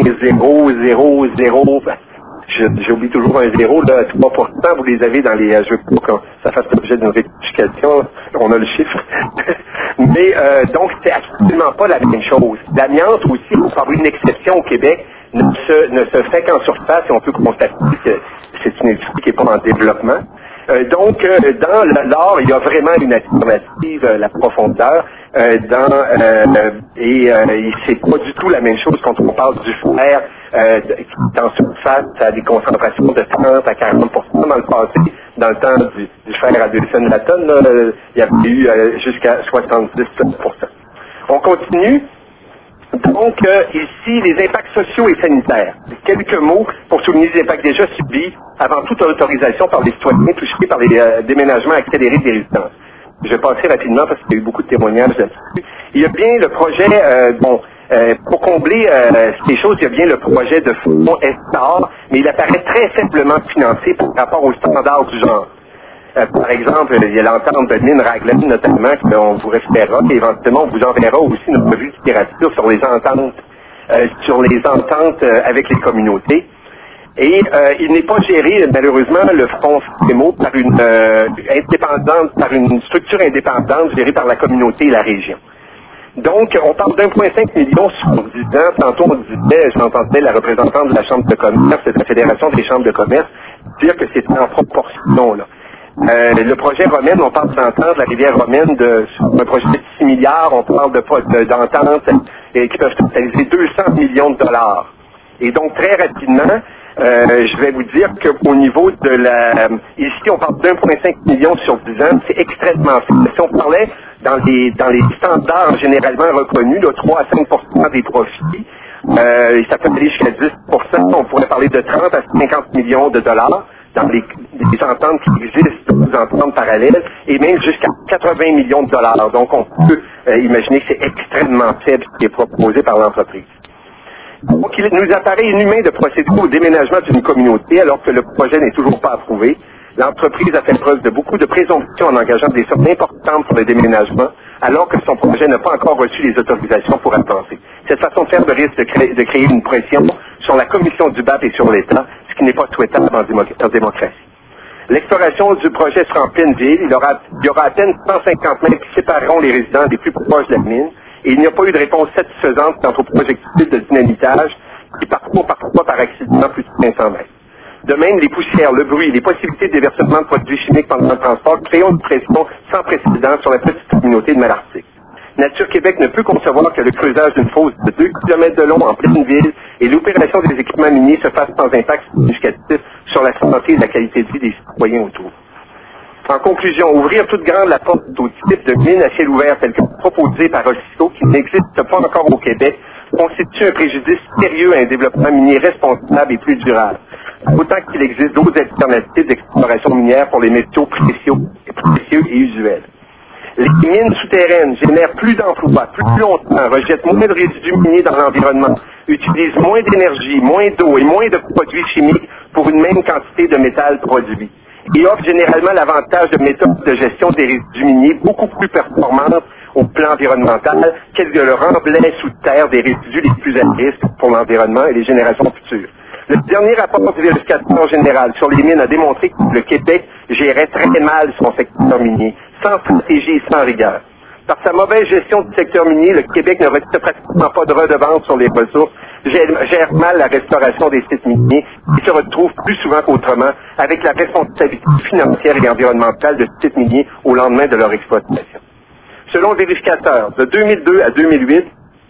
0,000. J'oublie toujours un 0, là, 3%, vous les avez dans les jeux pour que ça fasse l'objet d'une rectification, on a le chiffre. Mais donc, c'est absolument pas la même chose. L'amiante aussi, pour avoir une exception au Québec, ne se fait qu'en surface et on peut constater que c'est une industrie qui n'est pas en développement. Donc, dans l'or, il y a vraiment une alternative, la profondeur, et c'est pas du tout la même chose quand on parle du fer qui est en surface à des concentrations de 30 à 40%. Dans le passé, dans le temps du fer à 2 cents la tonne, là, il y avait eu jusqu'à 70%. On continue. Donc, ici, les impacts sociaux et sanitaires. Quelques mots pour souligner les impacts déjà subis avant toute autorisation par les citoyens touchés par les déménagements accélérés des résidences. Je vais passer rapidement parce qu'il y a eu beaucoup de témoignages là-dessus. Il y a bien le projet, pour combler ces choses, il y a bien le projet de fonds ESTAR, mais il apparaît très faiblement financé par rapport aux standards du genre. Par exemple, il y a l'entente de mine Raglan, notamment, qu'on vous référera, et éventuellement, on vous enverra aussi une revue de littérature sur les ententes avec les communautés. Et il n'est pas géré, malheureusement, le Fonds FEMO par une structure indépendante gérée par la communauté et la région. Donc, on parle d'1,5 million sur 10 ans. Tantôt, j'entendais la représentante de la Chambre de commerce et de la Fédération des chambres de commerce dire que c'était en proportion, là. Le projet Romaine, on parle d'entente, la rivière Romaine, un projet de 6 milliards, on parle d'entente qui peuvent totaliser 200 millions de dollars. Et donc, très rapidement, je vais vous dire qu'au niveau de ici, on parle d'1,5 million sur 10 ans, c'est extrêmement faible. Si on parlait dans les standards généralement reconnus, là, 3 à 5% des profits, ça peut aller jusqu'à 10%, on pourrait parler de 30 à 50 millions de dollars. dans les ententes qui existent, des ententes parallèles, et même jusqu'à 80 millions de dollars. Donc, on peut imaginer que c'est extrêmement faible ce qui est proposé par l'entreprise. Donc, il nous apparaît inhumain de procéder au déménagement d'une communauté alors que le projet n'est toujours pas approuvé. L'entreprise a fait preuve de beaucoup de présomption en engageant des sommes importantes pour le déménagement, alors que son projet n'a pas encore reçu les autorisations pour avancer. Cette façon de faire risque de créer une pression sur la commission du BAP et sur l'État, ce qui n'est pas souhaitable en démocratie. L'exploration du projet sera en pleine ville. Il y aura à peine 150 mètres qui sépareront les résidents les plus proches de la mine, et il n'y a pas eu de réponse satisfaisante quant au projectile de dynamitage qui parcourt parfois par accident plus de 500 mètres. De même, les poussières, le bruit, les possibilités de déversement de produits chimiques pendant le transport créent une pression sans précédent sur la petite communauté de Malartic. Nature Québec ne peut concevoir que le creusage d'une fosse de 2 km de long en pleine ville et l'opération des équipements miniers se fasse sans impact significatif sur la santé et la qualité de vie des citoyens autour. En conclusion, ouvrir toute grande la porte au type de mine à ciel ouvert tel que proposé par Osisko, qui n'existe pas encore au Québec, constitue un préjudice sérieux à un développement minier responsable et plus durable. Autant qu'il existe d'autres alternatives d'exploration minière pour les métaux précieux et usuels. Les mines souterraines génèrent plus d'emplois, plus longtemps, rejettent moins de résidus miniers dans l'environnement, utilisent moins d'énergie, moins d'eau et moins de produits chimiques pour une même quantité de métal produit. Et offrent généralement l'avantage de méthodes de gestion des résidus miniers beaucoup plus performantes au plan environnemental qu'elles le remblai sous terre des résidus les plus à risque pour l'environnement et les générations futures. Le dernier rapport du vérificateur général sur les mines a démontré que le Québec gérait très mal son secteur minier, sans stratégie et sans rigueur. Par sa mauvaise gestion du secteur minier, le Québec ne retire pratiquement pas de redevance sur les ressources, gère mal la restauration des sites miniers et se retrouve plus souvent qu'autrement avec la responsabilité financière et environnementale de sites miniers au lendemain de leur exploitation. Selon le vérificateur, de 2002 à 2008,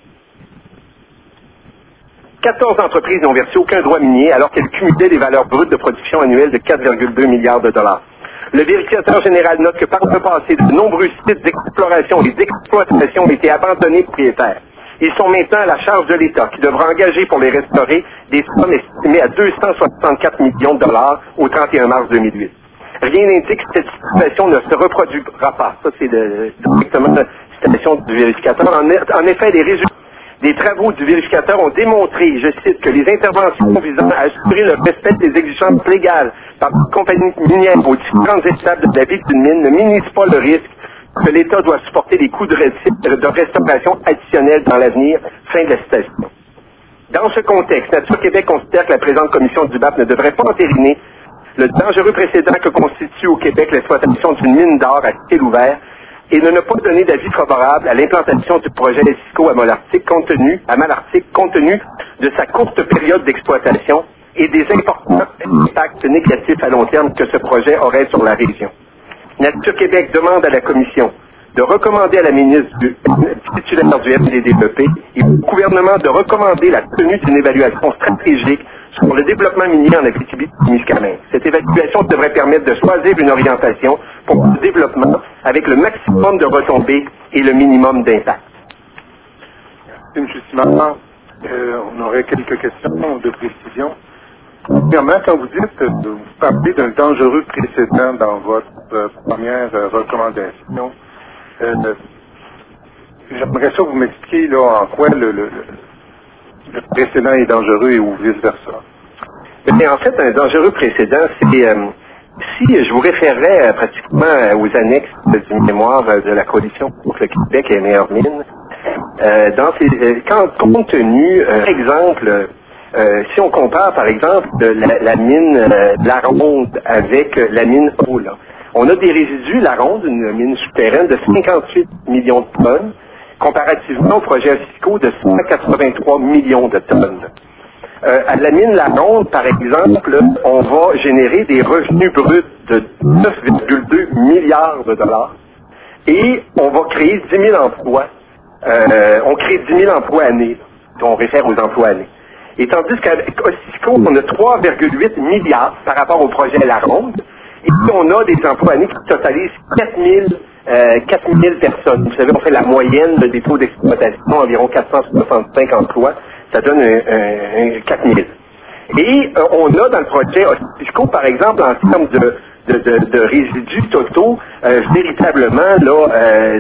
14 entreprises n'ont versé aucun droit minier alors qu'elles cumulaient des valeurs brutes de production annuelles de 4,2 milliards de dollars. Le vérificateur général note que par le passé, de nombreux sites d'exploration et d'exploitation ont été abandonnés propriétaires. Ils sont maintenant à la charge de l'État qui devra engager pour les restaurer des sommes estimées à 264 millions de dollars au 31 mars 2008. Rien n'indique que cette situation ne se reproduira pas. Ça, c'est directement la citation du vérificateur. En effet, les résultats des travaux du vérificateur ont démontré, je cite, que les interventions visant à assurer le respect des exigences légales par les compagnies minières aux différentes étapes de la vie d'une mine ne minimisent pas le risque que l'État doit supporter les coûts de restauration additionnels dans l'avenir. Fin de la citation. Dans ce contexte, Nature Québec considère que la présente commission du BAP ne devrait pas entériner le dangereux précédent que constitue au Québec l'exploitation d'une mine d'or à ciel ouvert et de ne pas donner d'avis favorable à l'implantation du projet Osisko à Malartic compte tenu de sa courte période d'exploitation et des importants impacts négatifs à long terme que ce projet aurait sur la région. Nature Québec demande à la Commission de recommander à la ministre titulaire du MDDEP et au gouvernement de recommander la tenue d'une évaluation stratégique sur le développement minier en Abitibi-Témiscamingue. Cette évaluation devrait permettre de choisir une orientation pour le développement avec le maximum de retombées et le minimum d'impact. Merci, M. Simard. On aurait quelques questions de précision. Premièrement, quand vous dites, vous parlez d'un dangereux précédent dans votre première recommandation, j'aimerais ça que vous m'expliquiez là, en quoi le précédent est dangereux et ou vice-versa. Mais en fait, un dangereux précédent, c'est si je vous référerais pratiquement aux annexes du mémoire de la coalition pour le Québec et les meilleures mines, compte tenu, par exemple, si on compare par exemple la mine de la Ronde avec la mine Eau, là, on a des résidus, la Ronde, une mine souterraine de 58 millions de tonnes, comparativement au projet Osisko de 183 millions de tonnes. À la mine La Ronde, par exemple, on va générer des revenus bruts de 9,2 milliards de dollars et on va créer 10 000 emplois. On crée 10 000 emplois année, on réfère aux emplois année. Et tandis qu'avec Osisko, on a 3,8 milliards par rapport au projet La Ronde et puis on a des emplois année qui totalisent 4 000 personnes. Vous savez, on fait la moyenne des taux d'exploitation, environ 465 emplois. Ça donne 4 000. Et on a dans le projet Ossico, par exemple, en termes de résidus totaux, véritablement là,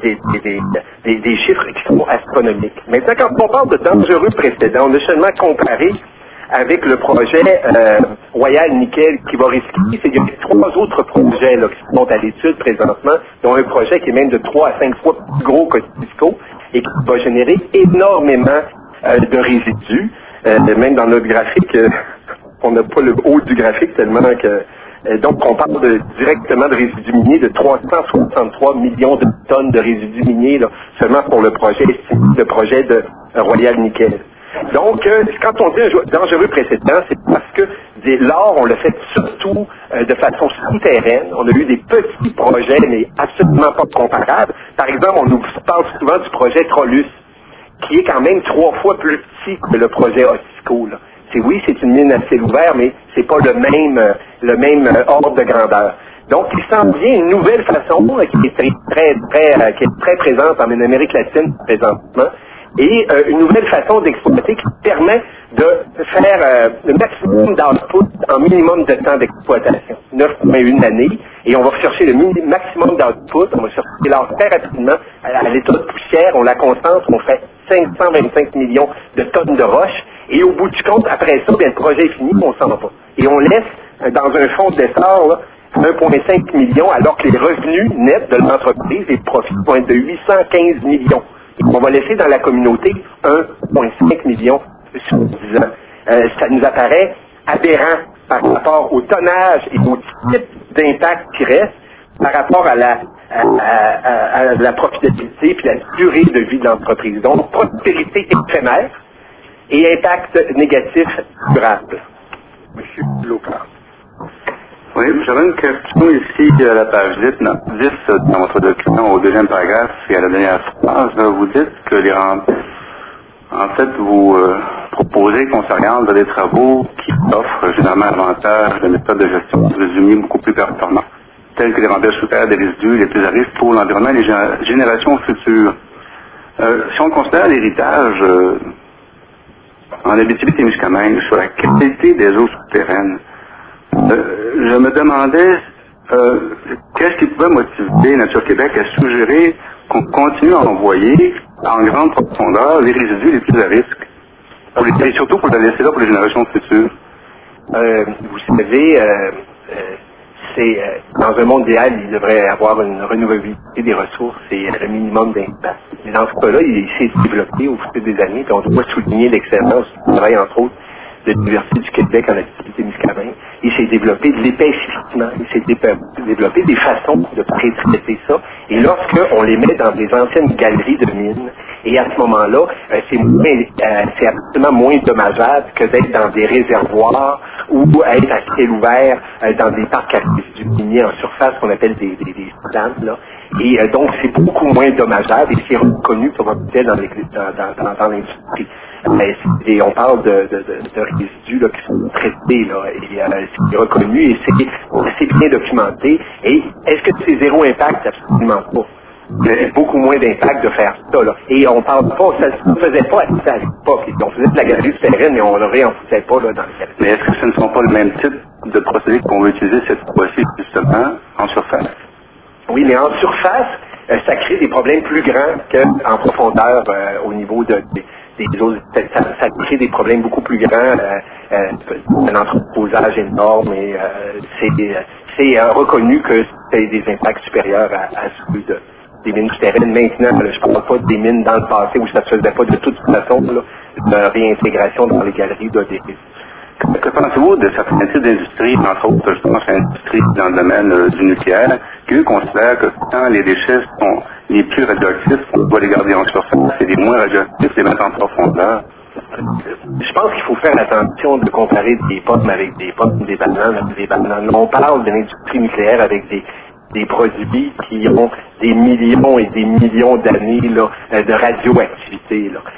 des chiffres qui sont astronomiques. Maintenant, quand on parle de dangereux précédents, on a seulement comparé avec le projet Royal Nickel qui va risquer, il y a 3 autres projets là, qui sont à l'étude présentement, dont un projet qui est même de 3 à 5 fois plus gros que Ossico et qui va générer énormément de résidus. Même dans notre graphique, on n'a pas le haut du graphique tellement que... donc, on parle directement de résidus miniers de 363 millions de tonnes de résidus miniers là, seulement pour le projet de Royal Nickel. Donc, quand on dit un dangereux précédent, c'est parce que l'or, on l'a fait surtout de façon souterraine. On a eu des petits projets, mais absolument pas comparables. Par exemple, on nous parle souvent du projet Trollus, qui est quand même 3 fois plus petit que le projet Ossico. Oui, c'est une mine à ciel ouvert, mais c'est pas le même ordre de grandeur. Donc, il s'en vient une nouvelle façon qui est très présente en Amérique latine présentement, et une nouvelle façon d'exploiter qui permet de faire le maximum d'output en minimum de temps d'exploitation, 9,1 années, et on va chercher le maximum d'output, on va chercher l'or très rapidement à l'état de poussière, on la concentre, on fait 525 millions de tonnes de roches, et au bout du compte, après ça, bien, le projet est fini, on s'en va pas. Et on laisse dans un fonds d'essor 1,5 million, alors que les revenus nets de l'entreprise, les profits vont être de 815 millions. Et on va laisser dans la communauté 1,5 million sur 10 ans. Ça nous apparaît aberrant par rapport au tonnage et au type d'impact qui reste par rapport à la profitabilité et la durée de vie de l'entreprise. Donc, prospérité éphémère et impact négatif durable. Monsieur Locard. Oui, j'avais une question ici à la page 10 dans votre document, au deuxième paragraphe et à la dernière phrase. Vous dites que en fait, vous proposez qu'on s'oriente vers des travaux qui offrent généralement avantage de méthodes de gestion résumées beaucoup plus performantes, telles que les remplages sous terre des résidus les plus à risque pour l'environnement et les générations futures. Si on considère l'héritage en Abitibi-Témiscamingue sur la qualité des eaux souterraines, je me demandais qu'est-ce qui pouvait motiver Nature Québec à suggérer qu'on continue à envoyer en grande profondeur les résidus les plus à risque, et surtout pour les laisser là pour les générations futures. Vous savez, dans un monde idéal, il devrait y avoir une renouvelabilité des ressources et le minimum d'impact. Mais dans ce cas-là, il s'est développé au fil des années, et on doit souligner l'excellence du travail, entre autres, de l'Université du Québec en Abitibi-Témiscamingue. Il s'est développé de l'épaississement, il s'est développé des façons de pré-traiter ça. Et lorsqu'on les met dans des anciennes galeries de mines, et à ce moment-là, c'est absolument moins dommageable que d'être dans des réservoirs ou être à ciel ouvert dans des parcs à résidus miniers en surface qu'on appelle des dams, là. Et donc, c'est beaucoup moins dommageable et c'est reconnu comme tel dans l'industrie. Et on parle de résidus là, qui sont traités, là, et c'est reconnu et c'est bien documenté. Et est-ce que c'est zéro impact? Absolument pas. C'est beaucoup moins d'impact de faire ça, là. Et on parle pas, ça ne se faisait pas à l'époque. On faisait de la galerie souterraine, mais on ne réenfouissait pas là, dans le galerie. Mais est-ce que ce ne sont pas le même type de procédés qu'on veut utiliser cette fois-ci, justement, en surface? Oui, mais en surface, ça crée des problèmes plus grands qu'en profondeur au niveau des eaux. Ça crée des problèmes beaucoup plus grands, un entreposage énorme, et c'est reconnu que c'est des impacts supérieurs à ceux des mines souterraines. Maintenant, je ne parle pas des mines dans le passé où ça ne se faisait pas de toute façon, là, de réintégration dans les galeries des Que pensez-vous de certains types d'industries, entre autres, justement, l'industrie dans le domaine du nucléaire, qui considèrent que quand les déchets sont les plus radioactifs, on doit les garder en surface, et les moins radioactifs, les mettre en profondeur? Je pense qu'il faut faire attention de comparer des pommes avec des pommes, des bananes avec des bananes. On parle de l'industrie nucléaire avec des produits qui ont des millions et des millions d'années là, de radioactivité. Là.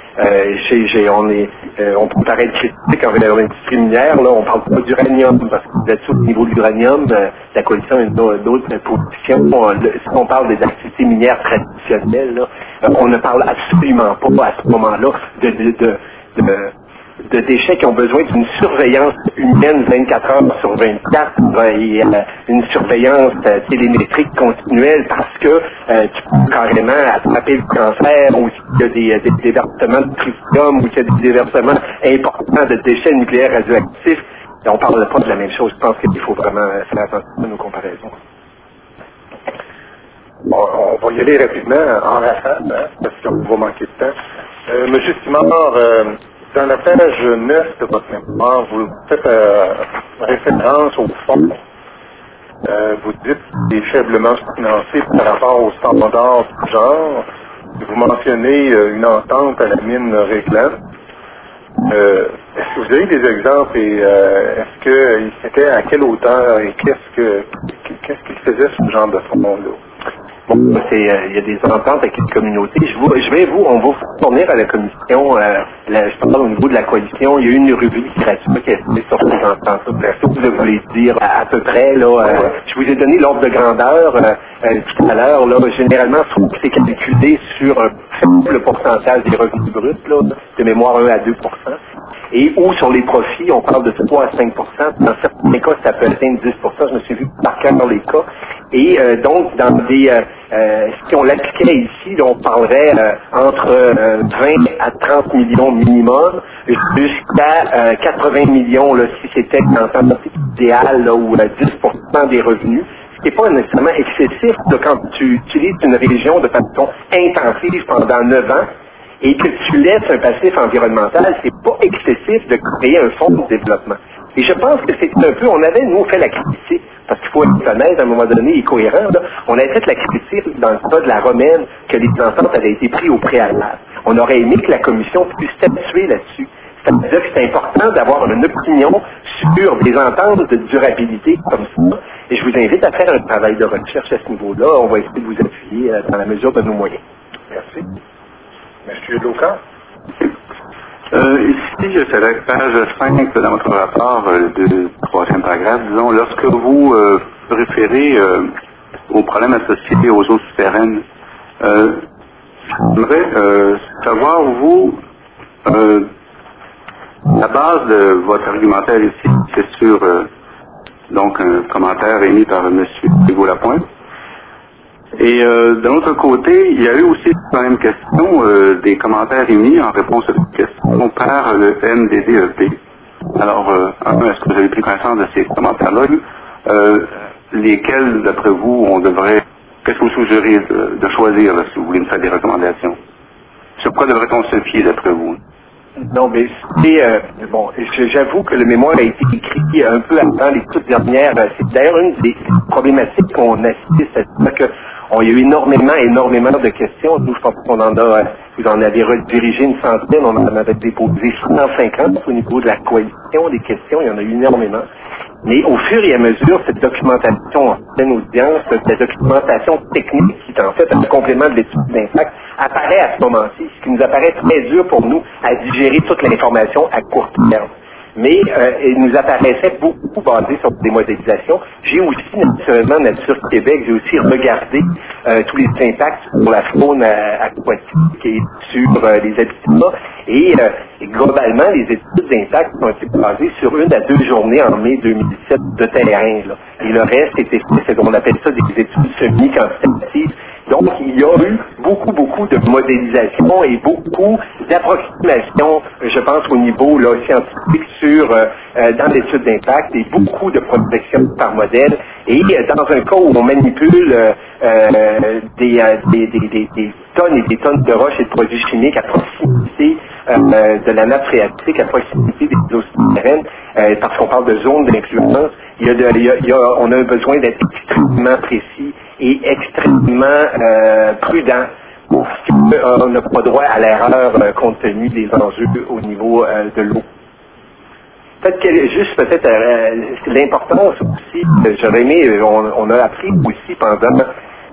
On peut paraître critique envers l'industrie minière, là, on parle pas d'uranium, parce que là-dessus, au niveau de l'uranium, la coalition a d'autres positions. Si on parle des activités minières traditionnelles, là, on ne parle absolument pas à ce moment-là de déchets qui ont besoin d'une surveillance humaine 24 heures sur 24 et une surveillance télémétrique continuelle parce que tu peux carrément attraper le cancer ou s'il y a des déversements de tritium ou s'il y a des déversements importants de déchets nucléaires radioactifs. Et on ne parle pas de la même chose. Je pense qu'il faut vraiment faire attention à nos comparaisons. Bon, on va y aller rapidement en rafale, parce qu'on va manquer de temps. Monsieur Simard, dans la page 9 de votre mémoire, vous faites référence au fond. Vous dites qu'il est faiblement financé par rapport aux standards du genre. Vous mentionnez une entente à la mine Réglan. Est-ce que vous avez des exemples et est-ce qu'il était à quelle hauteur et qu'est-ce qu'il faisait ce genre de fonds-là? Bon, il y a des ententes avec les communautés. On va fournir à la commission, je parle au niveau de la coalition, il y a eu une revue littérature qui a été sur ces ententes. Est-ce que vous voulez dire à peu près, là, je vous ai donné l'ordre de grandeur tout à l'heure, là, généralement, je trouve que c'est calculé sur un faible pourcentage des revenus bruts, là, de mémoire 1 à 2%. Et ou sur les profits, on parle de 3 à 5 %. Dans certains cas, ça peut atteindre 10 %. Je me suis vu par cœur dans les cas. Et donc, dans des si on l'appliquait ici, on parlerait entre 20 à 30 millions minimum, jusqu'à 80 millions là, si c'était en temps idéal là, ou 10% des revenus. Ce qui n'est pas nécessairement excessif là, quand tu utilises une région de façon intensive pendant 9 ans et que tu laisses un passif environnemental, c'est pas excessif de créer un fonds de développement. Et je pense que c'est un peu, nous, fait la critique, parce qu'il faut être honnête, à un moment donné, et cohérent, là, on a fait la critique dans le cas de la Romaine, que les ententes avaient été prises au préalable. On aurait aimé que la commission puisse statuer là-dessus. C'est-à-dire que c'est important d'avoir une opinion sur des ententes de durabilité comme ça. Et je vous invite à faire un travail de recherche à ce niveau-là. On va essayer de vous appuyer dans la mesure de nos moyens. Merci. Monsieur Loca? Ici, c'est la page 5 dans votre rapport du troisième paragraphe. Disons, lorsque vous référez aux problèmes associés aux eaux souterraines, j'aimerais savoir, vous, la base de votre argumentaire ici, c'est sur donc un commentaire émis par M. Hugo Lapointe. Et d'un autre côté, il y a eu aussi la même question des commentaires émis en réponse à cette question par le MDDEP. Alors, est-ce que vous avez pris connaissance de ces commentaires-là? Lesquels, d'après vous, qu'est-ce que vous suggérez de choisir là, si vous voulez me faire des recommandations? Sur quoi devrait-on se fier, d'après vous? Non, mais j'avoue que le mémoire a été écrit un peu avant les toutes dernières. C'est d'ailleurs une des problématiques qu'on assiste, c'est-à-dire qu'il y a eu énormément de questions. Nous, je pense qu'on vous en avez redirigé une centaine, on en avait déposé 150 au niveau de la coalition des questions, il y en a eu énormément. Mais au fur et à mesure, cette documentation en pleine audience, cette documentation technique qui est en fait un complément de l'étude d'impact, apparaît à ce moment-ci, ce qui nous apparaît très dur pour nous à digérer toute l'information à court terme. Mais il nous apparaissait beaucoup basé sur des modélisations. J'ai aussi, naturellement, Nature Québec, j'ai aussi regardé tous les impacts sur la faune aquatique et sur les habitats. Et globalement, les études d'impact ont été basées sur 1 à 2 journées en mai 2017 de terrain. Là. Et le reste était fait, on appelle ça des études semi-quantitatives. Donc, il y a eu beaucoup de modélisation et beaucoup d'approximations, je pense, au niveau là, scientifique dans l'étude d'impact et beaucoup de projection par modèle. Et dans un cas où on manipule des tonnes et des tonnes de roches et de produits chimiques à proximité de la nappe phréatique, à proximité des eaux souterraines, parce qu'on parle de zone d'influence, on a un besoin d'être extrêmement précis et extrêmement prudent, parce qu'on n'a pas droit à l'erreur compte tenu des enjeux au niveau de l'eau. Peut-être l'importance aussi, j'aurais aimé, on a appris aussi pendant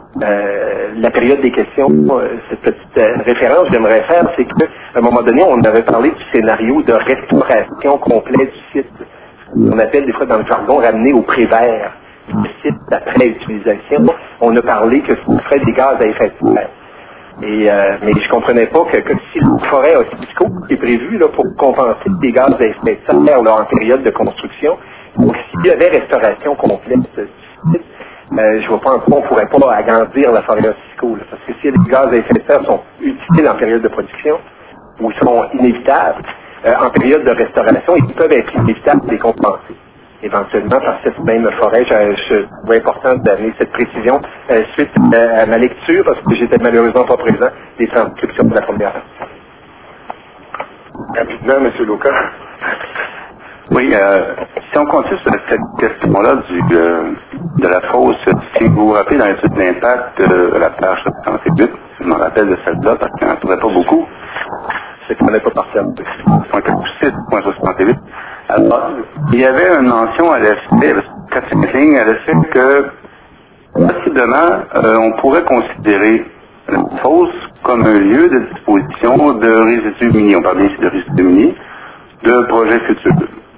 la période des questions, cette petite référence que j'aimerais faire, c'est qu'à un moment donné, on avait parlé du scénario de restauration complète du site. On appelle des fois dans le jargon ramener au prévert le site après utilisation. On a parlé que ce serait des gaz à effet de serre. Mais je comprenais pas que si la forêt a Cisco qui est prévu là, pour compenser des gaz à effet de serre là, en période de construction, donc s'il y avait restauration complète du site, je vois pas en quoi on pourrait pas agrandir la forêt à Cisco, là, parce que si les gaz à effet de serre sont utiles en période de production ou sont inévitables, en période de restauration, ils peuvent être inévitables de les compenser. Éventuellement, par cette même forêt, je trouvais important d'amener cette précision suite à ma lecture, parce que j'étais malheureusement pas présent des transcriptions de la première partie. Rapidement, M. Lucas. Oui, si on continue sur cette question-là de la fosse, si vous vous rappelez dans l'étude d'impact de la page 78, je me rappelle de celle-là parce qu'il n'y en trouvait pas beaucoup, c'est qu'on n'est pas parti à 6.68. Alors, il y avait une mention à l'effet, 4-5 lignes, à l'effet que, possiblement, on pourrait considérer la fosse comme un lieu de disposition de résidus miniers. On parle bien ici de résidus miniers, de projets futurs.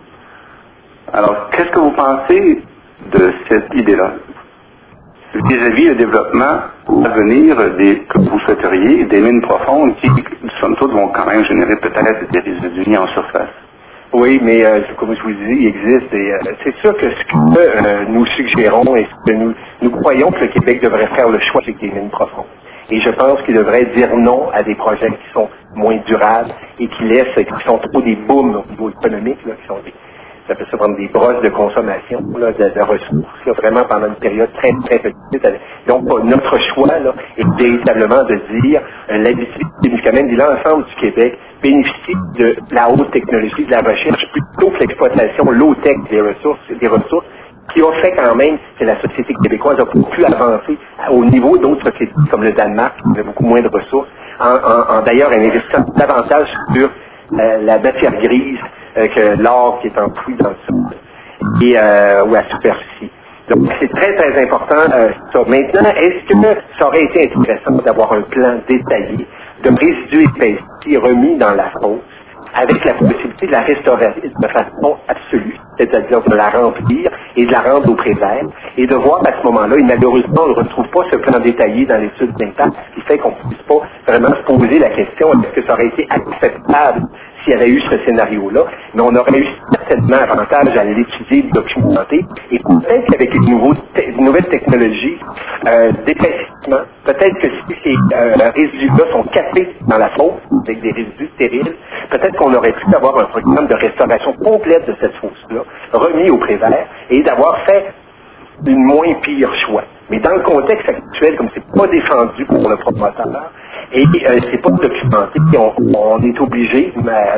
Alors, qu'est-ce que vous pensez de cette idée-là? Vis-à-vis le développement à venir que vous souhaiteriez, des mines profondes qui, somme toute, vont quand même générer peut-être des résidus en surface. Oui, mais comme je vous dis, il existe et c'est sûr que ce que nous suggérons et ce que nous croyons que le Québec devrait faire le choix avec des mines profondes. Et je pense qu'il devrait dire non à des projets qui sont moins durables et qui sont trop des booms au niveau économique, là, qui sont ça peut se prendre des brosses de consommation là, de ressources, là, vraiment pendant une période très, très petite. Donc, notre choix là, est véritablement de dire l'industrie des médicaments de l'ensemble du Québec bénéficie de la haute technologie, de la recherche, plutôt que l'exploitation low-tech des ressources qui ont fait quand même que la société québécoise a pu avancer au niveau d'autres sociétés comme le Danemark, qui avait beaucoup moins de ressources, en d'ailleurs en investissant davantage sur la matière grise que l'or qui est enfoui dans le sol et ou à superficie. Donc c'est très très important ça. Maintenant, est-ce que ça aurait été intéressant d'avoir un plan détaillé de résidus épaissis remis dans la fosse avec la possibilité de la restaurer de façon absolue, c'est-à-dire de la remplir et de la rendre au prévert, et de voir à ce moment-là, et malheureusement on ne retrouve pas ce plan détaillé dans l'étude d'impact, ce qui fait qu'on ne puisse pas vraiment se poser la question est-ce que ça aurait été acceptable s'il y avait eu ce scénario-là, mais on aurait eu certainement avantage à l'étudier, le documenter, et peut-être qu'avec une nouvelle technologie d'épaississement, peut-être que si ces résidus-là sont capés dans la fosse, avec des résidus stériles, peut-être qu'on aurait pu avoir un programme de restauration complète de cette fosse-là, remis au prévert, et d'avoir fait une moins pire choix. Mais dans le contexte actuel, comme c'est pas défendu pour le promoteur, et c'est pas documenté, on est obligé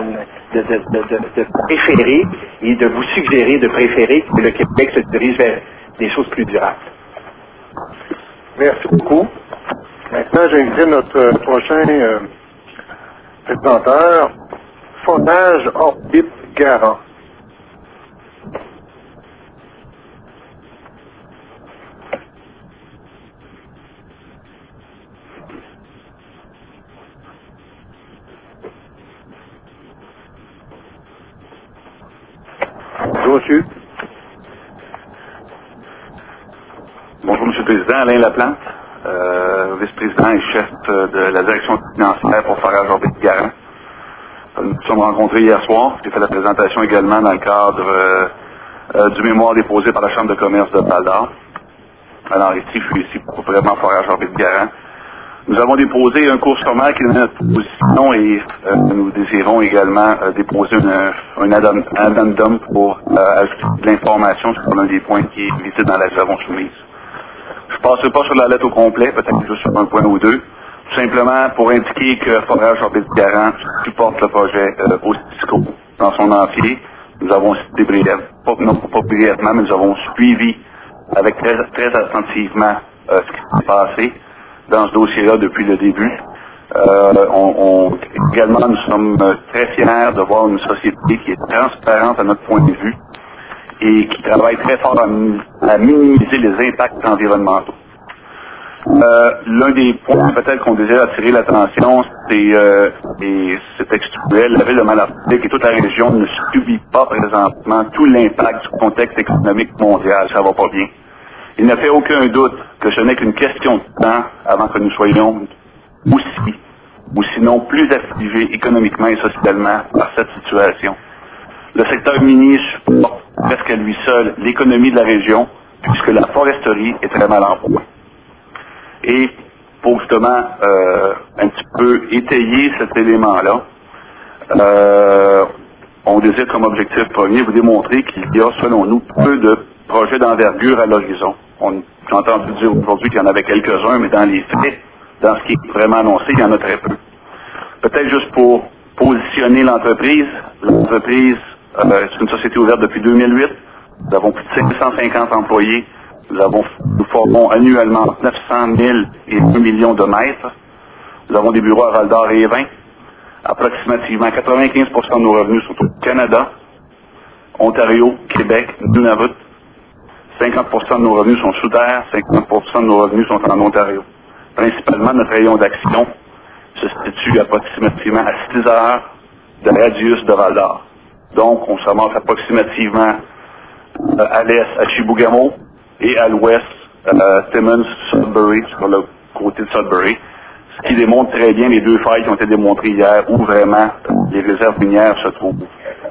de préférer et de vous suggérer de préférer que le Québec se dirige vers des choses plus durables. Merci beaucoup. Maintenant, j'invite notre prochain présentateur, Fontage Orbite Garant. Bonjour, monsieur. Bonjour, M. le Président. Alain Laplante, vice-président et chef de la direction financière pour Forage Orbite Garant. Nous nous sommes rencontrés hier soir. J'ai fait la présentation également dans le cadre du mémoire déposé par la Chambre de commerce de Val-d'Or. Alors ici, je suis ici pour vraiment Forage Orbite Garant. Nous avons déposé un cours sommaire qui est notre position et nous désirons également déposer un addendum pour ajouter de l'information sur l'un des points qui est listé dans la javon soumise. Je ne passerai pas sur la lettre au complet, peut-être juste sur un point ou deux, tout simplement pour indiquer que Forage Orbite Garant supporte le projet au Cisco dans son entier. Nous avons cité pas brièvement, mais nous avons suivi avec très attentivement ce qui s'est passé dans ce dossier-là depuis le début. Également, nous sommes très fiers de voir une société qui est transparente à notre point de vue et qui travaille très fort à minimiser les impacts environnementaux. L'un des points peut-être qu'on désire attirer l'attention, c'est textuel. La ville de Malartic et toute la région ne subit pas présentement tout l'impact du contexte économique mondial. Ça va pas bien. Il ne fait aucun doute que ce n'est qu'une question de temps avant que nous soyons aussi, ou sinon plus affligé économiquement et socialement par cette situation. Le secteur minier supporte presque à lui seul l'économie de la région, puisque la foresterie est très mal en point. Et pour justement un petit peu étayer cet élément-là, on désire comme objectif premier vous démontrer qu'il y a, selon nous, peu de projets d'envergure à l'horizon. J'ai entendu dire aujourd'hui qu'il y en avait quelques-uns, mais dans les faits, dans ce qui est vraiment annoncé, il y en a très peu. Peut-être juste pour positionner l'entreprise. L'entreprise, c'est une société ouverte depuis 2008. Nous avons plus de 550 employés. Nous formons annuellement 900 000 et 1 million de mètres. Nous avons des bureaux à Val-d'Or et Évin. Approximativement 95% de nos revenus sont au Canada, Ontario, Québec, Nunavut. 50% de nos revenus sont sous terre, 50% de nos revenus sont en Ontario. Principalement, notre rayon d'action se situe approximativement à 6 heures de radius de Val-d'Or. Donc, on se ramasse approximativement à l'est à Chibougamau et à l'ouest à Timmins, Sudbury, sur le côté de Sudbury, ce qui démontre très bien les deux failles qui ont été démontrées hier où vraiment les réserves minières se trouvent.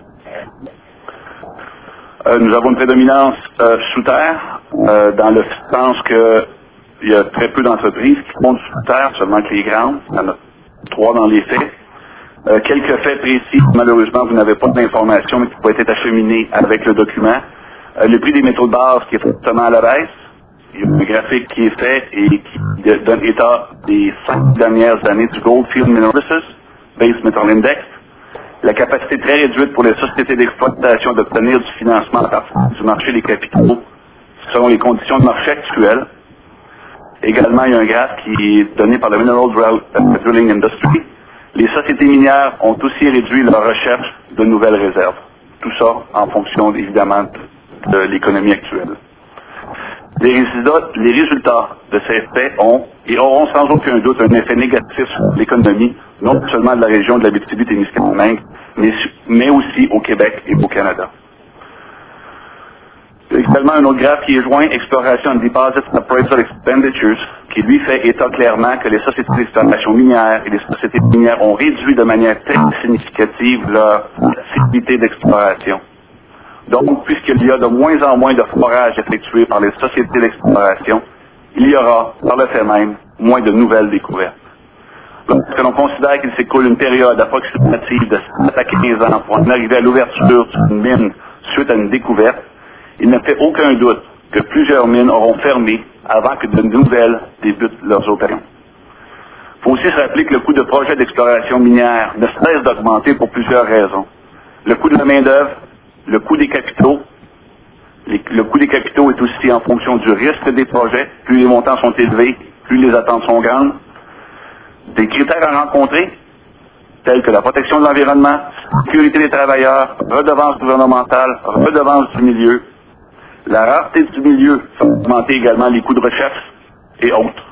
Nous avons une prédominance sous terre, dans le sens qu'il y a très peu d'entreprises qui font du sous terre, seulement que les grandes. Il y en a 3 dans les faits. Quelques faits précis, malheureusement, vous n'avez pas d'informations, mais qui pourraient être acheminés avec le document. Le prix des métaux de base qui est fortement à la baisse. Il y a un graphique qui est fait et qui donne état des 5 dernières années du Goldfield Mineral Services, Base Metal Index. La capacité très réduite pour les sociétés d'exploitation d'obtenir du financement à partir du marché des capitaux selon les conditions de marché actuelles. Également, il y a un graphe qui est donné par le Mineral Drilling Industry. Les sociétés minières ont aussi réduit leur recherche de nouvelles réserves. Tout ça en fonction, évidemment, de l'économie actuelle. Les résultats de ces faits ont et auront sans aucun doute un effet négatif sur l'économie, non seulement de la région de l'Abitibi-Témiscamingue, mais aussi au Québec et au Canada. Il y a également un autre graphe qui est joint, Exploration and Deposit Appraisal Expenditures, qui lui fait état clairement que les sociétés d'exploitation minière et les sociétés minières ont réduit de manière très significative leur activité d'exploration. Donc, puisqu'il y a de moins en moins de forages effectués par les sociétés d'exploration, il y aura, par le fait même, moins de nouvelles découvertes. Lorsque l'on considère qu'il s'écoule une période approximative de 7 à 15 ans pour en arriver à l'ouverture d'une mine suite à une découverte, il ne fait aucun doute que plusieurs mines auront fermé avant que de nouvelles débutent leurs opérations. Il faut aussi se rappeler que le coût de projets d'exploration minière ne cesse d'augmenter pour plusieurs raisons. Le coût de la main-d'œuvre, le coût des capitaux. Le coût des capitaux est aussi en fonction du risque des projets. Plus les montants sont élevés, plus les attentes sont grandes. Des critères à rencontrer, tels que la protection de l'environnement, sécurité des travailleurs, redevance gouvernementale, redevance du milieu. La rareté du milieu fait augmenter également les coûts de recherche et autres.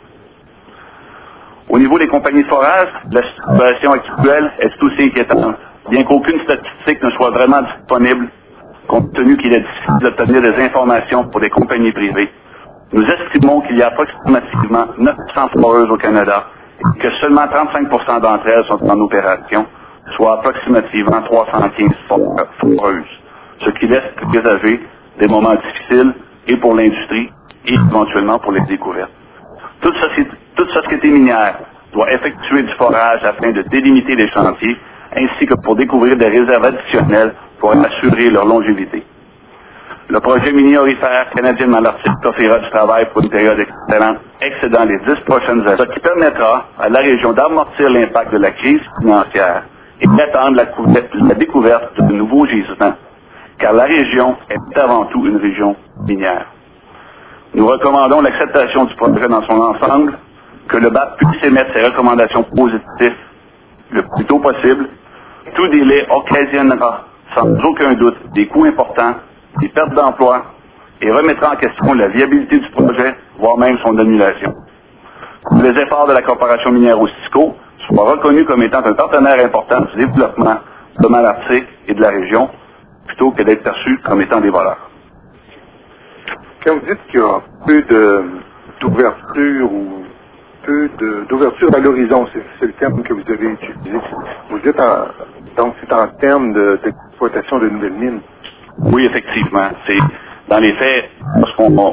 Au niveau des compagnies de forage, la situation actuelle est aussi inquiétante. Bien qu'aucune statistique ne soit vraiment disponible, compte tenu qu'il est difficile d'obtenir des informations pour des compagnies privées, nous estimons qu'il y a approximativement 900 foreuses au Canada et que seulement 35% d'entre elles sont en opération, soit approximativement 315 foreuses, ce qui laisse présager des moments difficiles et pour l'industrie et éventuellement pour les découvertes. Toute société minière doit effectuer du forage afin de délimiter les chantiers ainsi que pour découvrir des réserves additionnelles pour assurer leur longévité. Le projet minier aurifère canadien de Malartic offrira du travail pour une période excédant les 10 prochaines années, ce qui permettra à la région d'amortir l'impact de la crise financière et d'attendre la découverte de nouveaux gisements, car la région est avant tout une région minière. Nous recommandons l'acceptation du projet dans son ensemble, que le BAP puisse émettre ses recommandations positives le plus tôt possible. Tout délai occasionnera sans aucun doute des coûts importants, des pertes d'emploi et remettra en question la viabilité du projet, voire même son annulation. Que les efforts de la Corporation minière Osisko soient reconnus comme étant un partenaire important du développement de Malartic et de la région, plutôt que d'être perçus comme étant des voleurs. Quand vous dites qu'il y a peu d'ouverture ou peu d'ouverture à l'horizon, c'est le terme que vous avez utilisé. Vous dites donc c'est en termes d'exploitation de nouvelles mines. Oui, effectivement. C'est dans les faits, lorsqu'on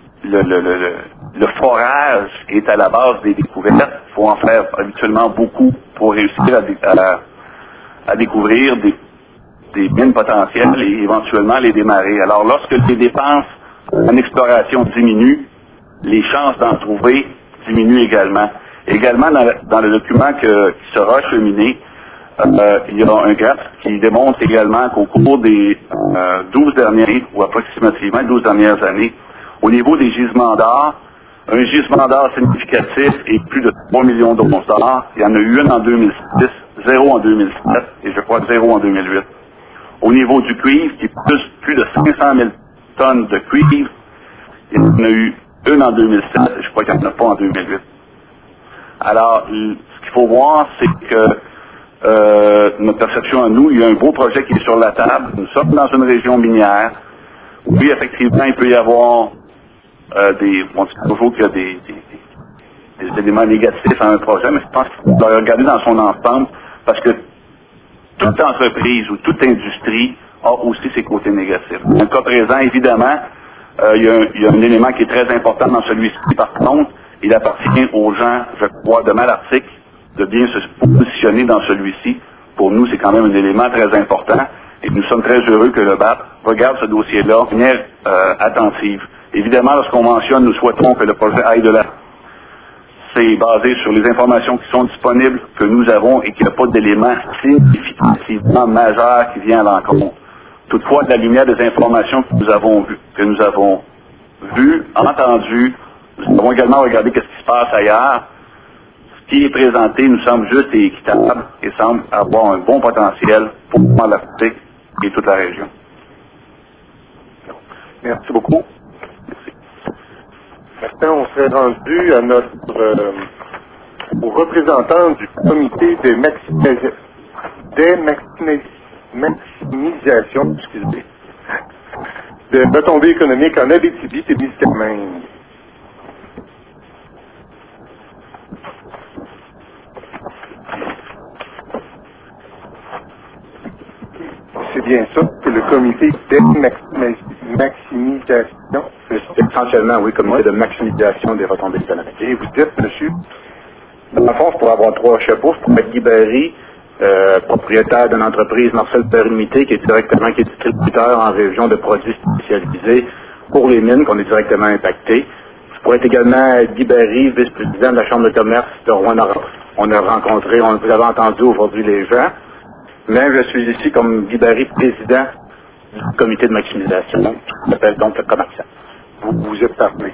le forage est à la base des découvertes, il faut en faire habituellement beaucoup pour réussir à découvrir des mines potentielles et éventuellement les démarrer. Alors, lorsque les dépenses en exploration diminuent, les chances d'en trouver diminuent également. Également, dans le document qui sera acheminé, il y a un graphe qui démontre également qu'au cours des 12 dernières, ou approximativement 12 dernières années, au niveau des gisements d'or, un gisement d'or significatif est plus de 3 millions d'onces d'or. Il y en a eu une en 2006, 0 en 2007 et je crois 0 en 2008. Au niveau du cuivre, qui est plus de 500 000 tonnes de cuivre, il y en a eu une en 2007 et je crois qu'il n'y en a pas en 2008. Alors, ce qu'il faut voir, c'est que notre perception à nous, il y a un beau projet qui est sur la table. Nous sommes dans une région minière. Oui, effectivement, il peut y avoir on dit toujours qu'il y a des éléments négatifs à un projet, mais je pense qu'il faut le regarder dans son ensemble, parce que toute entreprise ou toute industrie a aussi ses côtés négatifs. Dans le cas présent, évidemment, il y a un élément qui est très important dans celui-ci. Par contre, il appartient aux gens, je crois, de Malartic, de bien se positionner dans celui-ci. Pour nous, c'est quand même un élément très important, et nous sommes très heureux que le BAP regarde ce dossier-là de manière attentive. Évidemment, lorsqu'on mentionne, nous souhaitons que le projet aille de là. C'est basé sur les informations qui sont disponibles, que nous avons, et qu'il n'y a pas d'éléments significativement majeurs qui viennent à l'encontre. Toutefois, de la lumière des informations que nous avons vues, entendues, nous avons également regardé ce qui se passe ailleurs. Ce qui est présenté nous semble juste et équitable et semble avoir un bon potentiel pour l'Arctique et toute la région. Merci beaucoup. Maintenant, on serait rendu à au représentant du comité de maximisation, de retombées économiques en Abitibi-Témiscamingue. C'est bien ça, c'est le comité de maximisation. C'est essentiellement, oui, comité de maximisation des retombées économiques. Et vous dites, monsieur? Dans le fond, je pourrais avoir 3 chapeaux. Je pourrais être Guy Barry, propriétaire d'une entreprise Marcel Perlimité, qui est distributeur en région de produits spécialisés pour les mines, qu'on est directement impactés. Je pourrais être également Guy Barry, vice-président de la Chambre de commerce de Rouen-Noranda. On a rencontré, vous avez entendu aujourd'hui les gens, mais je suis ici comme Guy Barry, président du comité de maximisation, qui s'appelle donc le Comaxat. Vous êtes parlé.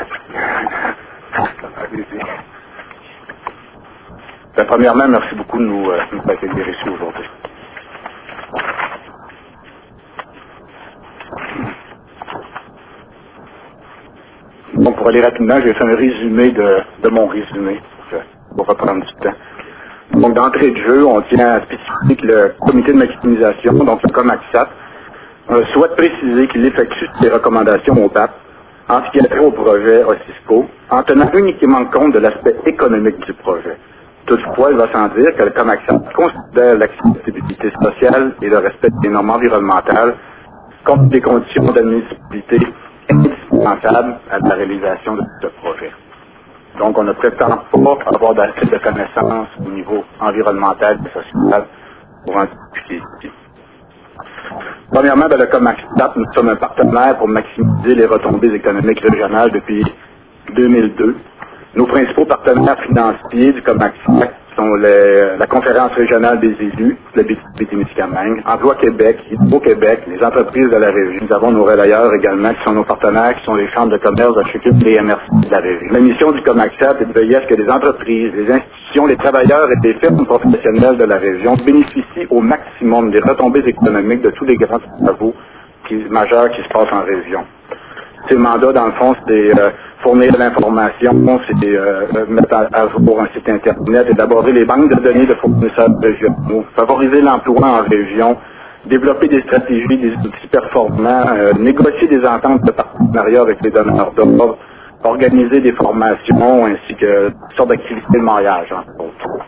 Allez-y. Premièrement, merci beaucoup de nous accueillir ici aujourd'hui. Donc, pour aller rapidement, j'ai fait un résumé de mon résumé pour reprendre du temps. Donc, d'entrée de jeu, on tient à spécifier que le comité de maximisation, donc le Comaxat, souhaite préciser qu'il effectue ses recommandations au BAP en ce qui a trait au projet OSISCO, en tenant uniquement compte de l'aspect économique du projet. Toutefois, il va sans dire que le Comaxat considère l'acceptabilité sociale et le respect des normes environnementales comme des conditions d'admissibilité indispensables à la réalisation de ce projet. Donc, on ne prétend pas avoir d'assez de connaissances au niveau environnemental et social pour en discuter ici. Premièrement, le Comaxat, nous sommes un partenaire pour maximiser les retombées économiques régionales depuis 2002. Nos principaux partenaires financiers du Comaxat sont la Conférence régionale des élus, la Abitibi-Témiscamingue, Emploi Québec, Hydro-Québec, les entreprises de la région. Nous avons nos relayeurs également, qui sont nos partenaires, qui sont les chambres de commerce de chacune des MRC de la région. La mission du Comaxat est de veiller à ce que les entreprises, les institutions, les travailleurs et les firmes professionnelles de la région bénéficient au maximum des retombées économiques de tous les grands travaux majeurs qui se passent en région. Ces mandats, dans le fond, c'est fournir de l'information, c'est mettre à jour un site Internet, élaborer les banques de données de fournisseurs régionaux, favoriser l'emploi en région, développer des stratégies, des outils performants, négocier des ententes de partenariat avec les donneurs d'ordre, organiser des formations ainsi que toutes sortes d'activités de mariage, entre autres.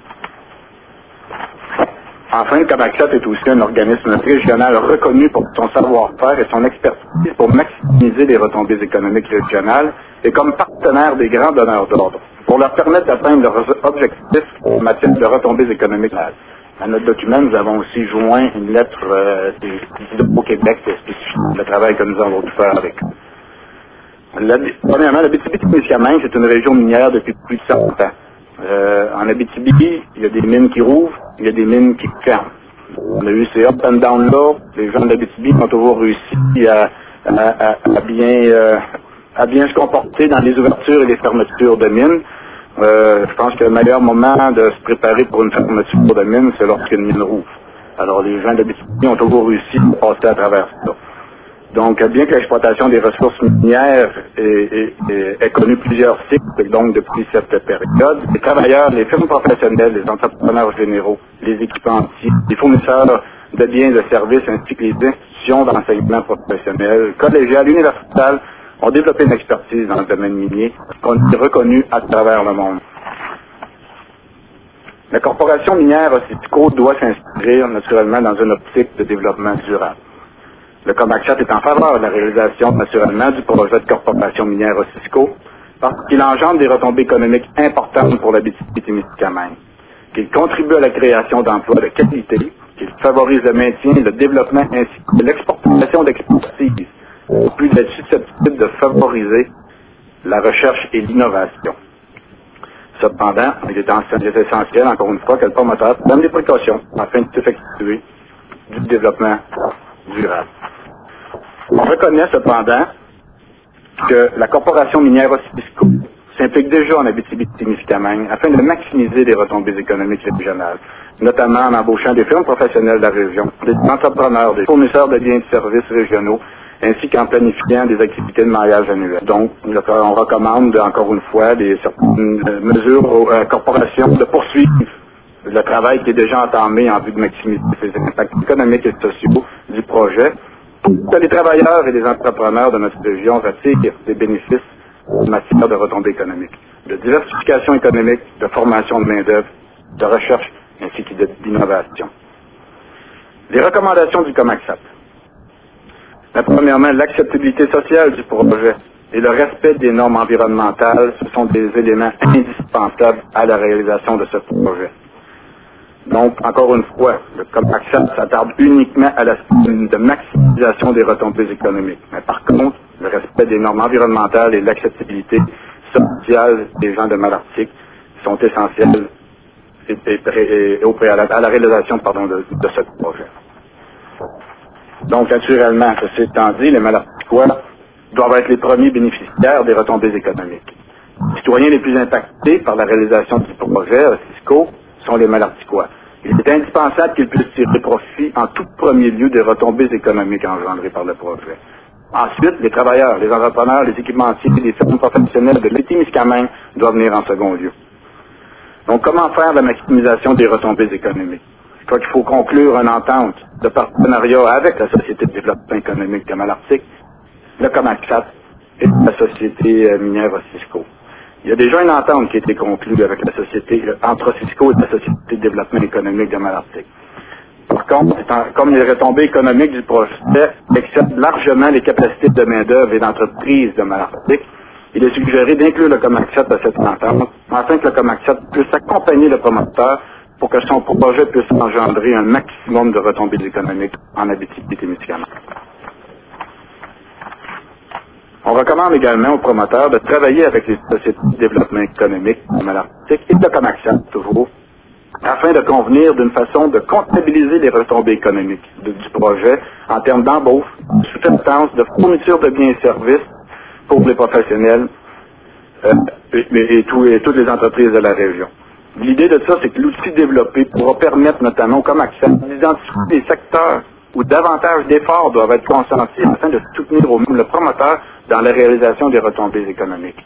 Enfin, le Comaxat est aussi un organisme régional reconnu pour son savoir-faire et son expertise pour maximiser les retombées économiques régionales et comme partenaire des grands donneurs d'ordre pour leur permettre d'atteindre leurs objectifs en matière de retombées économiques. À notre document, nous avons aussi joint une lettre des Hydro-Québec spécifiant le travail que nous avons dû faire avec eux. Premièrement, l'Abitibi-Témiscamingue, c'est une région minière depuis plus de 100 ans. En Abitibi, il y a des mines qui rouvrent, il y a des mines qui ferment. On a eu ces up and down là. Les gens de l'Abitibi ont toujours réussi à bien se comporter dans les ouvertures et les fermetures de mines. Je pense que le meilleur moment de se préparer pour une fermeture de mine, c'est lorsqu'une mine rouvre. Alors les gens de l'Abitibi ont toujours réussi à passer à travers ça. Donc, bien que l'exploitation des ressources minières ait connu plusieurs cycles, donc depuis cette période, les travailleurs, les firmes professionnelles, les entrepreneurs généraux, les équipementiers, les fournisseurs de biens et de services, ainsi que les institutions d'enseignement professionnel, collégiales, universitaires, ont développé une expertise dans le domaine minier, qu'on est reconnu à travers le monde. La corporation minière Ossisko doit s'inscrire naturellement dans une optique de développement durable. Le Comaxat est en faveur de la réalisation, naturellement, du projet de corporation minière Ossisko parce qu'il engendre des retombées économiques importantes pour l'Abitibi-Témiscamingue, qu'il contribue à la création d'emplois de qualité, qu'il favorise le maintien et le développement ainsi que l'exportation d'expertise, au plus d'être susceptible de favoriser la recherche et l'innovation. Cependant, il est essentiel, encore une fois, que le promoteur prenne des précautions afin de s'effectuer du développement durable. On reconnaît cependant que la corporation minière Ossisko s'implique déjà en Abitibi-Témiscamingue afin de maximiser les retombées économiques régionales, notamment en embauchant des firmes professionnelles de la région, des entrepreneurs, des fournisseurs de biens et de services régionaux, ainsi qu'en planifiant des activités de maillage annuelles. Donc, on recommande encore une fois certaines mesures aux corporations de poursuivre le travail qui est déjà entamé en vue de maximiser les impacts économiques et sociaux du projet, pour que les travailleurs et les entrepreneurs de notre région retirent des bénéfices en matière de retombées économiques, de diversification économique, de formation de main-d'œuvre, de recherche ainsi que d'innovation. Les recommandations du Comaxat. Premièrement, l'acceptabilité sociale du projet et le respect des normes environnementales, ce sont des éléments indispensables à la réalisation de ce projet. Donc, encore une fois, le Comaxat s'attarde uniquement à l'aspect de maximisation des retombées économiques. Mais par contre, le respect des normes environnementales et l'acceptabilité sociale des gens de Malartic sont essentiels au préalable à la réalisation de ce projet. Donc, naturellement, ceci étant dit, les Malarticois doivent être les premiers bénéficiaires des retombées économiques. Les citoyens les plus impactés par la réalisation du projet Ossisko sont les Malarticois. Il est indispensable qu'ils puissent tirer profit en tout premier lieu des retombées économiques engendrées par le projet. Ensuite, les travailleurs, les entrepreneurs, les équipementiers et les firmes professionnelles de l'Abitibi-Témiscamingue doivent venir en second lieu. Donc, comment faire la maximisation des retombées économiques? Je crois qu'il faut conclure une entente de partenariat avec la Société de développement économique de Malartic, le Comaxat et la Société minière Ossisko. Il y a déjà une entente qui a été conclue avec la société, entre Ossisko et la Société de développement économique de Malartic. Par contre, comme les retombées économiques du projet excèdent largement les capacités de main-d'œuvre et d'entreprise de Malartic, il est suggéré d'inclure le Comaxat à cette entente, afin que le Comaxat puisse accompagner le promoteur pour que son projet puisse engendrer un maximum de retombées économiques en Abitibi-Témiscamingue. On recommande également aux promoteurs de travailler avec les sociétés de développement économique de Malartic et de Comaxat, toujours, afin de convenir d'une façon de comptabiliser les retombées économiques du projet en termes d'embauche, de sous-traitance, de fourniture de biens et services pour les professionnels et toutes les entreprises de la région. L'idée de ça, c'est que l'outil développé pourra permettre notamment au Comaxat d'identifier des secteurs où davantage d'efforts doivent être consentis afin de soutenir au mieux le promoteur dans la réalisation des retombées économiques.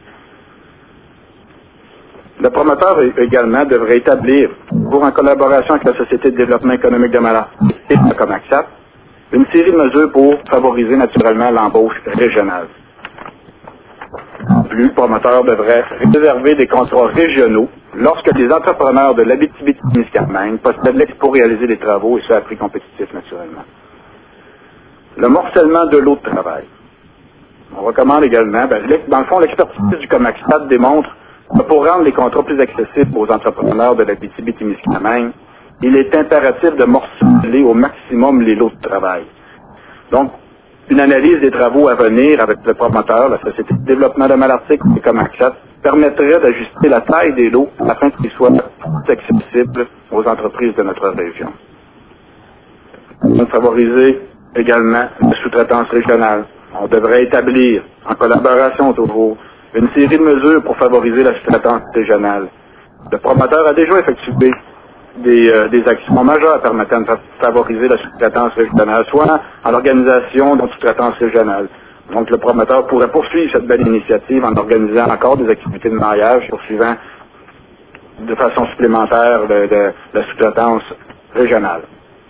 Le promoteur également devrait établir, en collaboration avec la Société de développement économique de Malartic et le Comaxat, une série de mesures pour favoriser naturellement l'embauche régionale. plus, le promoteur devrait réserver des contrats régionaux lorsque les entrepreneurs de l'Abitibi-Témiscamingue possèdent l'expo pour réaliser les travaux et ce à prix compétitif naturellement. Le morcellement de l'eau de travail. On recommande également, dans le fond, l'expertise du Comaxat démontre que pour rendre les contrats plus accessibles aux entrepreneurs de l'Abitibi-Témiscamingue, il est impératif de morceler au maximum les lots de travail. Donc, une analyse des travaux à venir avec le promoteur, la Société de développement de Malartic et Comaxat, permettrait d'ajuster la taille des lots afin qu'ils soient plus accessibles aux entreprises de notre région. On favoriser également la sous-traitance régionale. On devrait établir, en collaboration toujours, une série de mesures pour favoriser la sous-traitance régionale. Le promoteur a déjà effectué des actions majeures permettant de favoriser la sous-traitance régionale, soit en l'organisation d'une sous-traitance régionale. Donc le promoteur pourrait poursuivre cette belle initiative en organisant encore des activités de mariage, poursuivant de façon supplémentaire la sous-traitance régionale.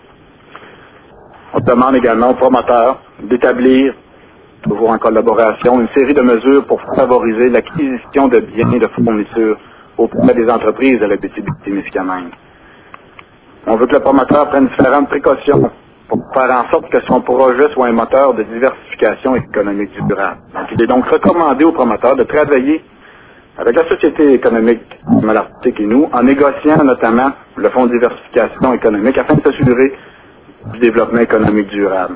On demande également au promoteur d'établir, toujours en collaboration, une série de mesures pour favoriser l'acquisition de biens et de fournitures auprès des entreprises de l'Abitibi-Témiscamingue. On veut que le promoteur prenne différentes précautions pour faire en sorte que son projet soit un moteur de diversification économique durable. Donc, il est donc recommandé au promoteur de travailler avec la Société économique de Malartic et nous, en négociant notamment le Fonds de diversification économique afin de s'assurer du développement économique durable.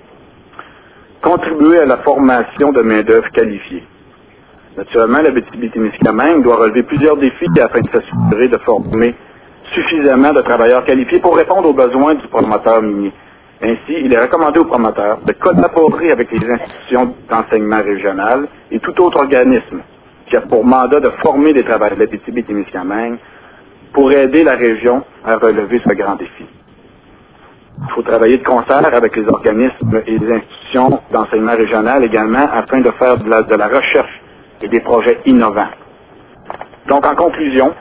Contribuer à la formation de main-d'œuvre qualifiée. Naturellement, l'Abitibi-Témiscamingue doit relever plusieurs défis afin de s'assurer de former suffisamment de travailleurs qualifiés pour répondre aux besoins du promoteur minier. Ainsi, il est recommandé aux promoteurs de collaborer avec les institutions d'enseignement régional et tout autre organisme qui a pour mandat de former des travailleurs de l'Abitibi-Témiscamingue pour aider la région à relever ce grand défi. Il faut travailler de concert avec les organismes et les institutions d'enseignement régional également afin de faire de la recherche et des projets innovants. Donc, en conclusion,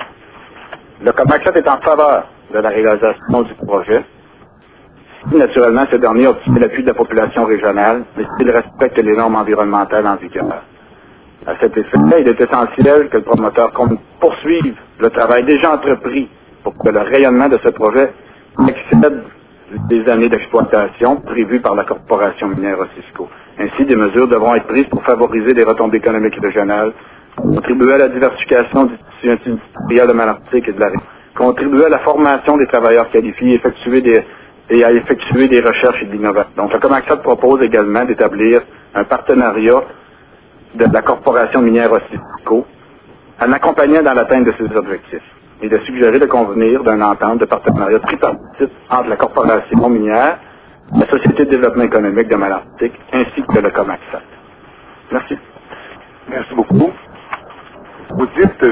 le Comaxat est en faveur de la réalisation du projet. Si, naturellement, ce dernier obtient l'appui de la population régionale, mais s'il respecte les normes environnementales en vigueur. À cet effet-là, il est essentiel que le promoteur poursuive le travail déjà entrepris pour que le rayonnement de ce projet excède des années d'exploitation prévues par la Corporation minière Osisco. Ainsi, des mesures devront être prises pour favoriser les retombées économiques régionales, contribuer à la diversification du tissu industriel de Malartic et de la région, contribuer à la formation des travailleurs qualifiés et à effectuer des recherches et de l'innovation. Donc, le Comaxat propose également d'établir un partenariat de la Corporation minière Osisco en accompagnant dans l'atteinte de ses objectifs et de suggérer de convenir d'une entente de partenariat tripartite entre la Corporation minière, la Société de développement économique de Malartic ainsi que le Comaxat. Merci. Merci beaucoup. Vous dites que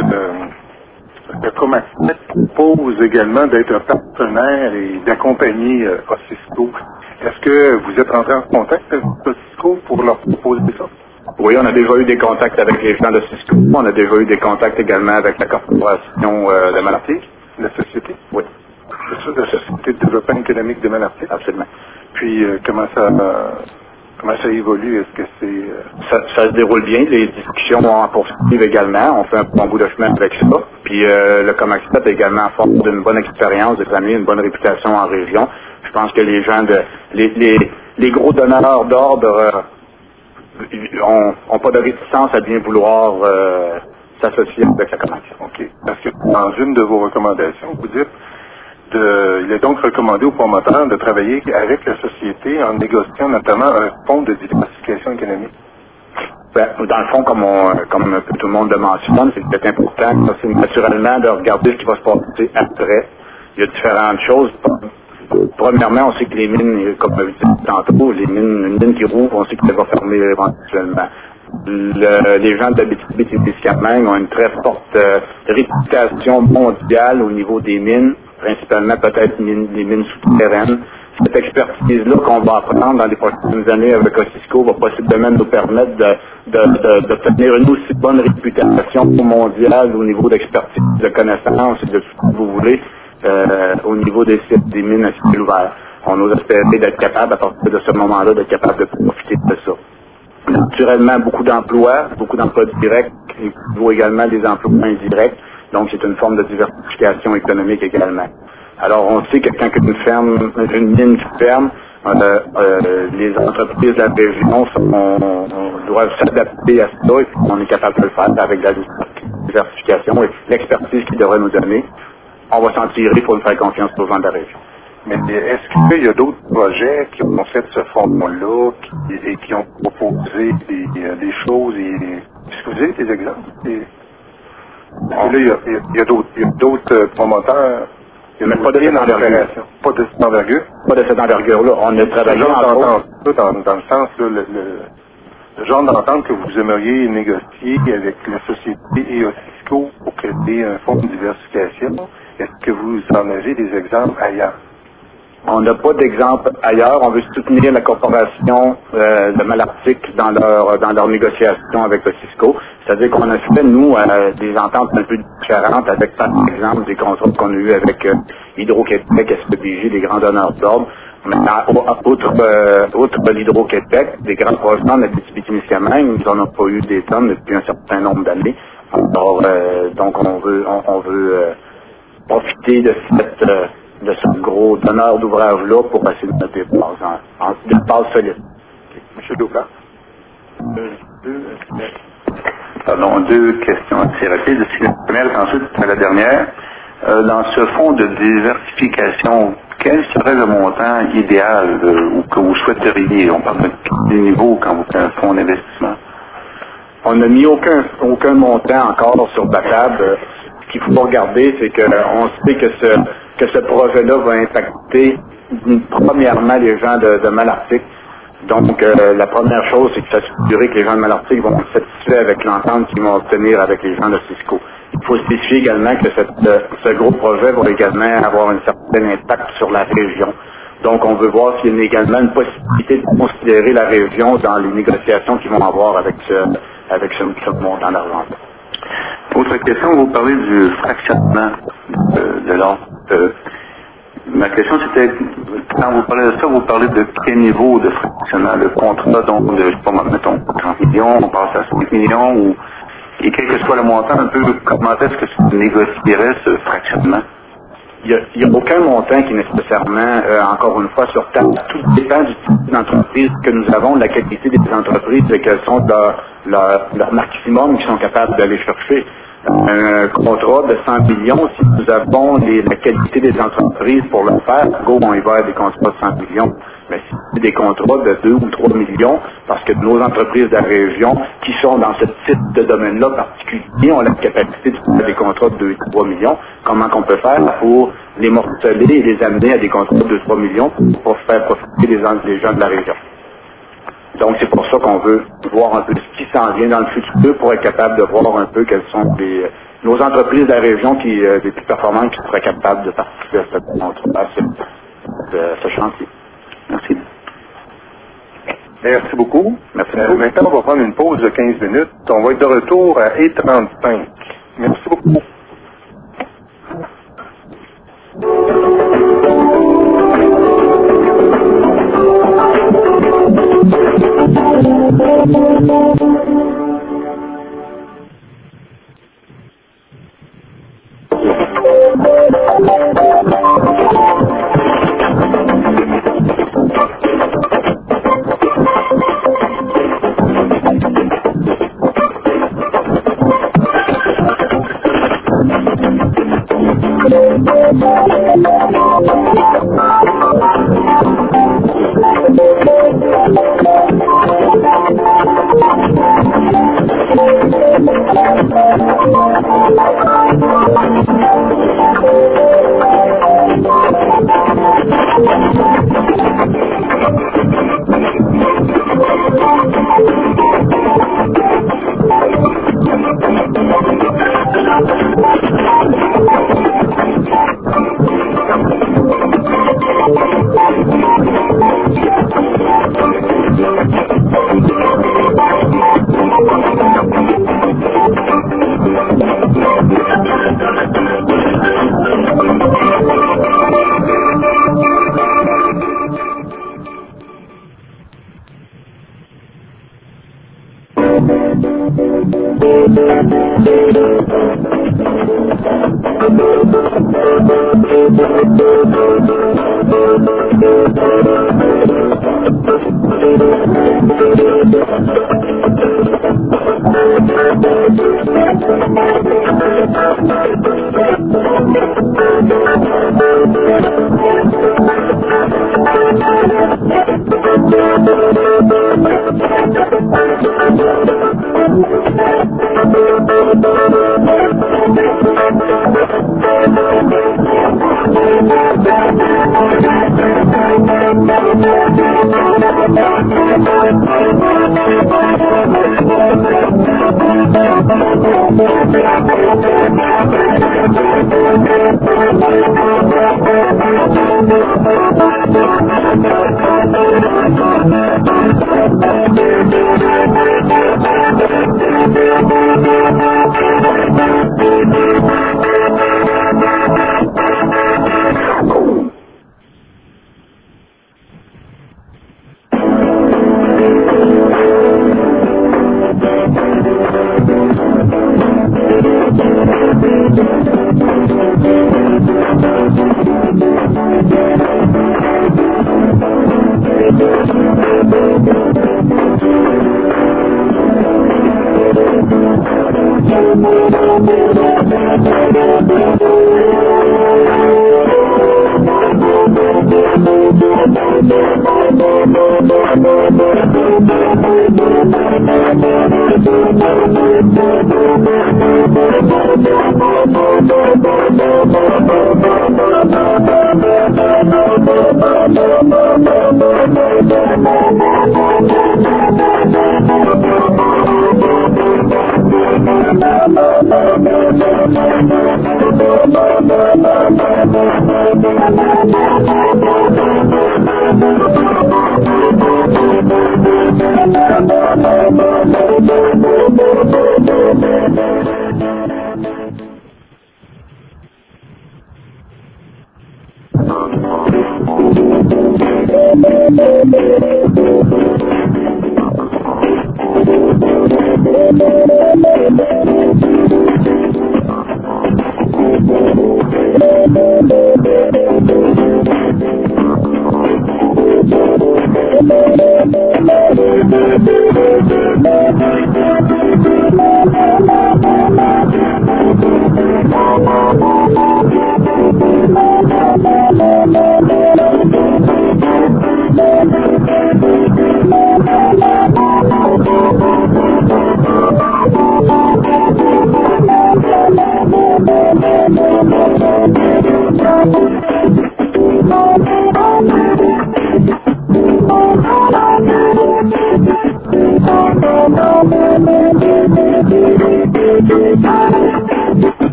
le Comaxat propose également d'être un partenaire et d'accompagner Osisco. Est-ce que vous êtes entré en contact avec Osisco pour leur proposer ça? Oui, on a déjà eu des contacts avec les gens de Cisco. On a déjà eu des contacts également avec la Corporation de Malartic. La société? Oui. La Société de développement économique de Malartic? Absolument. Puis, comment ça évolue? Est-ce que c'est... Ça se déroule bien. Les discussions vont poursuivre également. On fait un bon bout de chemin avec ça. Puis, le Comaxat est également fort d'une bonne expérience, des années, une bonne réputation en région. Je pense que les gens les gros donneurs d'ordre ont pas de réticence à bien vouloir s'associer avec la Comaxat. OK. Parce que dans une de vos recommandations, vous dites il est donc recommandé aux promoteurs de travailler avec la société en négociant notamment un fonds de diversification économique. Dans le fond, comme tout le monde le mentionne, c'est important, c'est naturellement de regarder ce qui va se passer après. Il y a différentes choses. Premièrement, on sait que les mines, comme je disais tantôt, une mine qui rouvre, on sait qu'elle va fermer éventuellement. Les gens de l'Abitibi-Témiscamingue ont une très forte réputation mondiale au niveau des mines, principalement peut-être les mines souterraines. Cette expertise-là qu'on va apprendre dans les prochaines années avec Osisco va possiblement nous permettre d'obtenir une aussi bonne réputation mondiale au niveau d'expertise, de connaissances et de tout ce que vous voulez au niveau des sites des mines à ciel ouvert. On ose espérer d'être capable, à partir de ce moment-là, d'être capable de profiter de ça. naturellement beaucoup d'emplois directs et vaut également des emplois indirects. Donc, c'est une forme de diversification économique également. Alors, on sait que quand une mine ferme, les entreprises de la région doivent s'adapter à ça et puis on est capable de le faire avec la diversification et l'expertise qu'ils devraient nous donner. On va s'en tirer pour nous faire confiance aux gens de la région. Mais est-ce qu'il y a d'autres projets qui ont fait ce fonds-là et qui ont proposé des choses est-ce que vous avez des exemples? Là, il y a d'autres promoteurs. Il n'y a pas de cette envergure. Pas de cette envergure? Pas de cette envergure-là. On a travaillé dans le sens, là, le genre d'entente que vous aimeriez négocier avec la société et Cisco pour créer un fonds de diversification. Est-ce que vous en avez des exemples ailleurs? On n'a pas d'exemple ailleurs. On veut soutenir la corporation de Malartic dans leur négociation avec le Cisco. C'est-à-dire qu'on a fait, nous, des ententes un peu différentes avec, par exemple, des contrats qu'on a eus avec Hydro-Québec, SPDG, des grands donneurs d'ordre. Outre l'Hydro-Québec, des grands projets en Abitibi-Témiscamingue, nous n'en avons pas eu des tonnes depuis un certain nombre d'années. Alors, donc, on veut profiter de ce gros donneur d'ouvrage-là pour essayer de mettre des bases solides. M. Doucas. Pardon, deux questions assez rapides. La première et ensuite la dernière. Dans ce fonds de diversification, quel serait le montant idéal ou que vous souhaiteriez? On parle de quel niveau quand vous faites un fonds d'investissement? On n'a mis aucun montant encore sur la table. Ce qu'il faut regarder, c'est qu'on sait que ce projet-là va impacter premièrement les gens de Malartic. Donc, la première chose, c'est que s'assurer que les gens de Malartic vont se satisfaire avec l'entente qu'ils vont obtenir avec les gens de Cisco. Il faut spécifier également que ce gros projet va également avoir un certain impact sur la région. Donc, on veut voir s'il y a également une possibilité de considérer la région dans les négociations qu'ils vont avoir avec ce montant d'argent. Autre question, vous parlez du fractionnement de l'ordre. Ma question c'était, quand vous parlez de ça, vous parlez de quel niveau de fractionnement? Le contrat, donc, je sais pas, mettons, 30 millions, on passe à 5 millions, et quel que soit le montant, un peu, comment est-ce que tu négocierais ce fractionnement? Il n'y a aucun montant qui est nécessairement, encore une fois, sur table. Tout dépend du type d'entreprise que nous avons, de la qualité des entreprises et quels sont leur maximum qu'ils sont capables d'aller chercher. Un contrat de 100 millions, si nous avons la qualité des entreprises pour le faire, on y va à des contrats de 100 millions. Mais si c'est des contrats de 2 ou 3 millions, parce que nos entreprises de la région qui sont dans ce type de domaine-là particulier ont la capacité de faire des contrats de 2 ou 3 millions, comment qu'on peut faire pour les morceler et les amener à des contrats de 2 ou 3 millions pour faire profiter les gens de la région. Donc, c'est pour ça qu'on veut voir un peu ce qui s'en vient dans le futur pour être capable de voir un peu quelles sont nos entreprises de la région les plus performantes qui seraient capables de participer à ce chantier. Merci. Merci beaucoup. Merci beaucoup. Maintenant, on va prendre une pause de 15 minutes. On va être de retour à 8h35. Merci beaucoup.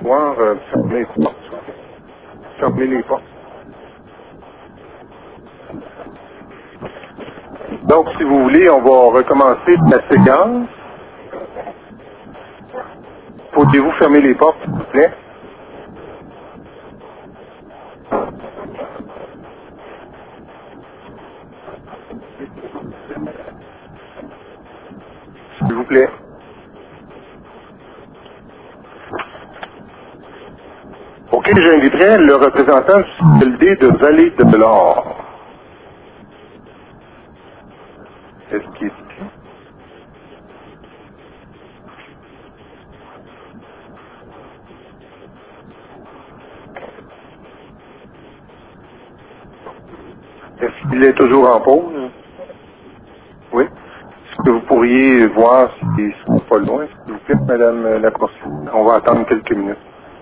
pouvoir fermer les portes. Fermer les portes. Donc, si vous voulez, on va recommencer la séquence. Pourriez-vous fermer les portes, s'il vous plaît? S'il vous plaît. OK, j'inviterai le représentant du CLD de Vallée de l'Or. Est-ce qu'il est ici? Est-ce qu'il est toujours en pause? Oui. Est-ce que vous pourriez voir s'ils ne sont pas loin, s'il vous plaît, Madame la Conseillère? On va attendre quelques minutes.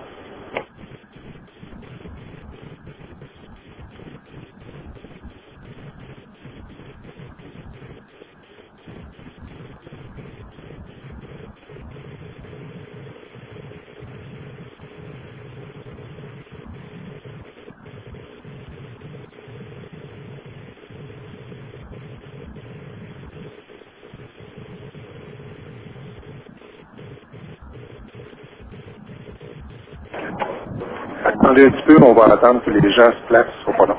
Attendez un petit peu, on va attendre que les gens se placent, ce sera pas long.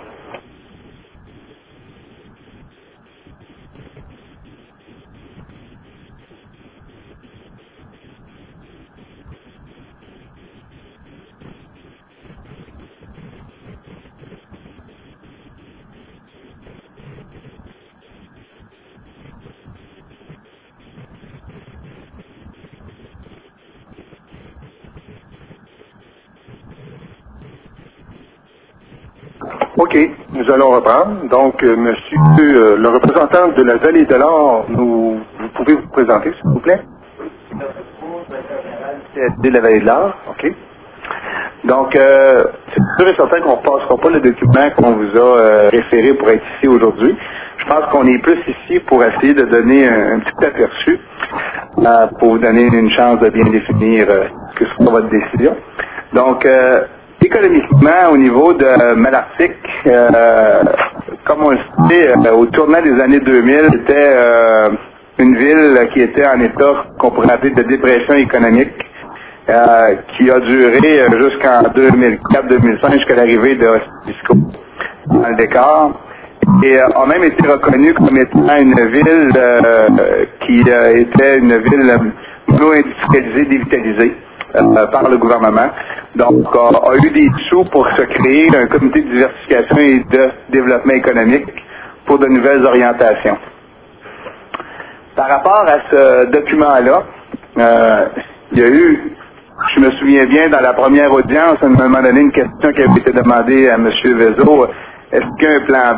OK, nous allons reprendre. Donc, monsieur le représentant de la Vallée de l'Or, vous pouvez vous présenter, s'il vous plaît? De la Vallée de l'Or. OK. Donc, c'est sûr et certain qu'on ne repassera pas le document qu'on vous a référé pour être ici aujourd'hui. Je pense qu'on est plus ici pour essayer de donner un petit aperçu pour vous donner une chance de bien définir ce que sera votre décision. Donc, économiquement, au niveau de Malartic, comme on le sait, au tournant des années 2000, c'était une ville qui était en état qu'on pourrait appeler de dépression économique, qui a duré jusqu'en 2004-2005, jusqu'à l'arrivée de Cisco dans le décor, et a même été reconnue comme étant une ville qui était une ville mono-industrialisée, dévitalisée par le gouvernement. Donc, a eu des sous pour se créer un comité de diversification et de développement économique pour de nouvelles orientations. Par rapport à ce document-là, il y a eu, je me souviens bien, dans la première audience, à un moment donné, une question qui avait été demandée à M. Vézo, est-ce qu'il y a un plan B?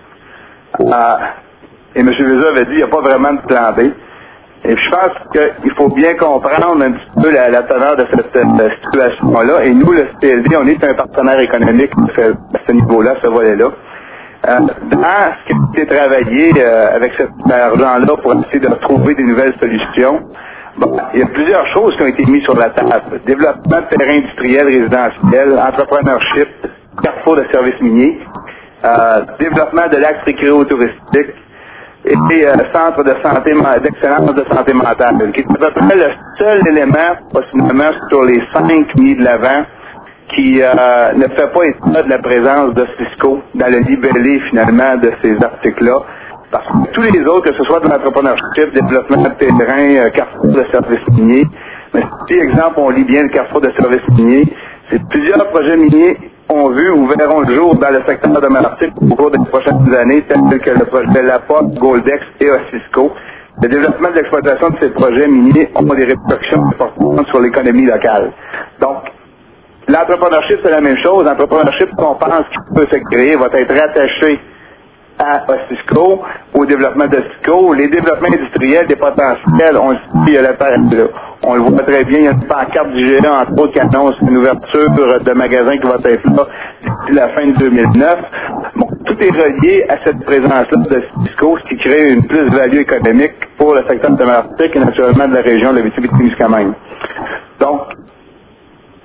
Et M. Vézo avait dit, il n'y a pas vraiment de plan B. Et je pense qu'il faut bien comprendre un petit peu la teneur de cette situation-là. Et nous, le CLD, on est un partenaire économique à ce niveau-là, ce volet-là. Dans ce qui a été travaillé avec cet argent-là pour essayer de trouver des nouvelles solutions, bon, il y a plusieurs choses qui ont été mises sur la table. Développement de terrains industriels, résidentiels, entrepreneurship, carrefour de services miniers, développement de l'axe récréo-touristique, et centre de santé, d'excellence de santé mentale, qui est à peu près le seul élément, possiblement, sur les 5 mis de l'avant, qui ne fait pas état de la présence de Cisco dans le libellé, finalement, de ces articles-là. Parce que tous les autres, que ce soit de l'entrepreneurship, développement de terrain, carrefour de services miniers, mais si, exemple, on lit bien le carrefour de services miniers, c'est plusieurs projets miniers ont vu ou verront le jour dans le secteur de Malartic au cours des prochaines années, tels que le projet LAPOT, Goldex et Osisco. Le développement de l'exploitation de ces projets miniers ont des répercussions importantes sur l'économie locale. Donc, l'entrepreneurship, c'est la même chose. L'entrepreneurship qu'on pense qu'il peut se créer va être rattaché à Osisco, au développement d'Osisco. Les développements industriels, des potentiels, on le voit très bien, il y a une pancarte du géant, entre autres, qui annonce une ouverture de magasin qui va être là d'ici la fin de 2009. Bon, tout est relié à cette présence-là de Cisco, ce qui crée une plus-value économique pour le secteur de Malartic et naturellement de la région de l'Abitibi-Témiscamingue. Donc,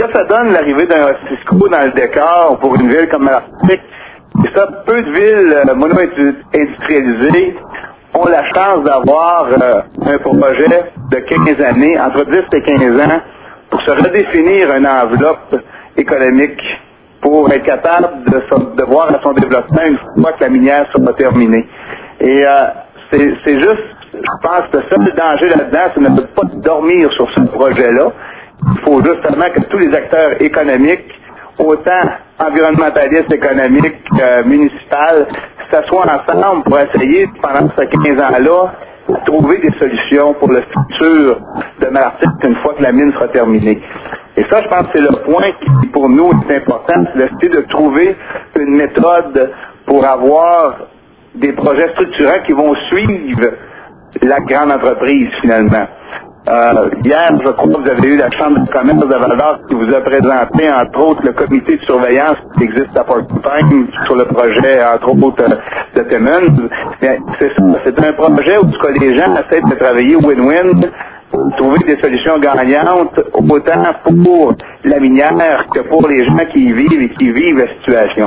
que ça donne l'arrivée d'un Cisco dans le décor pour une ville comme Malartic, c'est ça, peu de villes mono-industrialisées ont la chance d'avoir un projet de 15 années, entre 10 et 15 ans, pour se redéfinir une enveloppe économique pour être capable de voir à son développement une fois que la minière sera terminée. Et c'est juste, je pense que le seul danger là-dedans, c'est de ne pas dormir sur ce projet-là. Il faut justement que tous les acteurs économiques, autant environnementalistes, économiques, municipales, s'assoient ensemble pour essayer, pendant ces 15 ans-là, de trouver des solutions pour le futur de Malartic une fois que la mine sera terminée. Et ça, je pense que c'est le point qui, pour nous, est important, c'est de trouver une méthode pour avoir des projets structurants qui vont suivre la grande entreprise, finalement. Hier, je crois que vous avez eu la Chambre de commerce de Val-d'Or qui vous a présenté, entre autres, le comité de surveillance qui existe à Porcupine sur le projet, entre autres, de Timmins. C'est ça, c'est un projet où les gens essaient de travailler win-win, trouver des solutions gagnantes, autant pour la minière que pour les gens qui y vivent et qui vivent la situation.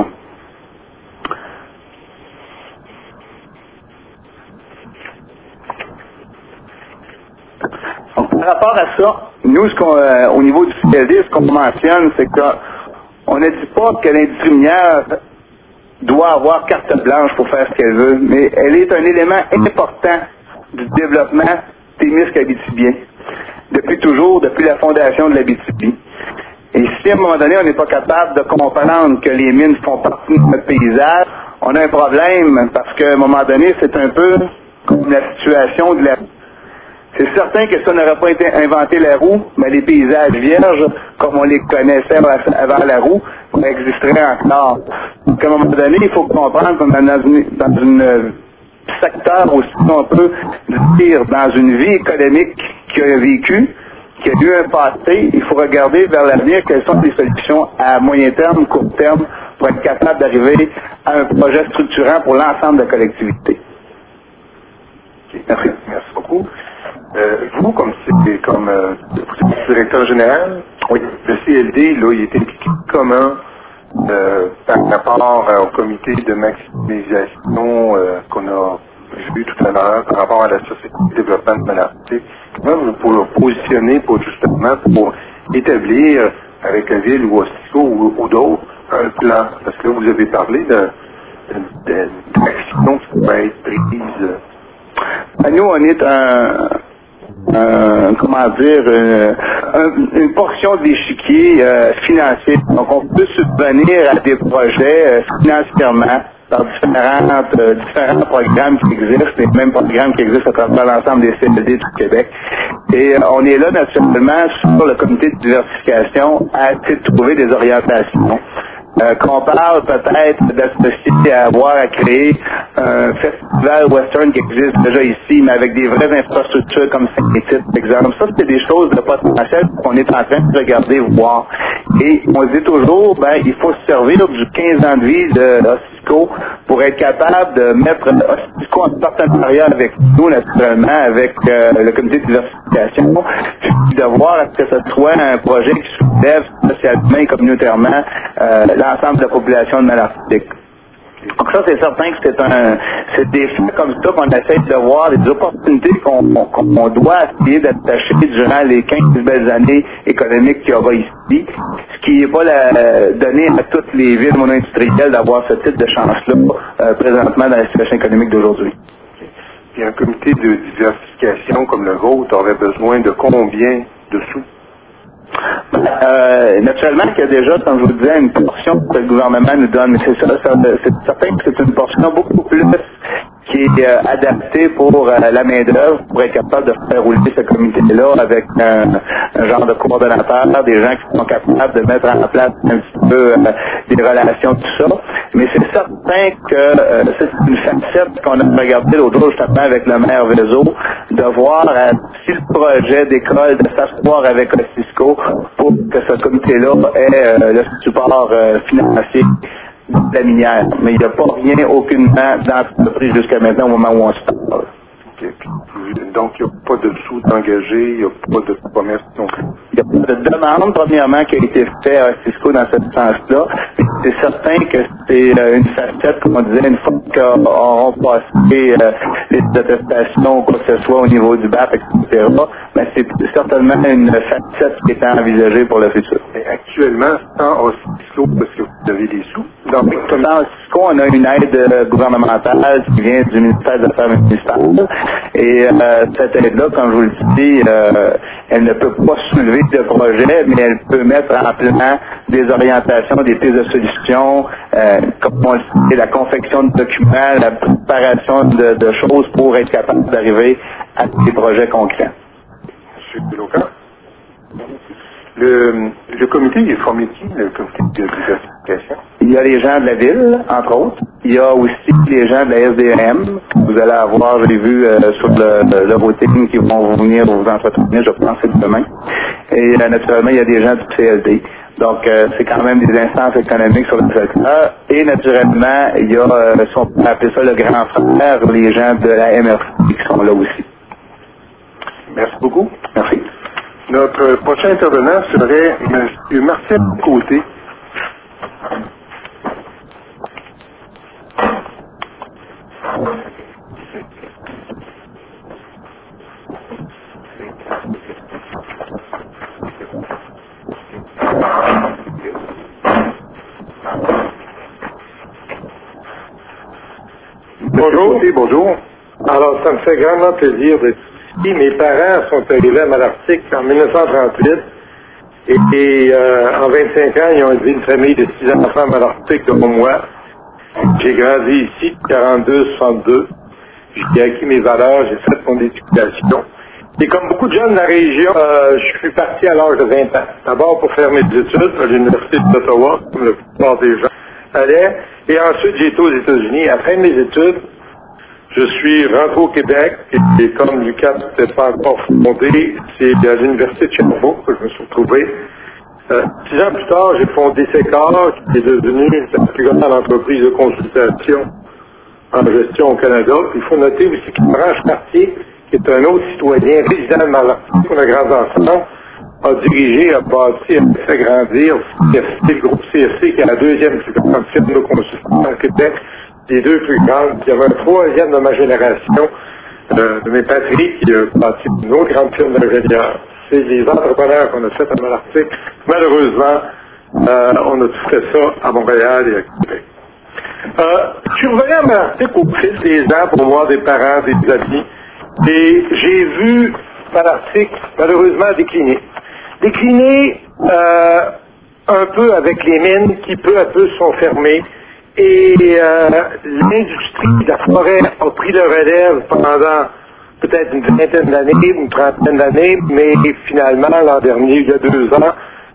Donc, par rapport à ça, nous, au niveau du CLD, ce qu'on mentionne, c'est qu'on ne dit pas que l'industrie minière doit avoir carte blanche pour faire ce qu'elle veut, mais elle est un élément important du développement témiscabitibien. Depuis toujours, depuis la fondation de l'Abitibi. Et si à un moment donné, on n'est pas capable de comprendre que les mines font partie de notre paysage, on a un problème parce qu'à un moment donné, c'est un peu comme la situation de la... C'est certain que ça n'aurait pas été inventé la roue, mais les paysages vierges, comme on les connaissait avant la roue, existeraient encore. Donc à un moment donné, il faut comprendre qu'on est dans une secteur aussi, on peut dire, dans une vie économique qui a vécu, qui a eu un passé, il faut regarder vers l'avenir quelles sont les solutions à moyen terme, court terme, pour être capable d'arriver à un projet structurant pour l'ensemble de la collectivité. Okay, merci beaucoup. Vous, comme directeur général, oui, le CLD, là, il était impliqué comment par rapport au comité de maximisation qu'on a vu tout à l'heure, par rapport à la Société de développement de Malartic. Comment vous pouvez positionner pour établir avec la ville ou Cisco ou d'autres un plan? Parce que vous avez parlé d'actions qui pourraient être prises. Nous, on est une portion de l'échiquier financier. Donc, on peut subvenir à des projets financièrement par différents programmes qui existent, les mêmes programmes qui existent à travers l'ensemble des CLD du Québec. Et on est là, naturellement, sur le comité de diversification à essayer de trouver des orientations. Qu'on parle peut-être d'associer à créer un festival western qui existe déjà ici, mais avec des vraies infrastructures comme Saint-Tite, par exemple. Ça, c'est des choses de potentiel qu'on est en train de regarder, voir. Et on dit toujours, il faut se servir du 15 ans de vie de Cisco pour être capable de mettre Cisco en partenariat avec nous, naturellement, avec le comité de diversification, puis de voir à ce que ce soit un projet qui soulève socialement et communautairement l'ensemble de la population de Malartic. Donc ça, c'est certain que c'est des faits comme ça qu'on essaie de voir, des opportunités qu'on doit essayer d'attacher durant les 15 belles années économiques qu'il y aura ici, ce qui n'est pas donné à toutes les villes mono-industrielles d'avoir ce type de chance-là présentement dans la situation économique d'aujourd'hui. Puis un comité de diversification comme le vôtre aurait besoin de combien de sous? Naturellement qu'il y a déjà, comme je vous disais, une portion que le gouvernement nous donne, mais c'est certain que c'est une portion beaucoup plus qui est adaptée pour la main-d'œuvre, pour être capable de faire rouler ce comité-là avec un genre de coordonnateur, des gens qui sont capables de mettre en place un petit peu des relations, tout ça. Mais c'est certain que c'est une facette qu'on a regardé l'autre jour justement avec le maire Vézo, de voir si le projet d'école, de s'asseoir avec le Cisco pour que ce comité-là ait le support financier de la minière. Mais il n'y a pas rien, aucunement, dans l'entreprise jusqu'à maintenant au moment où on se parle. Donc, il n'y a pas de sous engagés, il n'y a pas de promesses non plus. Il n'y a pas de demande, premièrement, qui a été faite à Cisco dans ce sens-là. C'est certain que c'est une facette, comme on disait, une fois qu'on passé les attestations, quoi que ce soit au niveau du BAP, etc., mais c'est certainement une facette qui est envisagée pour le futur. Et actuellement, sans Cisco, parce que vous avez des sous. Donc, dans Cisco, on a une aide gouvernementale qui vient du ministère des Affaires municipales. Et cette aide-là, comme je vous le dis, elle ne peut pas soulever de projet, mais elle peut mettre en plan des orientations, des pistes de solutions, comme on le sait, la confection de documents, la préparation de choses pour être capable d'arriver à des projets concrets. Monsieur Delocan, le comité est formé de qui, le comité de diversification? Il y a les gens de la ville, entre autres. Il y a aussi les gens de la SDM. Vous allez avoir, j'ai vu sur le routing qui vont venir vous entretenir, je pense, c'est demain. Et naturellement, il y a des gens du CLD. Donc, c'est quand même des instances économiques sur le secteur. Et naturellement, il y a, si on peut appeler ça le grand frère, les gens de la MRC qui sont là aussi. Merci beaucoup. Merci. Notre prochain intervenant serait M. Marcel Côté. Bonjour. Bonjour. Alors, ça me fait grandement plaisir d'être ici. Mes parents sont arrivés à Malartic en 1938 et en 25 ans, ils ont élevé une famille de 6 enfants à Malartic dont moi. J'ai grandi ici, 42-62. J'ai acquis mes valeurs, j'ai fait mon éducation. Et comme beaucoup de jeunes de la région, je suis parti à l'âge de 20 ans. D'abord pour faire mes études à l'Université d'Ottawa, comme la plupart des gens allaient. Et ensuite, j'ai été aux États-Unis. Après mes études, je suis rentré au Québec. Et comme l'UQAM n'était pas encore fondé, c'est à l'Université de Sherbrooke que je me suis retrouvé. 6 ans plus tard, j'ai fondé Sécor, qui est devenue la plus grande entreprise de consultation en gestion au Canada. Puis il faut noter aussi que Branche Cartier, qui est un autre citoyen résident de Malartic pour la Grande Ensemble, a dirigé, a bâti, a fait grandir CFC, le groupe CFC, qui est la deuxième plus grande firme de consultation au Québec, les deux plus grandes. Il y avait un troisième de ma génération, de mes patries, qui a bâti une autre grande firme d'ingénieurs. C'est les entrepreneurs qu'on a fait à Malartic. Malheureusement, on a tout fait ça à Montréal et à Québec. Je suis revenu à Malartic au fil des ans pour voir des parents, des amis, et j'ai vu Malartic malheureusement décliner. Décliner un peu avec les mines qui peu à peu sont fermées, et l'industrie de la forêt a pris le relève pendant peut-être une vingtaine d'années, une trentaine d'années, mais finalement, l'an dernier, il y a 2 ans,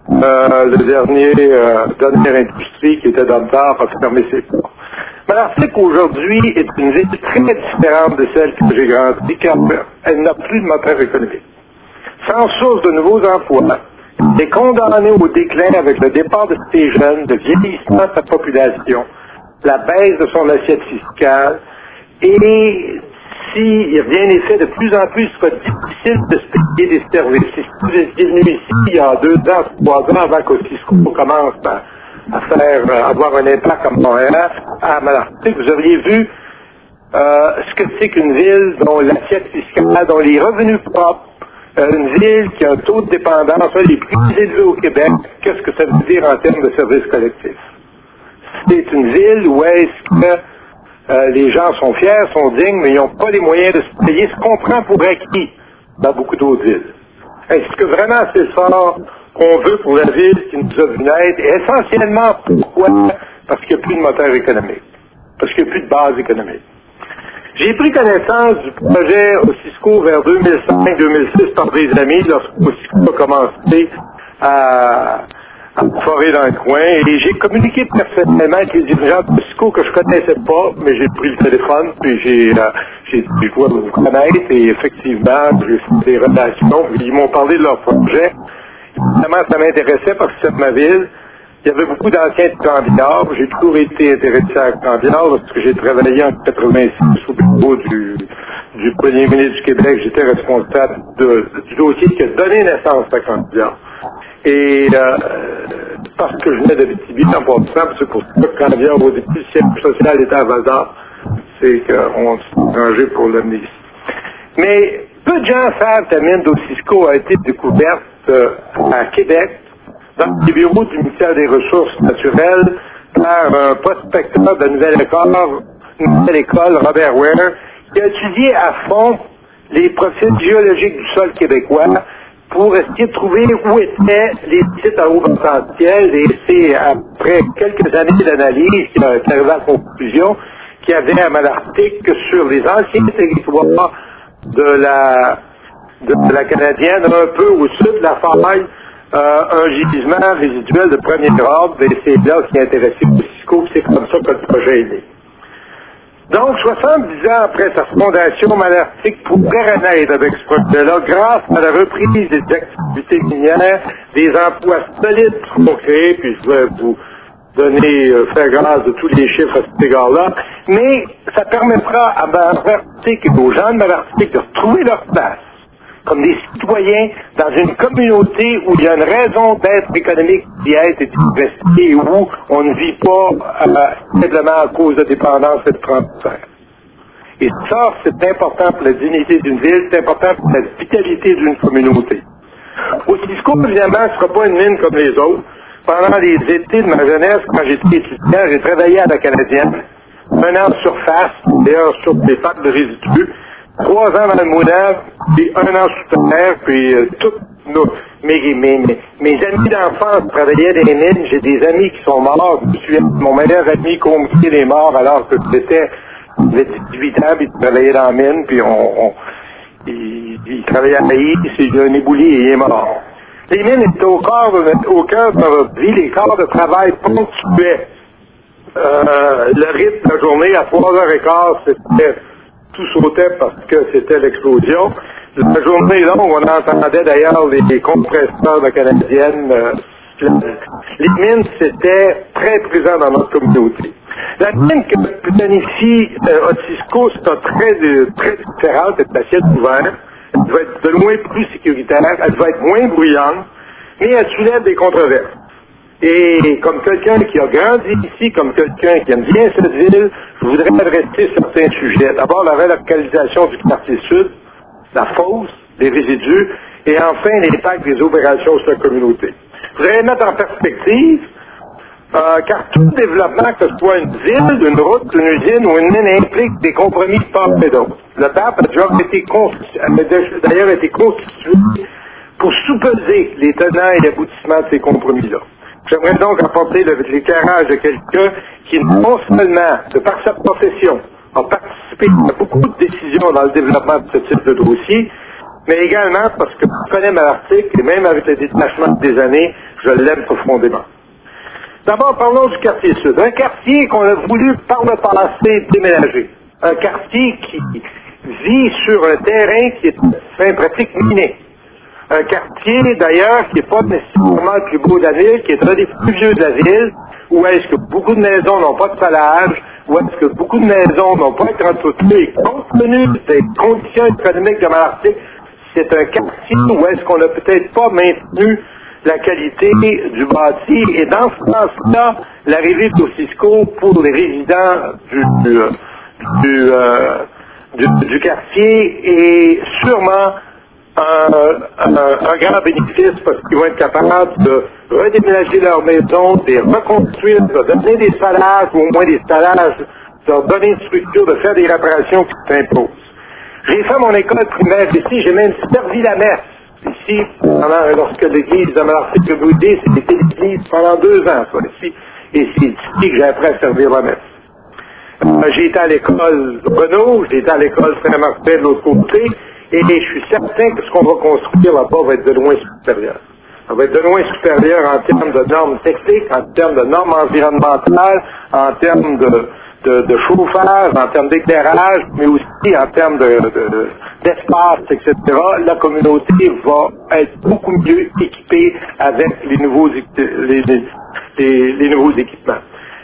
dernière industrie qui était dans le Nord a fermé ses portes. Malartic aujourd'hui est une ville très différente de celle que j'ai grandi, car elle n'a plus de moteur économique. Sans source de nouveaux emplois, elle est condamnée au déclin avec le départ de ces jeunes, le vieillissement de sa population, la baisse de son assiette fiscale, et si rien n'est fait, de plus en plus, il sera difficile de se payer des services. Si vous étiez venu ici il y a 2 ans, 3 ans, avant que Cisco commence à avoir un impact comme Montréal, à Malartic, vous auriez vu ce que c'est qu'une ville dont l'assiette fiscale, dont les revenus propres, une ville qui a un taux de dépendance, un des plus élevés au Québec, qu'est-ce que ça veut dire en termes de services collectifs? C'est une ville où est-ce que les gens sont fiers, sont dignes, mais ils n'ont pas les moyens de se payer ce qu'on prend pour acquis dans beaucoup d'autres villes. Est-ce que vraiment c'est ça qu'on veut pour la ville qui nous a vu naître? Et essentiellement, pourquoi? Parce qu'il n'y a plus de moteur économique. Parce qu'il n'y a plus de base économique. J'ai pris connaissance du projet au Cisco vers 2005-2006 par des amis, lorsque Cisco a commencé à forer dans le coin, et j'ai communiqué personnellement avec les dirigeants de Cisco que je connaissais pas, mais j'ai pris le téléphone, puis j'ai dit je dois vous connaître, et effectivement, j'ai fait des relations, puis ils m'ont parlé de leur projet. Évidemment, ça m'intéressait parce que c'est ma ville. Il y avait beaucoup d'anciens de Cambiard. J'ai toujours été intéressé à Cambiard parce que j'ai travaillé en 86 au bureau du premier ministre du Québec, j'étais responsable du dossier qui a donné naissance à la candidature. Et parce que je venais d'Abitibi en passant, c'est pour ça que quand il vient au début, le siège social était à Val-d'Or, c'est qu'on s'est arrangé pour l'amener ici. Mais peu de gens savent que la mine d'Osisco a été découverte à Québec, dans les bureaux du ministère des Ressources naturelles, par un prospecteur de la nouvelle école, Robert Ware, qui a étudié à fond les profils géologiques du sol québécois pour essayer de trouver où étaient les sites à haut potentiel. Et c'est après quelques années d'analyse qu'il a arrivé à la conclusion qu'il y avait à Malartic que sur les anciens territoires de la Canadienne, un peu au sud de la faille, un gisement résiduel de premier ordre, et c'est là qui a intéressé Osisco, c'est comme ça que le projet est né. Donc, 70 ans après sa fondation, Malartic pourrait renaître avec ce projet-là grâce à la reprise des activités minières, des emplois solides seront créés, puis je vais vous faire grâce de tous les chiffres à cet égard-là, mais ça permettra à Malartic et aux gens de Malartic de retrouver leur place comme des citoyens dans une communauté où il y a une raison d'être économique qui a été investie et où on ne vit pas simplement à cause de dépendance et de transfert. Et ça, c'est important pour la dignité d'une ville, c'est important pour la vitalité d'une communauté. Osisco, évidemment, ne sera pas une mine comme les autres. Pendant les étés de ma jeunesse, quand j'étais étudiant, j'ai travaillé à la Canadienne, 1 an en surface, d'ailleurs sur des packs de résidus, 3 ans dans le moulin, puis 1 an sous terre, puis toutes mes amis d'enfance travaillaient dans les mines. J'ai des amis qui sont morts. Mon meilleur ami Compier est mort alors que j'avais 18 ans, puis il travaillait dans la mine, puis il travaillait à Haïti, il a un éboulis et il est mort. Les mines étaient au cœur de notre vie, les corps de travail ponctuaient. Le rythme de la journée à 3h15, c'était tout sautait parce que c'était l'explosion. La journée longue, on entendait d'ailleurs les compresseurs de Canadienne. Les mines, c'était très présent dans notre communauté. La mine que planifie Osisco, c'est très différente, c'est de ciel ouvert. Elle va être de loin plus sécuritaire, elle va être moins bruyante, mais elle soulève des controverses. Et comme quelqu'un qui a grandi ici, comme quelqu'un qui aime bien cette ville, je voudrais adresser certains sujets. D'abord, la relocalisation du quartier sud, la fosse, les résidus, et enfin l'impact des opérations sur la communauté. Je voudrais mettre en perspective, car tout développement, que ce soit une ville, une route, une usine ou une mine, implique des compromis de part et d'autre. Le BAP a d'ailleurs été constitué pour sous-peser les tenants et l'aboutissement de ces compromis-là. J'aimerais donc apporter l'éclairage de quelqu'un qui, non seulement, de par sa profession, a participé à beaucoup de décisions dans le développement de ce type de dossier, mais également parce que je connais Malartic, et même avec le détachement des années, je l'aime profondément. D'abord, parlons du quartier sud. Un quartier qu'on a voulu, par le passé, déménager. Un quartier qui vit sur un terrain qui est en pratique minée. Un quartier, d'ailleurs, qui n'est pas nécessairement le plus beau de la ville, qui est un des plus vieux de la ville, où est-ce que beaucoup de maisons n'ont pas de salage, où est-ce que beaucoup de maisons n'ont pas été entretenues, et compte tenu des conditions économiques de Malartic, c'est un quartier où est-ce qu'on n'a peut-être pas maintenu la qualité du bâti, et dans ce sens-là, l'arrivée d'Osisco pour les résidents du quartier est sûrement un grand bénéfice parce qu'ils vont être capables de redéménager leur maison, de les reconstruire, de donner des salages, ou au moins des salages, de leur donner une structure, de faire des réparations qui s'imposent. J'ai fait mon école primaire ici, j'ai même servi la messe ici, lorsque l'église de Malartic a brûlé, c'était l'église pendant 2 ans, ça, ici, et c'est ici que j'ai appris à servir la messe. J'ai été à l'école Renault, j'ai été à l'école Saint-Martin de l'autre côté, et je suis certain que ce qu'on va construire là-bas va être de loin supérieur. Ça va être de loin supérieur en termes de normes techniques, en termes de normes environnementales, en termes de chauffage, en termes d'éclairage, mais aussi en termes d'espace, etc. La communauté va être beaucoup mieux équipée avec les nouveaux équipements.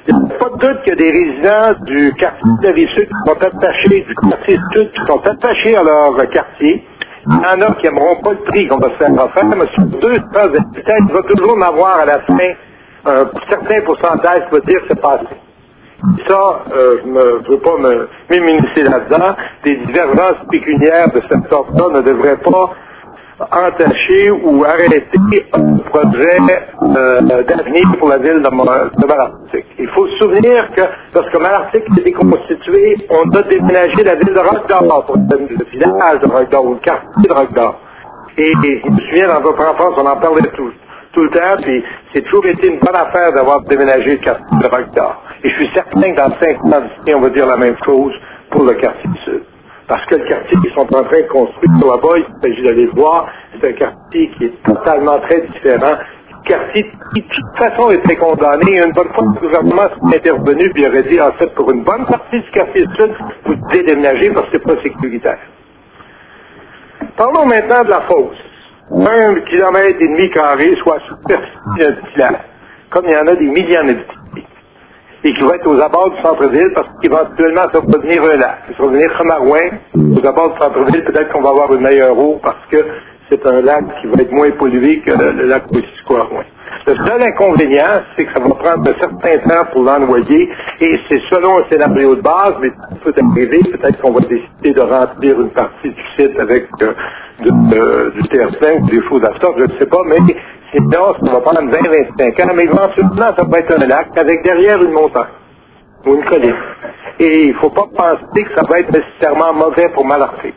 Il n'y a pas de doute qu'il y a des résidents du quartier de la Rive-Sud qui sont attachés, du quartier Sud, qui sont attachés à leur quartier. Il y en a qui n'aimeront pas le prix qu'on va se faire offrir, mais sur 200 habitants, il va toujours en avoir à la fin un certain pourcentage qui va dire que c'est pas assez. Ça, je ne veux pas m'immiscer là-dedans. Des divergences pécuniaires de cette sorte-là ne devraient pas entacher ou arrêter un projet d'avenir pour la ville de Malartic. Il faut se souvenir que lorsque Malartic a été constitué, on a déménagé la ville de Roquedort pour le village de Roquedort ou le quartier de Roquedort. Et je me souviens, dans votre enfance, on en parlait tout le temps, puis c'est toujours été une bonne affaire d'avoir déménagé le quartier de Roquedort. Et je suis certain que dans 5 ans d'ici, on va dire la même chose pour le quartier du Sud. Parce que le quartier qu'ils sont en train de construire là-bas, il s'agit d'aller voir, c'est un quartier qui est totalement très différent. Un quartier qui, de toute façon, était condamné. Une bonne fois, le gouvernement s'est intervenu et aurait dit, en fait, pour une bonne partie du quartier Sud, vous devez déménager parce que c'est pas sécuritaire. Parlons maintenant de la fosse. 1,5 km soit superficie d'un petit lac, comme il y en a des millions d'habitants, et qui va être aux abords du centre-ville, parce qu'éventuellement, ça va devenir un lac. Ça va devenir Marouin, aux abords du centre-ville, peut-être qu'on va avoir une meilleure eau, parce que c'est un lac qui va être moins pollué que le lac Wissisquoa-Rouin. Le seul inconvénient, c'est que ça va prendre un certain temps pour l'ennoyer, et c'est selon un scénario de base, mais ça peut arriver, peut-être qu'on va décider de remplir une partie du site avec du terre-plein ou des choses à sorte, je ne sais pas, mais sinon, ça va prendre 20-25 ans, mais éventuellement, ça va être un lac avec derrière une montagne ou une colline. Et il ne faut pas penser que ça va être nécessairement mauvais pour Malartic.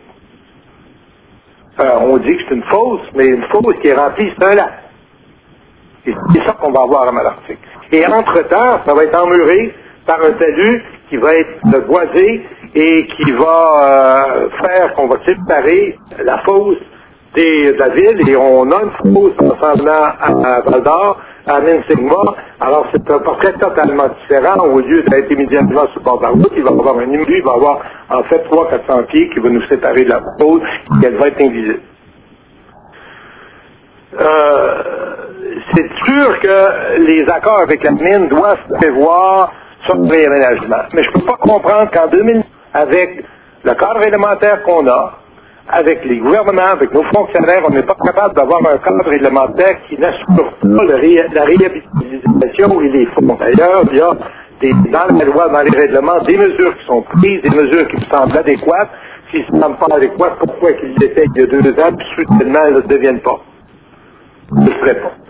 On dit que c'est une fosse, mais une fosse qui est remplie, c'est un lac. Et c'est ça qu'on va avoir à Malartic. Et entre-temps, ça va être emmuré par un talus qui va être boisé et qui va faire qu'on va séparer la fosse de la ville, et on a une fosse ressemblant à Val-d'Or, à Ninsigma. Alors c'est un portrait totalement différent. Au lieu d'être immédiatement sur le bord de la route, il va y avoir un immeuble, il va y avoir en fait 300-400 pieds qui va nous séparer de la fosse, et elle va être invisible. C'est sûr que les accords avec la mine doivent prévoir son réaménagement. Mais je ne peux pas comprendre qu'en 2000, avec le cadre élémentaire qu'on a, avec les gouvernements, avec nos fonctionnaires, on n'est pas capable d'avoir un cadre élémentaire qui n'assure pas la réhabilitation et les fonds. D'ailleurs, il y a dans la loi, dans les règlements, des mesures qui sont prises, des mesures qui me semblent adéquates. S'ils ne semblent pas adéquates, pourquoi qu'ils l'étaient il y a 2 ans, puis soudainement, elles ne deviennent pas. Ne se ferait pas.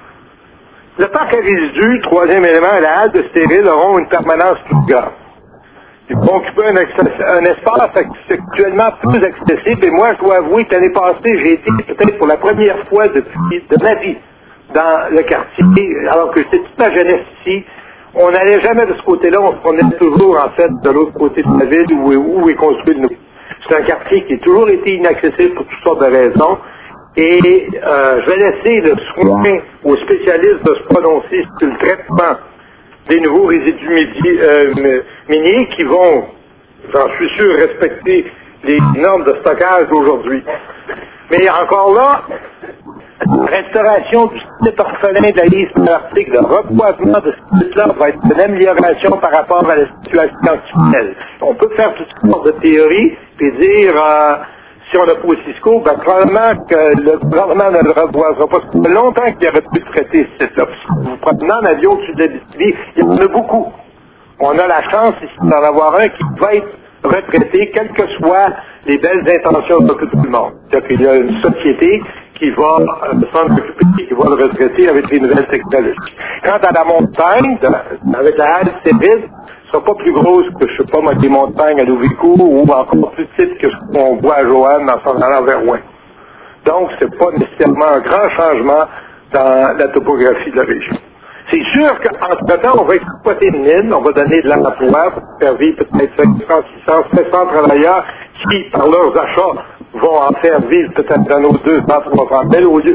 Le parc à résidus, troisième élément, et la halte de stérile auront une permanence plus grande. Ils vont occuper un espace actuellement plus accessible, et moi, je dois avouer que l'année passée, j'ai été peut-être pour la première fois de ma vie dans le quartier, alors que j'étais toute ma jeunesse ici. On n'allait jamais de ce côté-là, on se promenait toujours, en fait, de l'autre côté de la ville où est construit le nouveau. C'est un quartier qui a toujours été inaccessible pour toutes sortes de raisons. Et je vais laisser le soin aux spécialistes de se prononcer sur le traitement des nouveaux résidus miniers qui vont, j'en suis sûr, respecter les normes de stockage d'aujourd'hui. Mais encore là, la restauration du site orphelin de la liste Malartic, le reboisement de ce site-là va être une amélioration par rapport à la situation actuelle. On peut faire toutes sortes de théories et dire... si on n'a pas au Cisco, ben probablement que le gouvernement ne le reboisera pas. Ça fait longtemps qu'il aurait pu traiter ce site-là. Vous prenez en avion au-dessus de l'Abitibi, il y en a beaucoup. On a la chance ici d'en avoir un qui va être retraité, quelles que soient les belles intentions de tout le monde. C'est-à-dire qu'il y a une société qui va s'en occuper, qui va le retraiter avec les nouvelles technologies. Quant à la montagne, avec la halte stérile, ne sera pas plus grosse que, je sais pas moi, des montagnes à Louvicourt ou encore plus petite que ce qu'on voit à Joanne en s'en allant vers Rouen. Donc, c'est pas nécessairement un grand changement dans la topographie de la région. C'est sûr qu'entre-temps, on va exploiter une mine, on va donner de l'emploi pour faire vivre peut-être 500, 600, 700 travailleurs qui, par leurs achats, vont en faire vivre peut-être un autre 200, 300 000, au lieu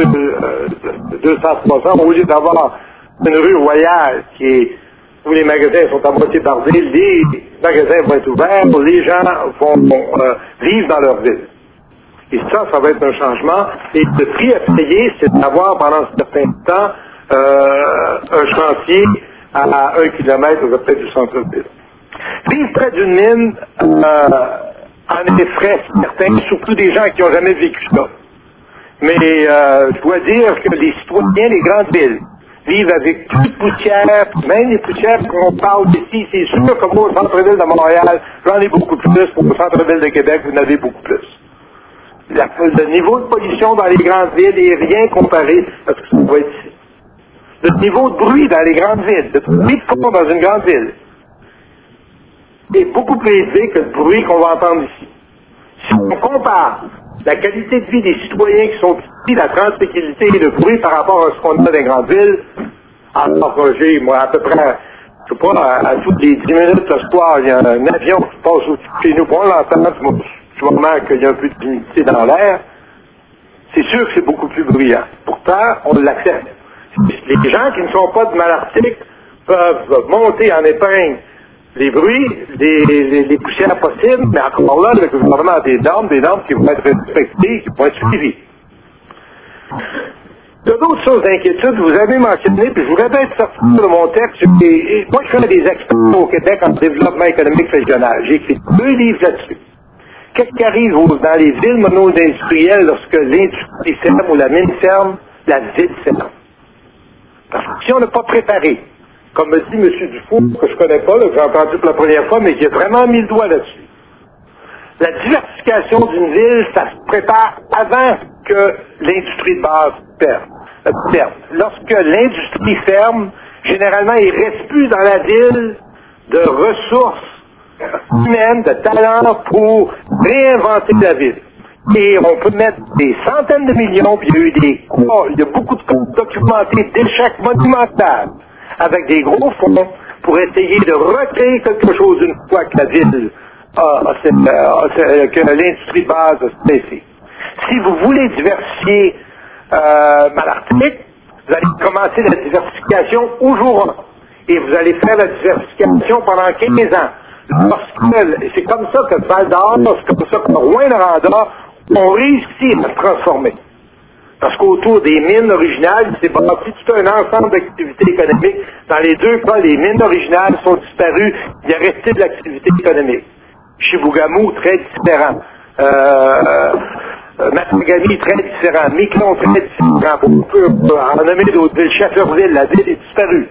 de 200, 300, au lieu d'avoir une rue royale qui est où les magasins sont à moitié bardés, les magasins vont être ouverts, les gens vont vivre dans leur ville. Et ça va être un changement. Et le prix à payer, c'est d'avoir pendant un certain temps un chantier à 1 kilomètre à peu près du centre-ville. Vivre près d'une mine en effraie certains, surtout des gens qui n'ont jamais vécu ça. Mais je dois dire que les citoyens des grandes villes vivent avec plus de poussière, même les poussières qu'on parle d'ici, c'est sûr que moi, au centre-ville de Montréal, j'en ai beaucoup plus, pour le centre-ville de Québec, vous en avez beaucoup plus. Le niveau de pollution dans les grandes villes est rien comparé à ce que ça va être ici. Le niveau de bruit dans les grandes villes, le bruit de fond dans une grande ville, est beaucoup plus élevé que le bruit qu'on va entendre ici. Si on compare la qualité de vie des citoyens qui sont ici, la tranquillité et le bruit par rapport à ce qu'on a dans les grandes villes, alors que j'ai, moi, à peu près, je sais pas, à toutes les 10 minutes le soir, il y a un avion qui passe au-dessus de chez nous, pour l'entendre, du moment qu'il y a un peu d'humidité dans l'air, c'est sûr que c'est beaucoup plus bruyant. Pourtant, on l'accepte. Les gens qui ne sont pas de Malartic peuvent monter en épingle les bruits, les poussières possibles, mais encore là, le gouvernement a des normes qui vont être respectées, qui vont être suivies. Il y a d'autres choses d'inquiétude, vous avez mentionné, puis je voudrais bien sortir de mon texte. Moi, je fais des experts au Québec en développement économique régional. J'ai écrit 2 livres là-dessus. Qu'est-ce qui arrive dans les villes mono-industrielles lorsque l'industrie ferme ou la mine ferme, la ville ferme? Parce que si on n'a pas préparé, comme me dit M. Dufour, que je ne connais pas, que j'ai entendu pour la première fois, mais qui a vraiment mis le doigt là-dessus. La diversification d'une ville, ça se prépare avant que l'industrie de base ferme. Lorsque l'industrie ferme, généralement, il ne reste plus dans la ville de ressources humaines, de talents pour réinventer la ville. Et on peut mettre des centaines de millions, puis il y a beaucoup de comptes documentés d'échecs monumentaux avec des gros fonds pour essayer de recréer quelque chose une fois que la ville que l'industrie de base a cessé. Si vous voulez diversifier Malartic, vous allez commencer la diversification au jour 1. Et vous allez faire la diversification pendant 15 ans. C'est comme ça que Val-d'Or, c'est comme ça que Rouyn-Noranda ont réussi à se transformer. Parce qu'autour des mines originales, c'est bâti tout un ensemble d'activités économiques. Dans les 2 cas, les mines originales sont disparues, il y a resté de l'activité économique. Chibougamau, très différent. Matagami, très différent. Miquelon, très différent. On peut en nommer d'autres villes. Schefferville, la ville est disparue.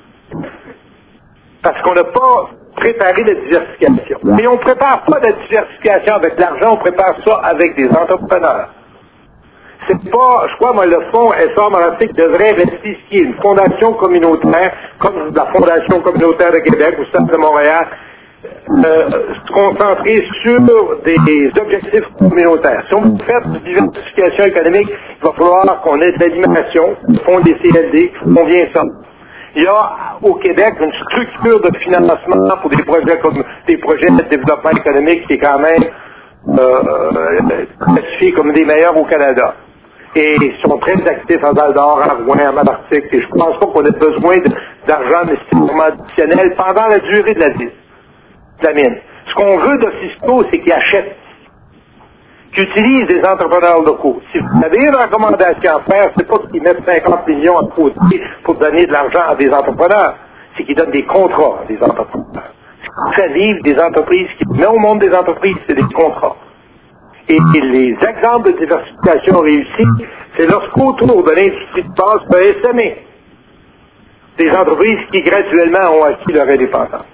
Parce qu'on n'a pas préparé la diversification. Mais on ne prépare pas la diversification avec l'argent, on prépare ça avec des entrepreneurs. C'est pas, je crois, moi, le fonds Essor Malartic devrait rester ce qui est une fondation communautaire, comme la Fondation communautaire de Québec ou Centre de Montréal, se concentrer sur des objectifs communautaire. Si on fait une diversification économique, il va falloir qu'on ait de l'animation, le fonds des CLD, on vient ça. Il y a au Québec une structure de financement pour des projets comme des projets de développement économique qui est quand même classifié comme des meilleurs au Canada. Et ils sont très actifs à Val-d'Or, à Rouen, à Malartic, et je ne pense pas qu'on ait besoin d'argent nécessairement additionnel pendant la durée de la mine. Ce qu'on veut de Cisco, c'est qu'ils achètent, qu'ils utilisent des entrepreneurs locaux. Si vous avez une recommandation à faire, c'est pas qu'ils mettent 50 millions à côté pour donner de l'argent à des entrepreneurs, c'est qu'ils donnent des contrats à des entrepreneurs. Ça livre des entreprises qui met au monde des entreprises, c'est des contrats. Et les exemples de diversification réussis, c'est lorsqu'autour de l'industrie de base peut essaimer des entreprises qui graduellement ont acquis leur indépendance.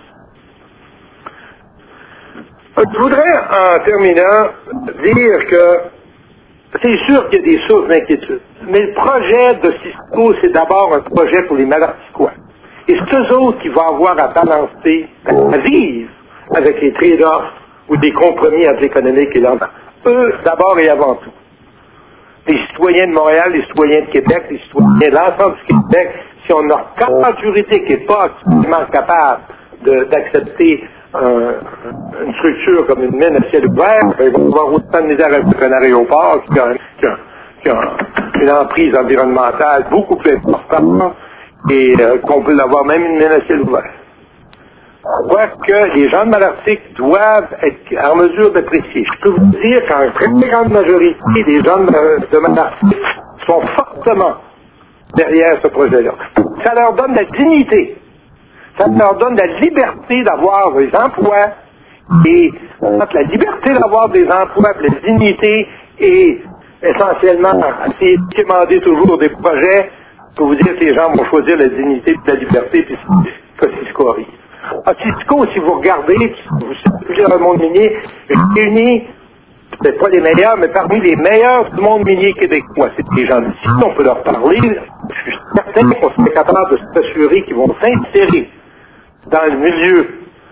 Je voudrais, en terminant, dire que c'est sûr qu'il y a des sources d'inquiétude. Mais le projet de Cisco, c'est d'abord un projet pour les Malarticois. Et c'est eux autres qui vont avoir à balancer, à vivre avec les trade-offs ou des compromis entre l'économique et l'environnement. Eux, d'abord et avant tout. Les citoyens de Montréal, les citoyens de Québec, les citoyens de l'ensemble du Québec, si on a 40 juridiques qui n'est pas absolument capable d'accepter une structure comme une mine à ciel ouvert, ils vont avoir autant de misère avec un aéroport qui a une emprise environnementale beaucoup plus importante et qu'on peut l'avoir même une mine à ciel ouvert. On voit que les gens de Malartic doivent être en mesure d'apprécier. Je peux vous dire qu'en très grande majorité, les gens de Malartic sont fortement derrière ce projet-là. Ça leur donne la dignité Ça leur donne la liberté d'avoir des emplois. Et entre la liberté d'avoir des emplois, la dignité et essentiellement, c'est demander toujours des projets pour vous dire que les gens vont choisir la dignité et la liberté, puis c'est que Cisco arrive. À Cisco, si vous regardez, vous circulez dans le monde minier, réunis, peut-être pas les meilleurs, mais parmi les meilleurs du monde minier québécois. C'est des gens d'ici, on peut leur parler. Je suis certain qu'on serait capable de s'assurer qu'ils vont s'insérer dans le milieu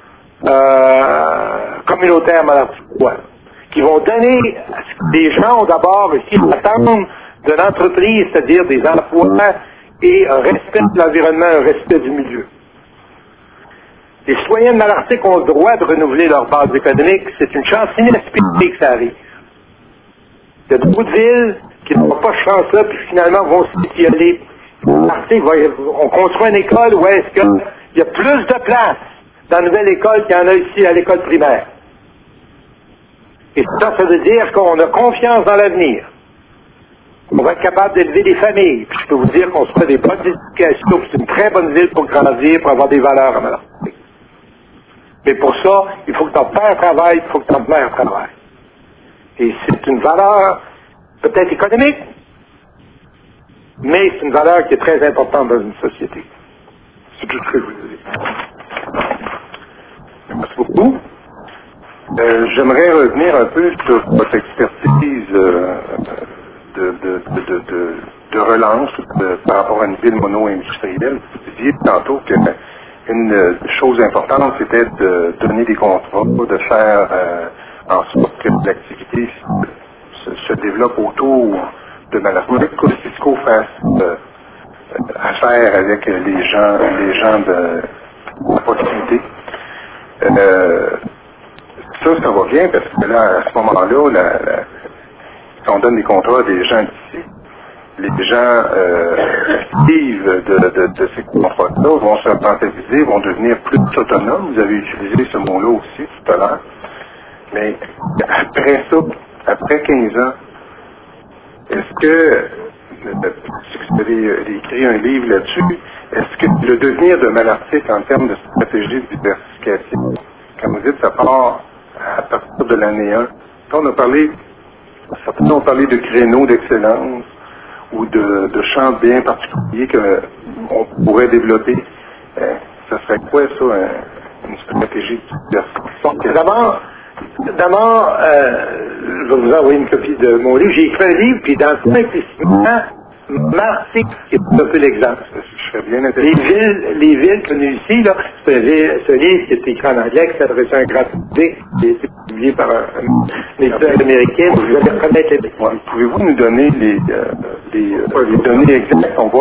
communautaire malarticois, qui vont donner à ce que les gens ont d'abord ici attendent de l'entreprise, c'est-à-dire des emplois et un respect de l'environnement, un respect du milieu. Les citoyens de Malartic ont le droit de renouveler leur base économique. C'est une chance inespérée que ça arrive. Il y a beaucoup de villes qui n'ont pas de chance-là, puis finalement vont s'y aller. Malartic, on construit une école où est-ce qu'il y a plus de place dans la nouvelle école qu'il y en a ici à l'école primaire. Et ça veut dire qu'on a confiance dans l'avenir. On va être capable d'élever des familles. Puis je peux vous dire qu'on se fait des bonnes éducations. C'est une très bonne ville pour grandir, pour avoir des valeurs à Malartic. Mais pour ça, il faut que tu en fasses un travail, il faut que tu en fasses un travail. Et c'est une valeur peut-être économique, mais c'est une valeur qui est très importante dans une société. C'est tout ce que je vous dis. Merci beaucoup. J'aimerais revenir un peu sur votre expertise de relance par rapport à une ville mono-industrielle. Vous disiez tantôt qu'une chose importante, c'était de donner des contrats, de faire en sorte que l'activité se développe autour de Malartic, que Cisco fasse affaire avec les gens de la proximité. Ça va bien parce que là, à ce moment-là, quand on donne des contrats à des gens d'ici, les gens qui vivent de ces contrats-là vont se rentabiliser, vont devenir plus autonomes. Vous avez utilisé ce mot-là aussi tout à l'heure. Mais après ça, après 15 ans, est-ce que, vous avez écrit un livre là-dessus, est-ce que le devenir de Malartic en termes de stratégie de diversification, comme vous dites, ça part à partir de l'année 1. Quand on a parlé, certains ont parlé de créneaux d'excellence ou de champs bien particuliers qu'on pourrait développer. Ça serait quoi ça, une stratégie de diversification? D'abord, je vais vous envoyer une copie de mon livre. J'ai écrit un livre, puis dans le temps, Malartic est un peu l'exemple. Je serais bien intéressé. Les villes connues ici, là, c'est un livre qui est écrit en anglais, qui s'adresse à un grand public, qui a été publié par un éditeur américain. Vous allez reconnaître les Pouvez-vous nous donner les données exactes? On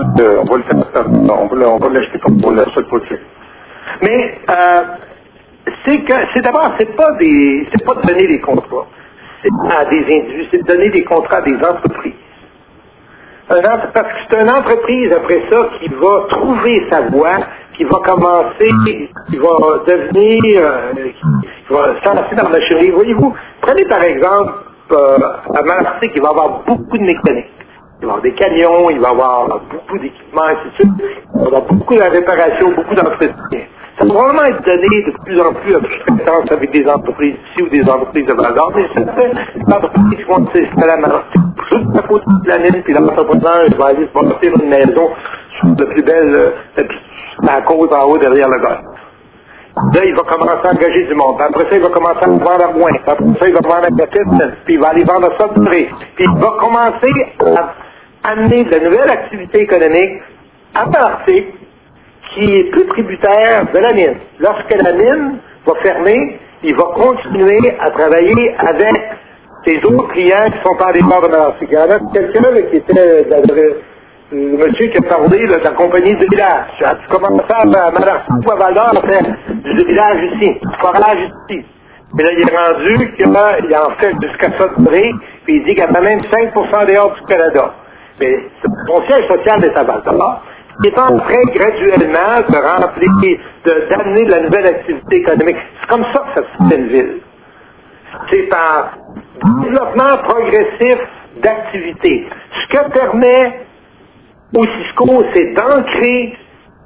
va l'acheter pour la seule production. Mais c'est d'abord, c'est pas de donner des contrats à des individus, c'est de donner des contrats à des entreprises. Parce que c'est une entreprise, après ça, qui va trouver sa voie, qui va commencer, qui va devenir, qui va s'enlacer dans la machinerie. Voyez-vous, prenez par exemple, à Malartic, il va y avoir beaucoup de mécanique. Il va y avoir des camions, il va y avoir beaucoup d'équipements, ainsi de suite. Il va y avoir beaucoup de réparation, beaucoup d'entretien. Ça va vraiment être donné de plus en plus à sous-traitance avec des entreprises ici ou des entreprises de Val-d'Or, mais c'est des entreprises qui vont s'installer à Malartic juste à côté de la mine, puis l'entrepreneur va aller se bâtir une maison sur la plus belle, la côte en haut derrière le golfe. Là, il va commencer à engager du monde. Après ça, il va commencer à vendre à moins. Après ça, il va vendre à petite, puis il va aller vendre ça de prix. Puis il va commencer à amener de la nouvelle activité économique à Malartic, qui est plus tributaire de la mine. Lorsque la mine va fermer, il va continuer à travailler avec ses autres clients qui sont par des ports de Malartic. Il y en a quelqu'un qui était le monsieur qui a parlé de la compagnie du village. Tu commences à Malartic ou à Val-d'Or, du village ici, du forage ici. Mais là, il est rendu qu'il en fait jusqu'à ça de prix, puis il dit qu'il y a même 5% dehors du Canada. Mais son siège social est à Val-d'Or. Il est en train graduellement de remplir, d'amener de la nouvelle activité économique. C'est comme ça que ça se fait une ville. C'est par développement progressif d'activité. Ce que permet au Cisco, c'est d'ancrer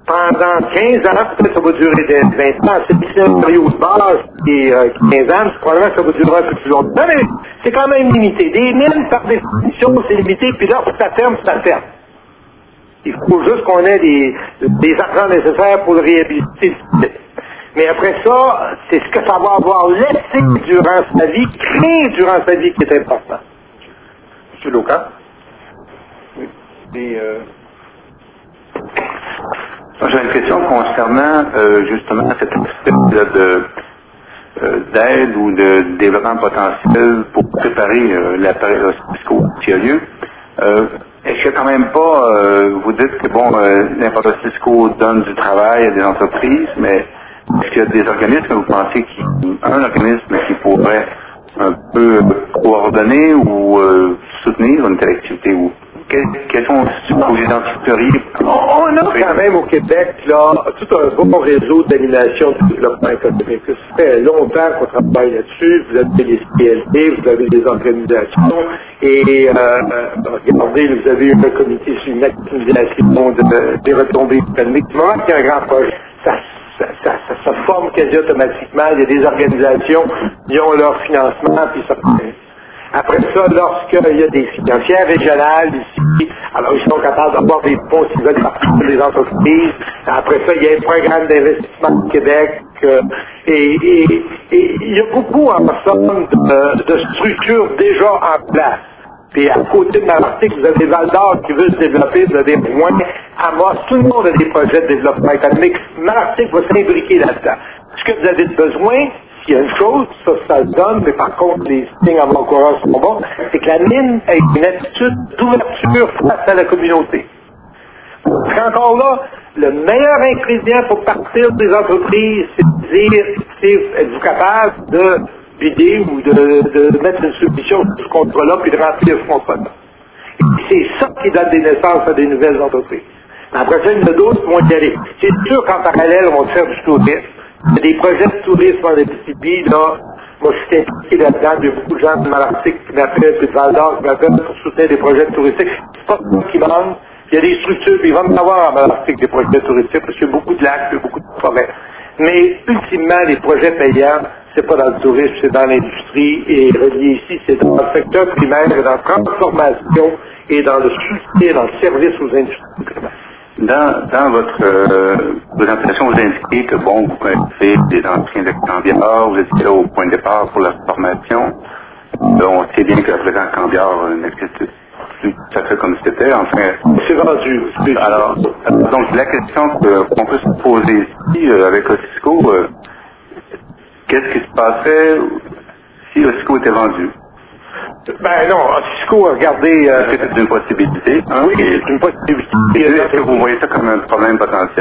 pendant 15 ans, peut-être ça va durer 20 ans, c'est une période de base qui est 15 ans, probablement que ça va durer un peu plus longtemps, mais c'est quand même limité. Des mines, par définition, c'est limité, puis là, ça ferme, ça ferme. Il faut juste qu'on ait des argents nécessaires pour le réhabiliter. Mais après ça, c'est ce que ça va avoir laissé durant sa vie, créé durant sa vie qui est important. M. Loca? Oui. J'ai une question concernant justement cet aspect d'aide ou de développement potentiel pour préparer l'appareil fiscaux qui a lieu. Est-ce que quand même pas, vous dites que bon, l'impôt fiscaux donne du travail à des entreprises, mais est-ce qu'il y a des organismes que vous pensez un organisme qui pourrait un peu coordonner ou soutenir une telle activité ou quels sont vos identifieriez? On a quand même au Québec là tout un bon réseau d'animation de développement économique. Ça fait longtemps qu'on travaille là-dessus. Vous avez les CLD, vous avez des organisations et regardez, vous avez un comité sur une activation des retombées économiques. Du moment qu'il y a un grand projet, ça se forme quasi automatiquement. Il y a des organisations qui ont leur financement, puis ça. Après ça, lorsqu'il y a des financières régionales ici, alors ils sont capables d'avoir des fonds s'ils veulent partir des entreprises. Après ça, il y a un programme d'investissement au Québec. Et il y a beaucoup en somme de structures déjà en place. Puis à côté de Malartic, vous avez Val-d'Or qui veut se développer, vous avez Rouen, Amos, tout le monde a des projets de développement économique. Malartic va s'imbriquer là-dedans. Ce que vous avez besoin, s'il y a une chose, ça le donne, mais par contre, les signes avant-coureurs sont bons, c'est que la mine ait une attitude d'ouverture face à la communauté. Parce qu'encore là, le meilleur ingrédient pour partir des entreprises, c'est de dire, êtes-vous capable de vider ou de mettre une solution sur ce contrat-là puis de remplir ce contrat-là. Et c'est ça qui donne des naissances à des nouvelles entreprises. Après ça, il y en a d'autres qui vont y aller. C'est sûr qu'en parallèle, on va faire du tourisme. Il y a des projets de tourisme en Abitibi, là. Moi, je suis impliqué là-dedans. Il y a beaucoup de gens de Malartic qui m'appellent, puis de Val-d'Or qui m'appellent pour soutenir des projets touristiques. C'est pas tout qui manque. Il y a des structures, puis il va y avoir en Malartic des projets touristiques, parce qu'il y a beaucoup de lacs, il y a beaucoup de forêts. Mais, ultimement, les projets payants, c'est pas dans le tourisme, c'est dans l'industrie, et relié ici, c'est dans le secteur primaire, et dans la transformation, et dans le soutien, dans le service aux industries primaires. Dans votre présentation, vous indiquez que, bon, vous connaissez des anciens ex-Cambiard, vous étiez là au point de départ pour la formation. On sait bien que le président Cambiard n'existe plus tout à fait comme c'était. Enfin, c'est vendu. Alors, donc, la question qu'on peut se poser ici, avec Osisco, qu'est-ce qui se passerait si Osisco était vendu? Ben non, Osisco, regardez... Est-ce que c'est une possibilité? Hein? Oui, c'est une possibilité. Est-ce que vous voyez ça comme un problème potentiel?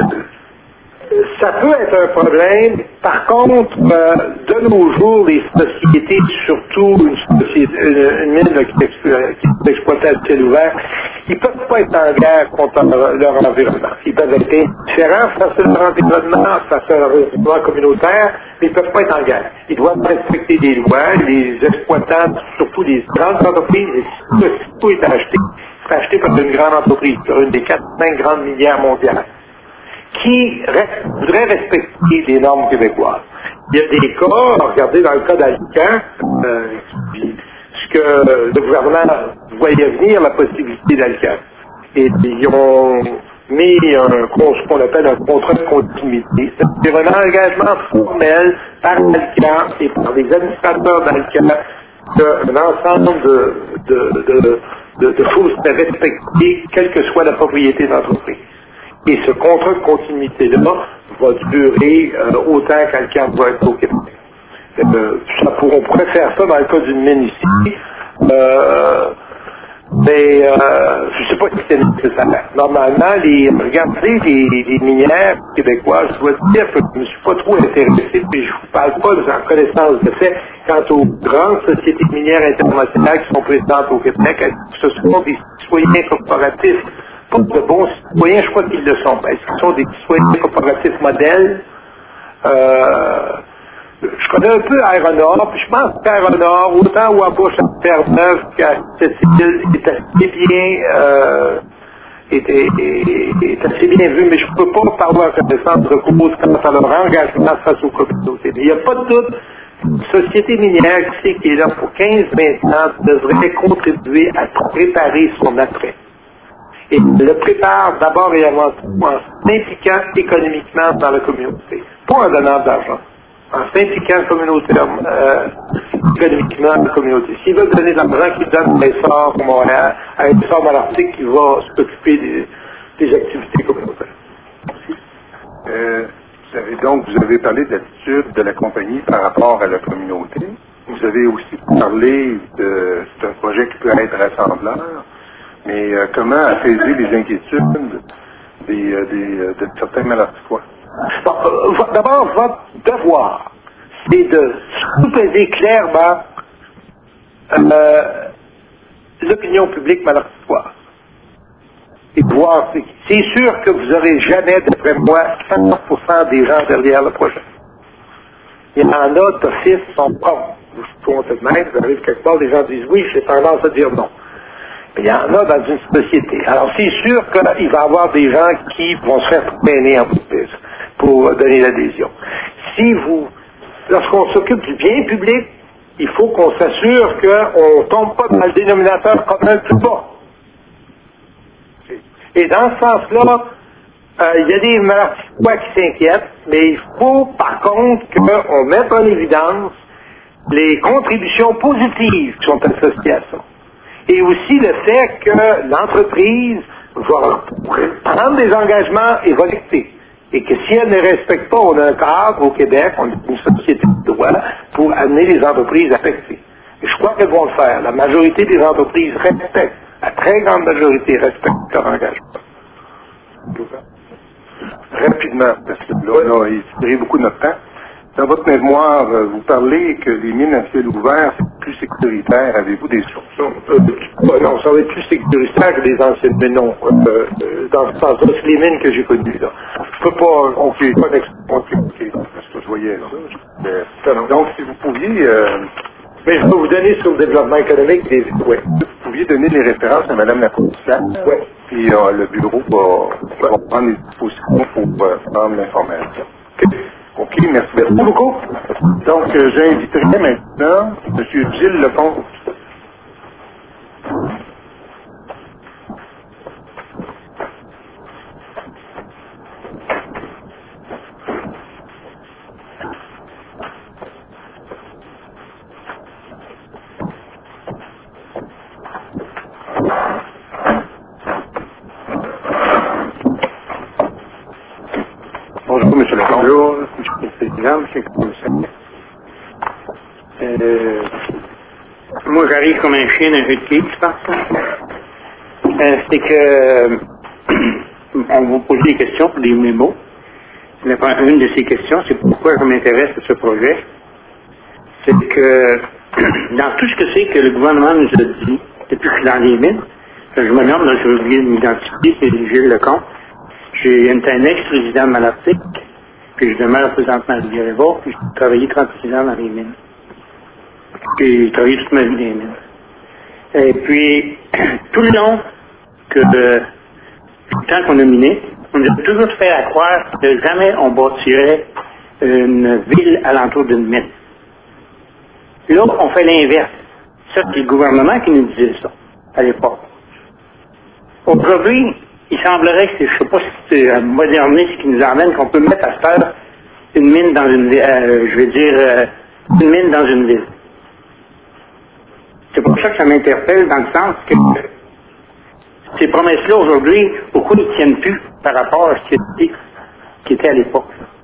Ça peut être un problème. Par contre, de nos jours, les sociétés, surtout une mine qui est exploitée à ciel ouvert, ils ne peuvent pas être en guerre contre leur environnement. Ils peuvent être indifférents face à leur environnement, face à leur environnement communautaire, mais ils ne peuvent pas être en guerre. Ils doivent respecter des lois. Les exploitants, surtout les grandes entreprises, si tout est acheté, c'est acheté par une grande entreprise, par une des 4-5 grandes minières mondiales, qui voudrait respecter les normes québécoises. Il y a des cas, regardez dans le cas d'Alcan, ce que le gouvernement voyait venir la possibilité d'Alcan. Et ils ont mis ce qu'on appelle un contrat de continuité. C'est un engagement formel par Alcan et par les administrateurs d'Alcan qu'un ensemble de choses à respecter, quelle que soit la propriété d'entreprise. Et ce contrat de continuité-là va durer autant qu'Alcan va être au Québec. On pourrait faire ça dans le cas d'une mine ici, mais je ne sais pas si c'est nécessaire. Normalement, regardez les minières québécoises, je dois dire que je ne me suis pas trop intéressé, puis je ne vous parle pas en connaissance de fait quant aux grandes sociétés minières internationales qui sont présentes au Québec, que ce sont des citoyens corporatifs. Pas de bons citoyens, je crois qu'ils le sont. Est-ce qu'ils sont des citoyens corporatifs modèles? Je connais un peu Aéronor, puis je pense qu'Aéronor, autant Wabush à Terre-Neuve qu'à Sept-Îles, est assez bien est assez bien vu, mais je ne peux pas parler en connaissance de cause quant à leur engagement face aux communautés. Mais il n'y a pas de doute, une société minière qui est là pour 15-20 ans devrait contribuer à préparer son après. Et le prépare d'abord et avant tout en s'impliquant économiquement dans la communauté, pas en donnant de l'argent, en s'impliquant économiquement dans la communauté. S'ils veulent donner de l'argent, qu'ils donnent à l'essor pour Montréal, à l'essor Malartic qui va s'occuper des activités communautaires. Vous avez parlé de l'attitude de la compagnie par rapport à la communauté. Vous avez aussi parlé de c'est un projet qui peut être rassembleur, mais comment apaiser les inquiétudes de certains Malarticois? Bon, d'abord, votre devoir, c'est de sous-peser clairement l'opinion publique malarticoise. Et de voir, c'est sûr que vous n'aurez jamais, d'après moi, 50% des gens derrière le projet. Il y en a d'office qui sont contre. Vous arrivez quelque part, les gens disent oui, j'ai tendance à dire non. Mais il y en a dans une société. Alors c'est sûr qu'il va y avoir des gens qui vont se faire traîner en bout de piste pour donner l'adhésion. Lorsqu'on s'occupe du bien public, il faut qu'on s'assure qu'on ne tombe pas dans le dénominateur commun le plus bas. Et dans ce sens-là, il y a des Malarticois qui s'inquiètent, mais il faut par contre qu'on mette en évidence les contributions positives qui sont associées à ça. Et aussi le fait que l'entreprise va prendre des engagements et va respecter. Et que si elle ne respecte pas, on a un cadre au Québec, on est une société de droit pour amener les entreprises à respecter. Et je crois qu'elles vont le faire. La majorité des entreprises respectent. La très grande majorité respecte leur engagement. Rapidement, parce que là, on a inspiré beaucoup de notre temps. Dans votre mémoire, vous parlez que les mines à ciel ouvert, c'est plus sécuritaire. Avez-vous des sources? Non, ça va être plus sécuritaire que les anciennes mines, non. Dans ce sens-là, c'est les mines que j'ai connues, là. Je peux pas... OK. Parce que je voyais, là. Donc, si vous pouviez... Mais je peux vous donner sur le développement économique des... Oui. Vous pouviez donner les références à Mme la commissaire. Oui. Puis le bureau va prendre les dispositions pour prendre l'information. OK, merci beaucoup. Donc, j'inviterai maintenant M. Gilles Lecomte. Bonjour, M. Lecomte. Bonjour, M. le Président, M. le Commissaire. Moi, j'arrive comme un chien d'un jeu de quilles, je pense. C'est que on vous pose des questions pour des mémos. Une de ces questions, c'est pourquoi je m'intéresse à ce projet. C'est que dans tout ce que c'est que le gouvernement nous a dit depuis que je suis dans les mines, je me nomme, là, je vais oublier de m'identifier, c'est Gilles Lecomte. J'ai un ex-président de Malartic, puis je demeure présentement à Rivière-Éva, puis j'ai travaillé 36 ans dans les mines. Puis j'ai travaillé toute ma vie dans les mines. Et puis, tout le long tant qu'on a miné, on nous a toujours fait à croire que jamais on bâtirait une ville alentour d'une mine. Là, on fait l'inverse. Ça, c'est le gouvernement qui nous disait ça, à l'époque. Aujourd'hui, il semblerait que, je ne sais pas si c'est un modernisme qui nous amène, qu'on peut mettre à faire une mine dans une ville, une mine dans une ville. C'est pour ça que ça m'interpelle dans le sens que ces promesses-là aujourd'hui, pourquoi ils ne tiennent plus par rapport à ce qui était à l'époque.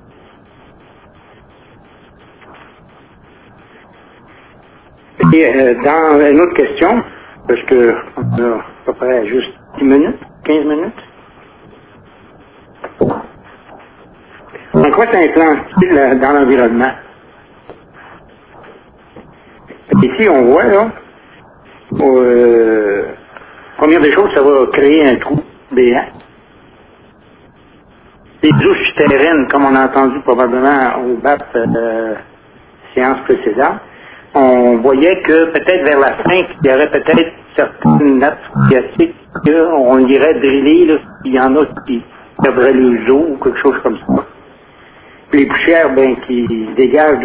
Et dans une autre question, parce que on a à peu près juste 10 minutes, 15 minutes. En quoi ça influence dans l'environnement? Ici, on voit, là, première des choses, ça va créer un trou béant. Les eaux souterraines, comme on a entendu probablement au BAP séance précédente, on voyait que peut-être vers la fin, il y aurait peut-être certaines nappes phréatiques qu'on dirait drillées, là, il y en a qui perdraient les eaux ou quelque chose comme ça. Puis les poussières, ben, qui dégagent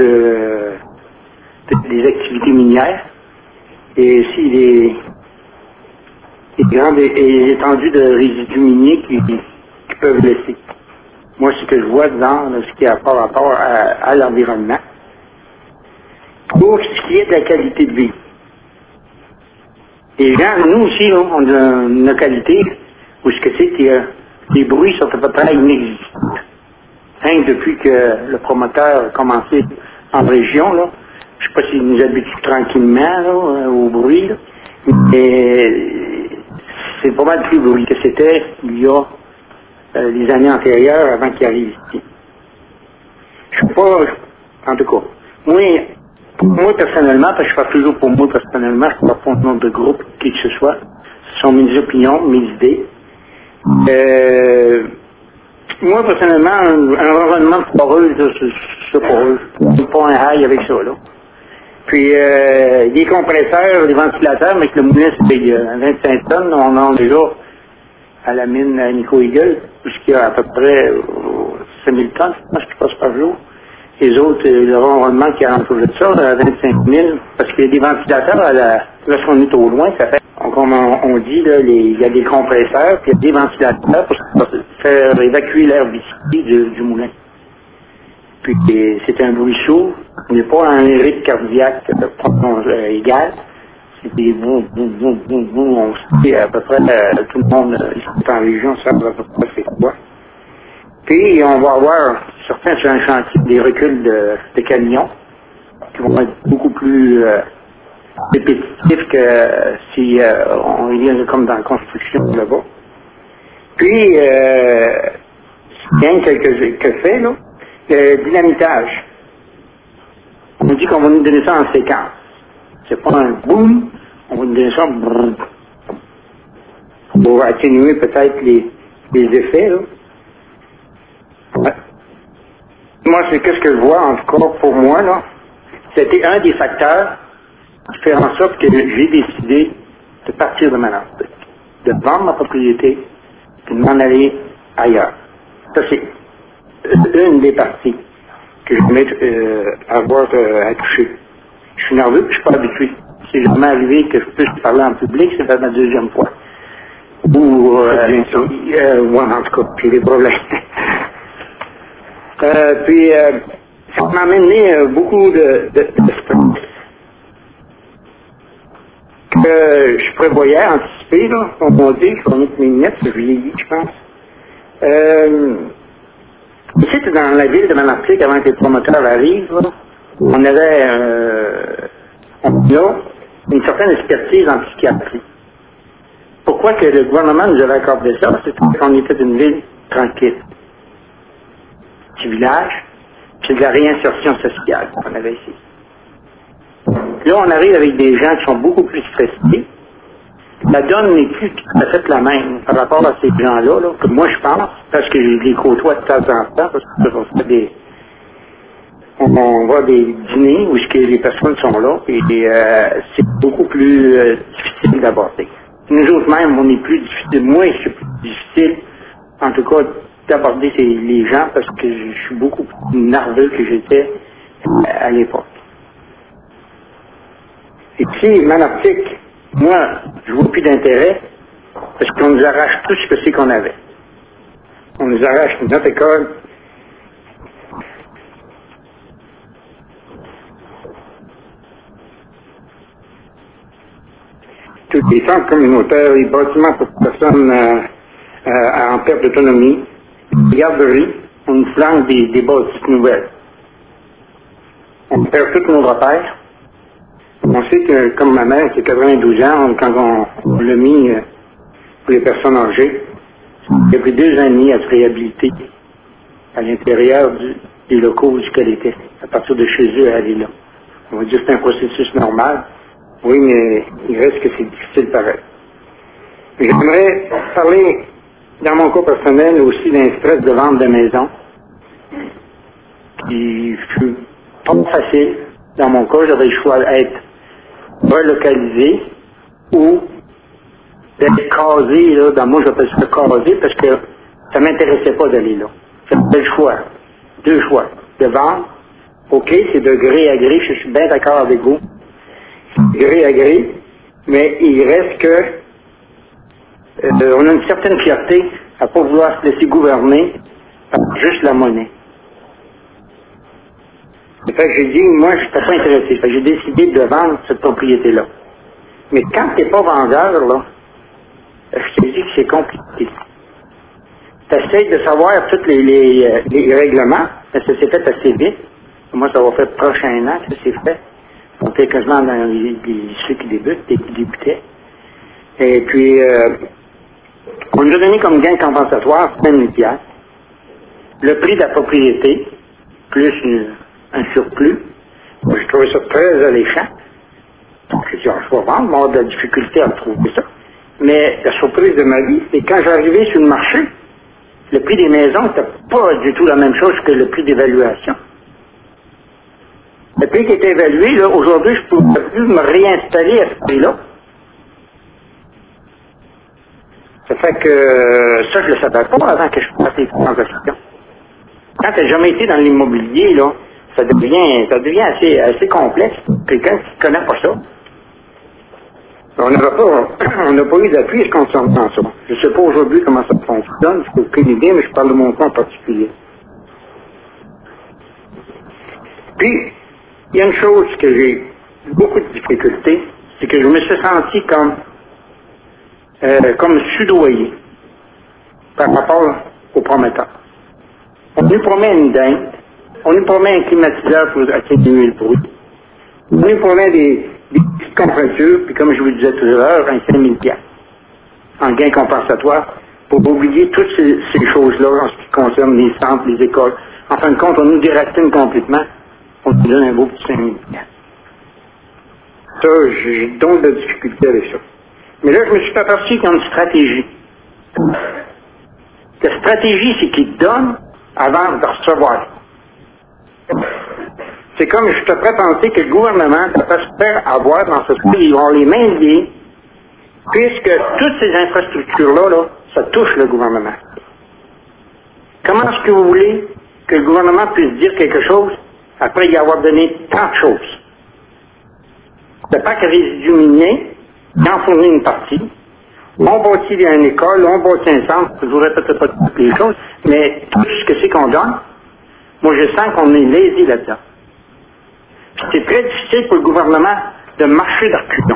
des activités minières. Et aussi les grandes étendues de résidus miniers qui peuvent laisser. Moi, ce que je vois dans ce qui a rapport à l'environnement. Pour ce qui est de la qualité de vie. Les gens, nous aussi, là, on a une qualité où ce que c'est que les bruits sont à peu près inexistants. Hein, depuis que le promoteur a commencé en région, là, je sais pas s'il nous habitue tranquillement là, au bruit, là, mais c'est pas mal plus bruit que c'était il y a les années antérieures avant qu'il arrive ici. Je sais pas, en tout cas, moi personnellement, parce que je parle toujours pour moi personnellement, je ne parle pas au nom de groupe, qui que ce soit, ce sont mes opinions, mes idées. Moi, personnellement, un environnement foreux, c'est pas eux. C'est pas un high avec ça, là. Puis, les compresseurs, les ventilateurs, mais que le moulin, c'est 25 tonnes, on en a déjà à la mine à Nico Eagle, puisqu'il y a à peu près 5000 tonnes, je pense, qui passent par jour. Les autres, le rendement qui est en de ça, à 25 000, parce qu'il y a des ventilateurs, lorsqu'on est au loin, ça fait, comme on dit, là, il y a des compresseurs, puis il y a des ventilateurs pour faire évacuer l'air vicié du moulin. Puis c'est un bruit sourd, on n'est pas à un rythme cardiaque égal, c'est des boum, boum, boum, boum, boum, on sait à peu près, tout le monde ici en région savent à peu près c'est quoi. Puis on va avoir certains sur un chantier des reculs de camions qui vont être beaucoup plus répétitifs que si on est comme dans la construction là-bas. Puis, il y a quelques faits, là, le dynamitage. On dit qu'on va nous donner ça en séquence. C'est pas un boom, on va nous donner ça brrr, pour atténuer peut-être les effets, là. Ouais. Moi, c'est qu'est-ce que je vois, en tout cas, pour moi, là, c'était un des facteurs qui fait en sorte que j'ai décidé de partir de ma langue, de vendre ma propriété et de m'en aller ailleurs. Ça, c'est une des parties que je vais avoir à toucher. Je suis nerveux, je suis pas habitué. C'est jamais arrivé que je puisse parler en public, c'est la deuxième fois. Ou, en tout cas, j'ai des problèmes. Puis, ça m'a amené beaucoup de stress que je prévoyais, anticiper, là, on m'a dit, je vais mettre mes lunettes, je vieillis, je pense. Ici, dans la ville de Malartic, avant que les promoteurs arrivent, là, on avait une certaine expertise en psychiatrie. Pourquoi que le gouvernement nous avait accordé ça? C'est parce qu'on était une ville tranquille. Petit village, c'est de la réinsertion sociale qu'on avait ici. Là, on arrive avec des gens qui sont beaucoup plus stressés. La donne n'est plus tout à fait la même par rapport à ces gens-là, là, que moi je pense, parce que je les côtoie de temps en temps, parce que on va des dîners où les personnes sont là, et c'est beaucoup plus difficile d'aborder. Nous autres même, on est plus difficile, moi c'est plus difficile, en tout cas, d'aborder les gens parce que je suis beaucoup plus nerveux que j'étais à l'époque. Et puis, Malartic, moi, je vois plus d'intérêt parce qu'on nous arrache tout ce que c'est qu'on avait. On nous arrache notre école. Tous les centres communautaires, les bâtiments pour personnes en perte d'autonomie, les garderies, on nous flanque des bâtisses nouvelles. On perd tous nos repères. On sait que, comme ma mère, qui a 92 ans, quand on l'a mis pour les personnes âgées, il a pris 2 ans et demi à se réhabiliter à l'intérieur des locaux où elle était, à partir de chez eux à aller là. On va dire que c'est un processus normal. Oui, mais il reste que c'est difficile pareil. J'aimerais parler, dans mon cas personnel, aussi d'un stress de vente de maison, qui fut pas facile. Dans mon cas, j'avais le choix d'être relocalisé ou d'être casé, là, moi j'appelle ça casé parce que ça m'intéressait pas d'aller là. J'avais le choix, deux choix, de vendre, ok, c'est de gré à gré, je suis bien d'accord avec vous, gré à gré, mais il reste que on a une certaine fierté à pas vouloir se laisser gouverner par juste la monnaie. C'est fait que j'ai dit, moi je n'étais pas intéressé, fait que j'ai décidé de vendre cette propriété-là. Mais quand tu n'es pas vendeur, là, je te dis que c'est compliqué. Tu essaies de savoir tous les règlements, mais ça s'est fait assez vite. Moi, ça va faire prochain an que c'est fait. On fait quasiment dans ceux qui débutent, qui débutaient. Et puis, on nous a donné comme gain compensatoire 5 000 $. Le prix de la propriété, plus un surplus. Moi, je trouvais ça très alléchant. Donc, je dis, je vais vendre, moi, de la difficulté à trouver ça. Mais la surprise de ma vie, c'est quand j'arrivais sur le marché, le prix des maisons n'était pas du tout la même chose que le prix d'évaluation. Le prix qui était évalué, là, aujourd'hui, je ne pouvais plus me réinstaller à ce prix-là. Ça fait que ça, je ne le savais pas avant que je fasse les transactions. Quand tu n'as jamais été dans l'immobilier, là, ça devient assez complexe. Quelqu'un qui ne connaît pas ça. On n'a pas eu d'appui concernant ça. Je ne sais pas aujourd'hui comment ça fonctionne, je n'ai aucune idée, mais je parle de mon cas en particulier. Puis, il y a une chose que j'ai beaucoup de difficultés, c'est que je me suis senti comme soudoyé par rapport aux prometteurs. On nous promet une dinde, on nous promet un climatiseur pour atténuer le bruit, on nous promet des petites compressions, puis comme je vous disais tout à l'heure, un 5 000 $, en gain compensatoire, pour oublier toutes ces choses-là en ce qui concerne les centres, les écoles. En fin de compte, on nous déracine complètement, on nous donne un beau petit 5 000 $. Ça, j'ai donc de difficulté avec ça. Mais là, je me suis aperçu qu'il y a une stratégie. La stratégie, c'est qu'ils te donnent avant de recevoir. C'est comme je te ferais penser que le gouvernement va se faire avoir dans ce pays, ils ont les mains liées, puisque toutes ces infrastructures-là, là, ça touche le gouvernement. Comment est-ce que vous voulez que le gouvernement puisse dire quelque chose après y avoir donné tant de choses? Le parc résidu minier, il en fournit une partie. On bâtit une école, on bâtit un centre, je ne vous répète pas toutes les choses, mais tout ce que c'est qu'on donne, moi je sens qu'on est lésé là-dedans. C'est très difficile pour le gouvernement de marcher d'arculons.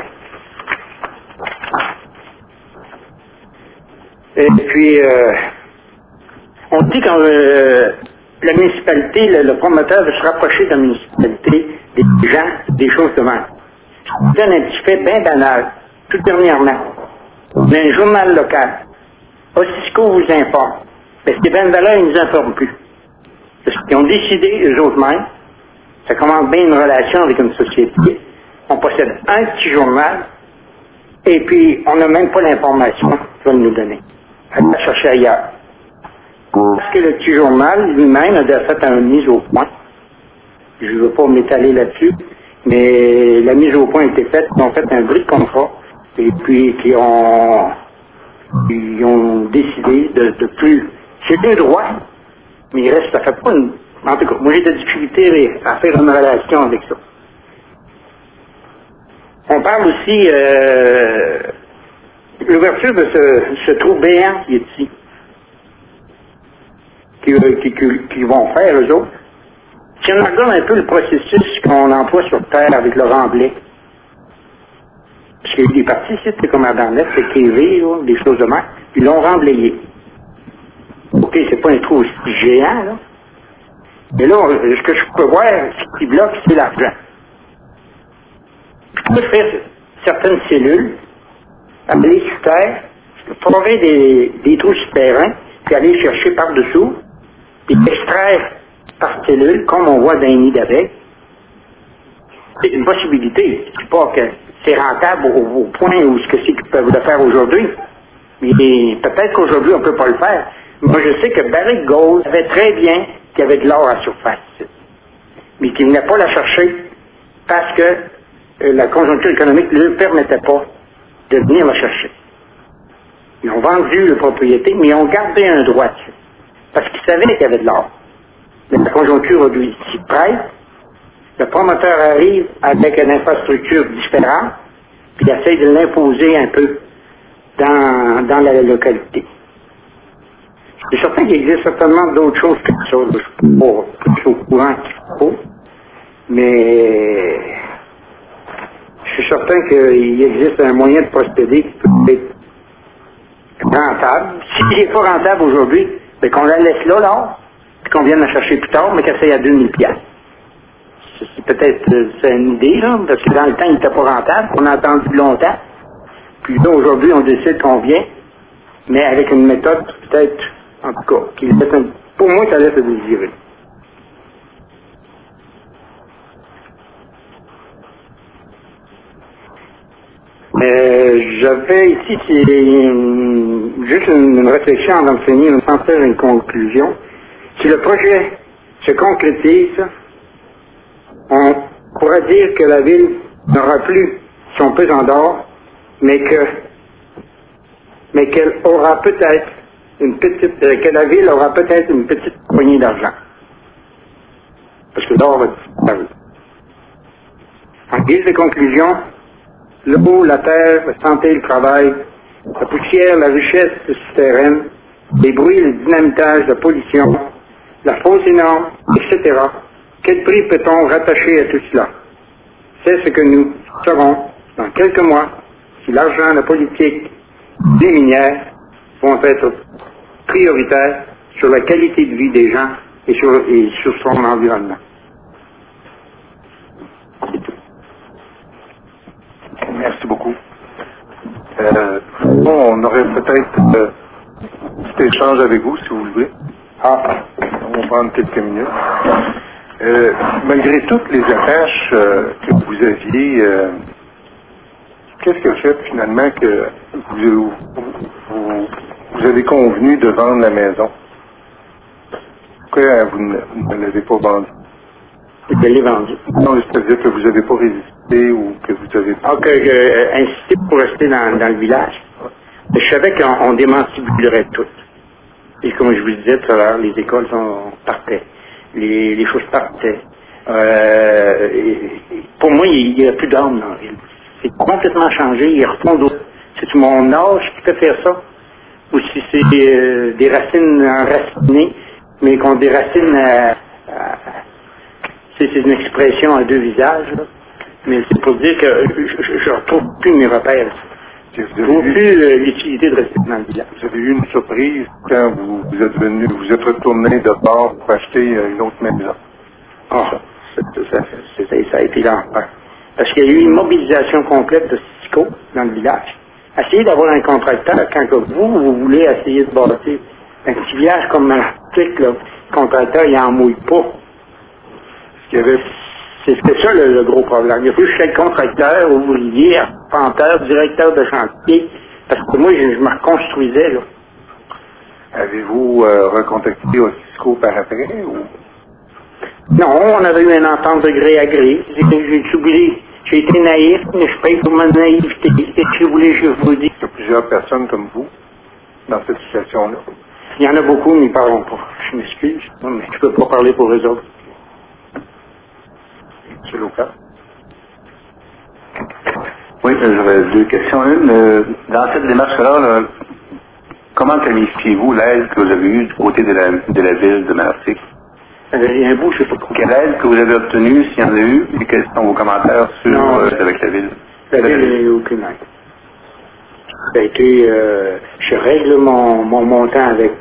Et puis, on dit quand la municipalité, le promoteur veut se rapprocher de la municipalité, des gens, des choses de même. Je vous donne un petit fait bien banal, tout dernièrement. On a un journal local. Ossisco vous informe. Mais Stéphane Valeur, ils ne nous informent plus. Parce qu'ils ont décidé, eux autres mêmes, ça commence bien une relation avec une société. On possède un petit journal, et puis on n'a même pas l'information qu'ils veulent nous donner. On va chercher ailleurs. Parce que le petit journal lui-même a déjà fait une mise au point. Je ne veux pas m'étaler là-dessus, mais la mise au point a été faite, ils ont fait un bris de contrat, et puis ils ont décidé de plus. C'est deux droits, mais il reste, ça fait pas une. En tout cas, moi j'ai de la difficulté à faire une relation avec ça. On parle aussi l'ouverture de ce trou béant qui est ici, qui vont faire eux autres. Si on regarde un peu le processus qu'on emploie sur Terre avec le remblai, parce qu'il y a eu des parties ici, c'est comme à Darnette, c'est TV, là, des choses de même, ils l'ont remblayé. Ok, c'est pas un trou aussi géant, là. Mais là, ce que je peux voir, ce qui bloque, c'est l'argent. Je peux faire certaines cellules, aller sur terre, forer des trous souterrains, puis aller chercher par-dessous, puis extraire par cellule, comme on voit dans un nid d'abeilles. C'est une possibilité. Je ne dis pas que c'est rentable au point où ce que c'est qu'ils peuvent le faire aujourd'hui. Mais peut-être qu'aujourd'hui, on ne peut pas le faire. Moi, je sais que Barrick Gold savait très bien qu'il y avait de l'or à surface, mais qu'il ne venait pas la chercher parce que la conjoncture économique ne lui permettait pas de venir la chercher. Ils ont vendu la propriété, mais ils ont gardé un droit dessus. Parce qu'ils savaient qu'il y avait de l'or. Mais la conjoncture aujourd'hui s'y prête. Le promoteur arrive avec une infrastructure différente, puis il essaie de l'imposer un peu dans la localité. Je suis certain qu'il existe certainement d'autres choses que ça. Je ne suis pas plus au courant qu'il faut. Mais je suis certain qu'il existe un moyen de procéder qui peut être rentable. S'il n'est pas rentable aujourd'hui, c'est qu'on la laisse là, puis qu'on vienne la chercher plus tard, mais qu'elle soit à 2000 $. C'est peut-être une idée, là, parce que dans le temps, il n'était pas rentable. On a attendu longtemps. Puis là, aujourd'hui, on décide qu'on vient, mais avec une méthode, peut-être, en tout cas, qui laisse pour moi, ça laisse à désirer. J'avais ici juste une réflexion avant de finir, sans faire une conclusion. Si le projet se concrétise, on pourra dire que la ville n'aura plus son pesant d'or, mais qu'elle aura peut-être que la ville aura peut-être une petite poignée d'argent. Parce que l'or va disparaître. En guise de conclusion, l'eau, la terre, la santé, le travail, la poussière, la richesse souterraine, les bruits, le dynamitage, la pollution, la fausse énorme, etc. Quel prix peut-on rattacher à tout cela? C'est ce que nous saurons dans quelques mois si l'argent, la politique, les minières vont être prioritaires sur la qualité de vie des gens et sur son environnement. Merci beaucoup. On aurait peut-être un petit échange avec vous, si vous voulez. On va prendre quelques minutes. Malgré toutes les attaches que vous aviez, qu'est-ce qui a fait finalement que vous avez convenu de vendre la maison? Pourquoi vous ne l'avez pas vendue? Je l'ai vendue. Non, c'est-à-dire que vous n'avez pas résisté ou que vous avez... Ah, que j'ai insisté pour rester dans le village. Je savais qu'on démantibulerait tout. Et comme je vous disais tout à l'heure, les écoles partaient. Les choses partaient. Pour moi, il n'y a plus d'âme dans la ville. C'est complètement changé. Il retourne c'est mon âge qui peut faire ça. Ou si c'est des racines enracinées, mais qu'on déracine c'est une expression à deux visages. Là. Mais c'est pour dire que je ne retrouve plus mes repères. Je ne trouve plus l'utilité de rester dans le village. Vous avez eu une surprise quand vous êtes retourné de bord pour acheter une autre maison. Ça a été l'enfer. Parce qu'il y a eu une mobilisation complète de SICO dans le village. Essayez d'avoir un contracteur quand vous voulez essayer de bâtir un petit village comme Malartic, le contracteur, il n'en mouille pas. C'était ça le gros problème. Il y a plus que le contracteur, ouvrier, arpenteur, directeur de chantier, parce que moi, je me reconstruisais, là. Avez-vous recontacté au Cisco par après, ou? Non, on avait eu une entente de gré à gré. J'ai été naïf, mais je paye pour ma naïveté. Et si vous voulez, je vous dis. Il y a plusieurs personnes comme vous dans cette situation-là. Il y en a beaucoup, mais ils ne parlent pas. Je m'excuse, mais je ne peux pas parler pour eux autres. M. Lucas. Oui, j'aurais deux questions. Une, dans cette démarche-là, comment qualifiez-vous l'aide que vous avez eue du côté de la ville de Malartic? Il y a un bout, je ne sais pas trop. Quelle aide que vous avez obtenue, s'il y en a eu, et quels sont vos commentaires avec la ville? La ville n'a eu aucune aide. Ça a été, je règle mon montant avec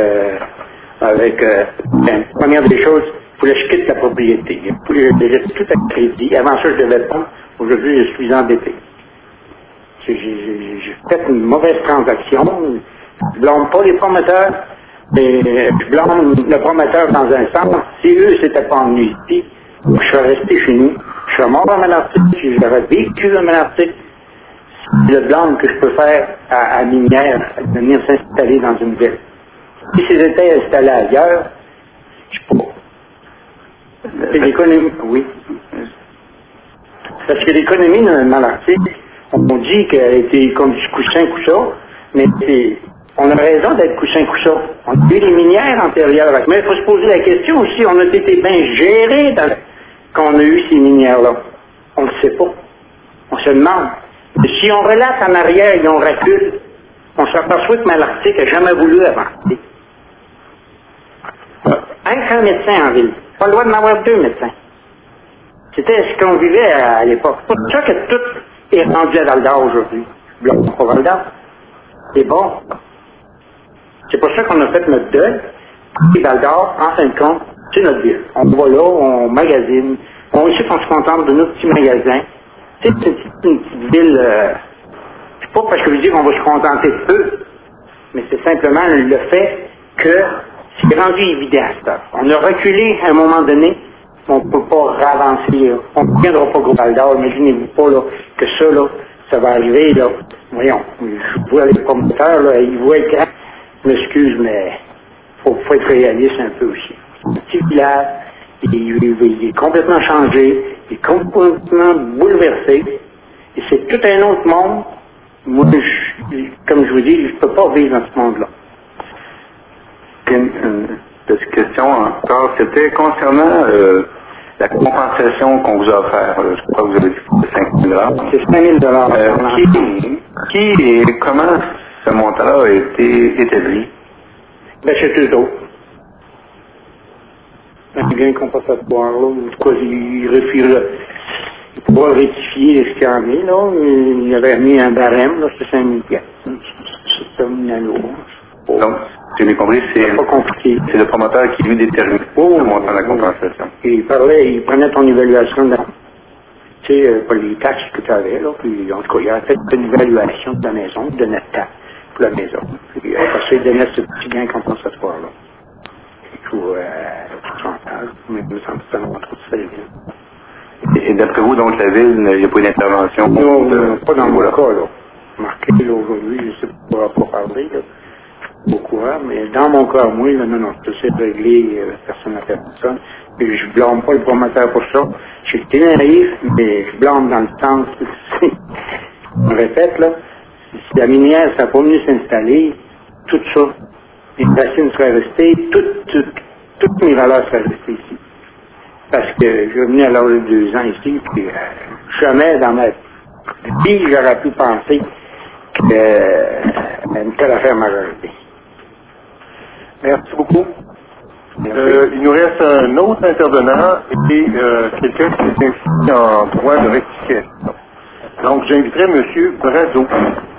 première des choses, il fallait que je quitte la propriété. Je devais tout à crédit. Avant ça, je devais pas. Aujourd'hui, je suis endetté. J'ai fait une mauvaise transaction. Je blâme pas les promoteurs, mais je blâme le promoteur dans un sens. Si eux s'étaient pas emmenés ici, je serais resté chez nous. Je serais mort à Malartic, j'aurais vécu à Malartic. C'est le blâme que je peux faire à Minière, de venir s'installer dans une ville. Si c'était installé ailleurs, je peux pas. C'est l'économie, oui. Parce que l'économie de Malartic, on dit qu'elle a été comme du coussin, Mais on a raison d'être coussin-coussin. On a eu les minières antérieures. Mais il faut se poser la question aussi, on a été bien gérés quand on a eu ces minières-là. On ne le sait pas. On se demande. Mais si on relate en arrière et on recule, on s'aperçoit que Malartic n'a jamais voulu avancer. Un médecin en ville. Pas le droit d'en avoir 2 médecins. C'était ce qu'on vivait à l'époque. C'est pour ça que tout est rendu à Val-d'Or aujourd'hui. Pas Val-d'Or. C'est bon. C'est pour ça qu'on a fait notre deuil. Et Val-d'Or, en fin de compte, c'est notre ville. On va là, on magasine. Ici, on se contente de nos petits magasins. C'est une petite ville. C'est pas parce que je dis qu'on va se contenter de peu, mais c'est simplement le fait que c'est rendu évident à ça. On a reculé à un moment donné, on ne peut pas ravancer. On ne viendra pas gros Val-d'Or. Imaginez-vous pas là, que ça va arriver. Là. Voyons, je vois les promoteurs, là, ils voient le grand. Je m'excuse, mais faut être réaliste un peu aussi. Le petit village, il est complètement changé, il est complètement bouleversé, et c'est tout un autre monde. Moi, comme je vous dis, je ne peux pas vivre dans ce monde-là. Une petite question encore. C'était concernant la compensation qu'on vous a offerte. Je crois que vous avez dit 5 000 $. C'est 5 000 Qui et comment ce montant-là a été établi? Ben, c'est eux autres. Un gain compensatoire, là. En tout cas, il pourra rectifier ce qu'il y en est, là. Il avait mis un barème, là, c'est 5 000 $. C'est un anneau. Donc, si j'ai bien compris, c'est le promoteur qui lui détermine le montant de la compensation. Et il prenait ton évaluation de tu sais, pas les taxes que tu avais, là, puis en tout cas, il a fait une évaluation de la maison, de notre taxe pour la maison. Puis après ça, il donnait ce petit gain compensatoire-là. Pour pourcentage, mais 200% on trouve ça bien. Et d'après vous, donc, la ville, il n'y a pas d'intervention? Non, pas dans mon cas, là. Marqué, là, aujourd'hui, je ne sais pas parler, là. Au courant, mais dans mon cas, moi, là, non, tout ça est réglé, personne à personne. Et je blâme pas le promoteur pour ça. J'ai été naïf, mais je blâme dans le sens, je me répète, là, si la minière, ça n'a pas venu s'installer, tout ça, les racines seraient restées, toutes mes valeurs seraient restées ici. Parce que je suis venu à l'âge de 2 ans ici, puis jamais dans ma vie, j'aurais pu penser qu'une telle affaire m'aurait arrêté. Merci beaucoup. Il nous reste un autre intervenant et quelqu'un qui est inscrit en droit de rectification. Donc, j'inviterai M. Brazo.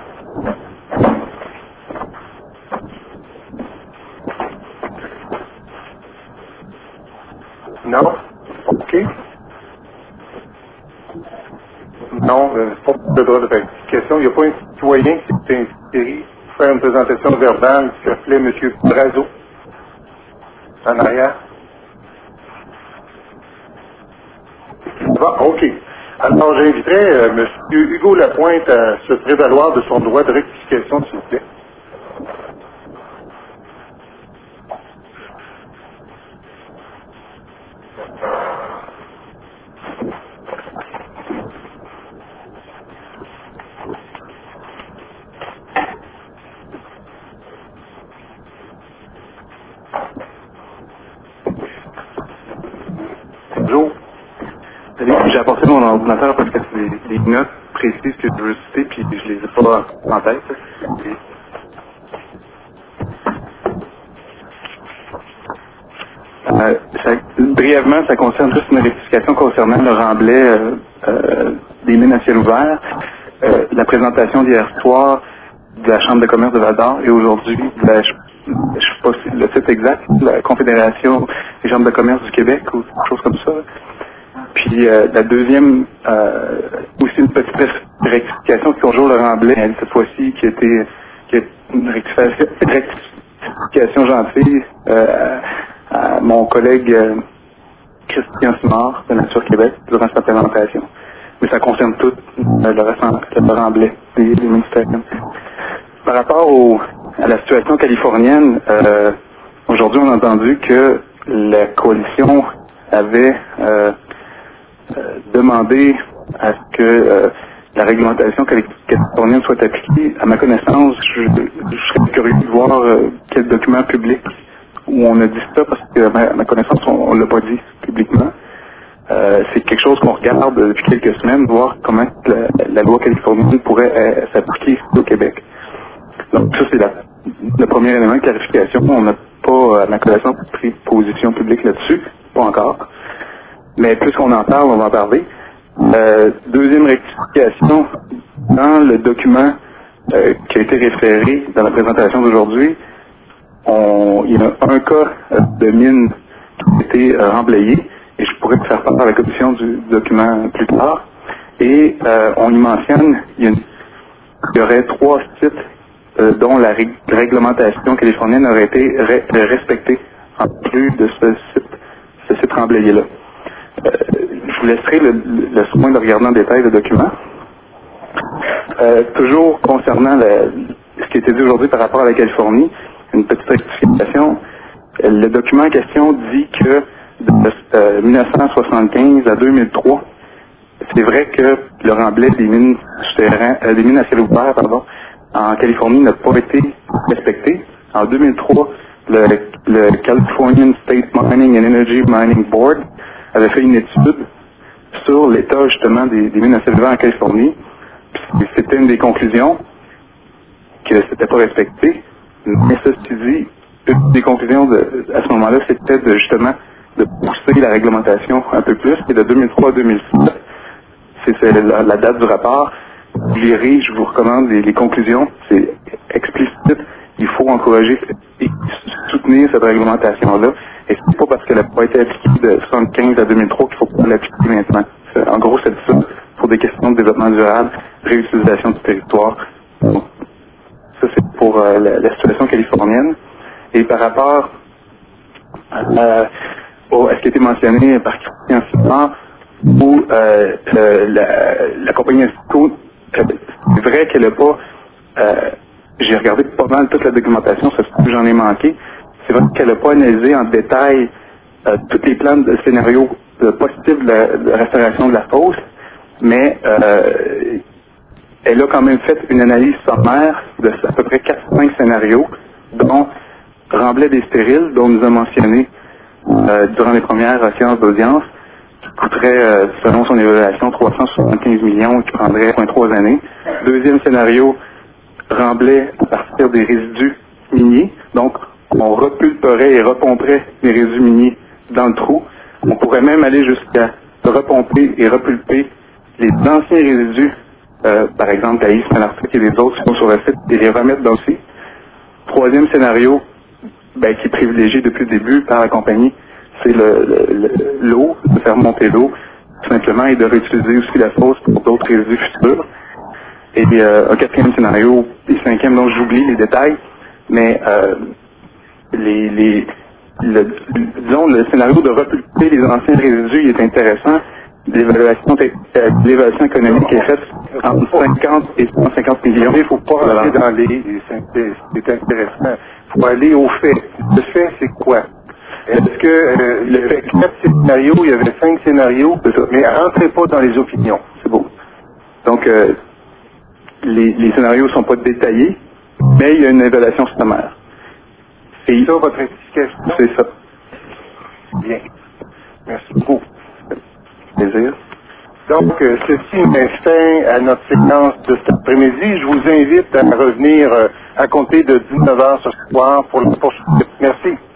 Non? OK. Non, pas de droit de rectification. Il n'y a pas un citoyen qui s'est inscrit pour faire une présentation verbale qui s'appelait M. Brazo. En arrière. Bon, OK. Alors, j'inviterai M. Hugo Lapointe à se prévaloir de son droit de rectification, s'il vous plaît. Bonjour. J'ai apporté mon ordinateur parce que c'est des notes précises que je veux citer, puis je les ai pas en tête. Brièvement, ça concerne juste une rectification concernant le remblai des mines à ciel ouvert, la présentation d'hier soir de la Chambre de commerce de Val-d'Or et aujourd'hui de la, je sais pas si le titre exact, la Confédération des chambres de commerce du Québec ou quelque chose comme ça. Puis la deuxième, aussi une petite rectification qui toujours le remblai, cette fois-ci qui est une rectification gentille à mon collègue Christian Simard de Nature Québec durant sa présentation. Mais ça concerne tout le reste, le remblai des ministères. Par rapport à la situation californienne, aujourd'hui on a entendu que la coalition avait demandé à ce que la réglementation californienne soit appliquée. À ma connaissance, je serais curieux de voir quel document public où on a dit ça, parce que à ma connaissance, on ne l'a pas dit publiquement. C'est quelque chose qu'on regarde depuis quelques semaines, voir comment la loi californienne pourrait s'appliquer au Québec. Donc ça, c'est le premier élément de clarification. On n'a pas, à ma connaissance, pris position publique là-dessus, pas encore. Mais puisqu'on en parle, on va en parler. Deuxième rectification, dans le document qui a été référé dans la présentation d'aujourd'hui, il y a un cas de mine qui a été remblayé, et je pourrais faire part à la commission du document plus tard. Et on y mentionne qu'il y aurait 3 sites dont la réglementation californienne aurait été respectée en plus de ce site remblayé-là. Je vous laisserai le soin de regarder en détail le document. Toujours concernant ce qui a été dit aujourd'hui par rapport à la Californie, une petite rectification. Le document en question dit que de 1975 à 2003, c'est vrai que le remblai des mines des mines à ciel ouvert, en Californie n'a pas été respecté. En 2003, le Californian State Mining and Energy Mining Board avait fait une étude sur l'état justement des mines à ciel ouvert en Californie. C'était une des conclusions que c'était pas respecté. Mais ceci dit, une des conclusions à ce moment-là, c'était justement de pousser la réglementation un peu plus. Et de 2003 à 2006, c'est la date du rapport. Lirez, je vous recommande les conclusions. C'est explicite. Il faut encourager et soutenir cette réglementation-là. Et c'est pas parce qu'elle n'a pas été appliquée de 1975 à 2003 qu'il faut pas l'appliquer maintenant. En gros, c'est ça pour des questions de développement durable, réutilisation du territoire. Ça, c'est pour la situation californienne. Et par rapport à ce qui a été mentionné par Christian Simard, où la compagnie Institut, c'est vrai qu'elle n'a pas... j'ai regardé pas mal toute la documentation, ça se trouve que j'en ai manqué. C'est vrai qu'elle n'a pas analysé en détail tous les plans de scénarios possibles de restauration de la fosse, mais elle a quand même fait une analyse sommaire de à peu près 4-5 scénarios, dont remblai des stériles, dont nous a mentionné durant les premières séances d'audience, qui coûterait, selon son évaluation, 375 millions et qui prendrait 3 années. Deuxième scénario, remblai à partir des résidus miniers, donc on repulperait et repomperait les résidus miniers dans le trou. On pourrait même aller jusqu'à repomper et repulper les anciens résidus, par exemple Thaïs, Malartic et les autres qui sont sur le site, et les remettre dans le site. Troisième scénario, qui est privilégié depuis le début par la compagnie, c'est l'eau, de faire monter l'eau, tout simplement, et de réutiliser aussi la fosse pour d'autres résidus futurs. Et un quatrième scénario, et cinquième, dont j'oublie les détails, mais disons, le scénario de repulper les anciens résidus, il est intéressant. L'évaluation économique est faite entre 50 et 150 millions. Il ne faut pas aller dans c'est intéressant. Il faut aller au fait. Le fait, c'est quoi? Est-ce que il y avait 4 scénarios, il y avait 5 scénarios, mais rentrez pas dans les opinions. C'est beau. Donc, les scénarios ne sont pas détaillés, mais il y a une évaluation sommaire. C'est ça votre explication? C'est ça. Bien. Merci beaucoup. Plaisir. Donc, ceci met fin à notre séquence de cet après-midi. Je vous invite à revenir à compter de 19h ce soir pour le poursuite. Merci.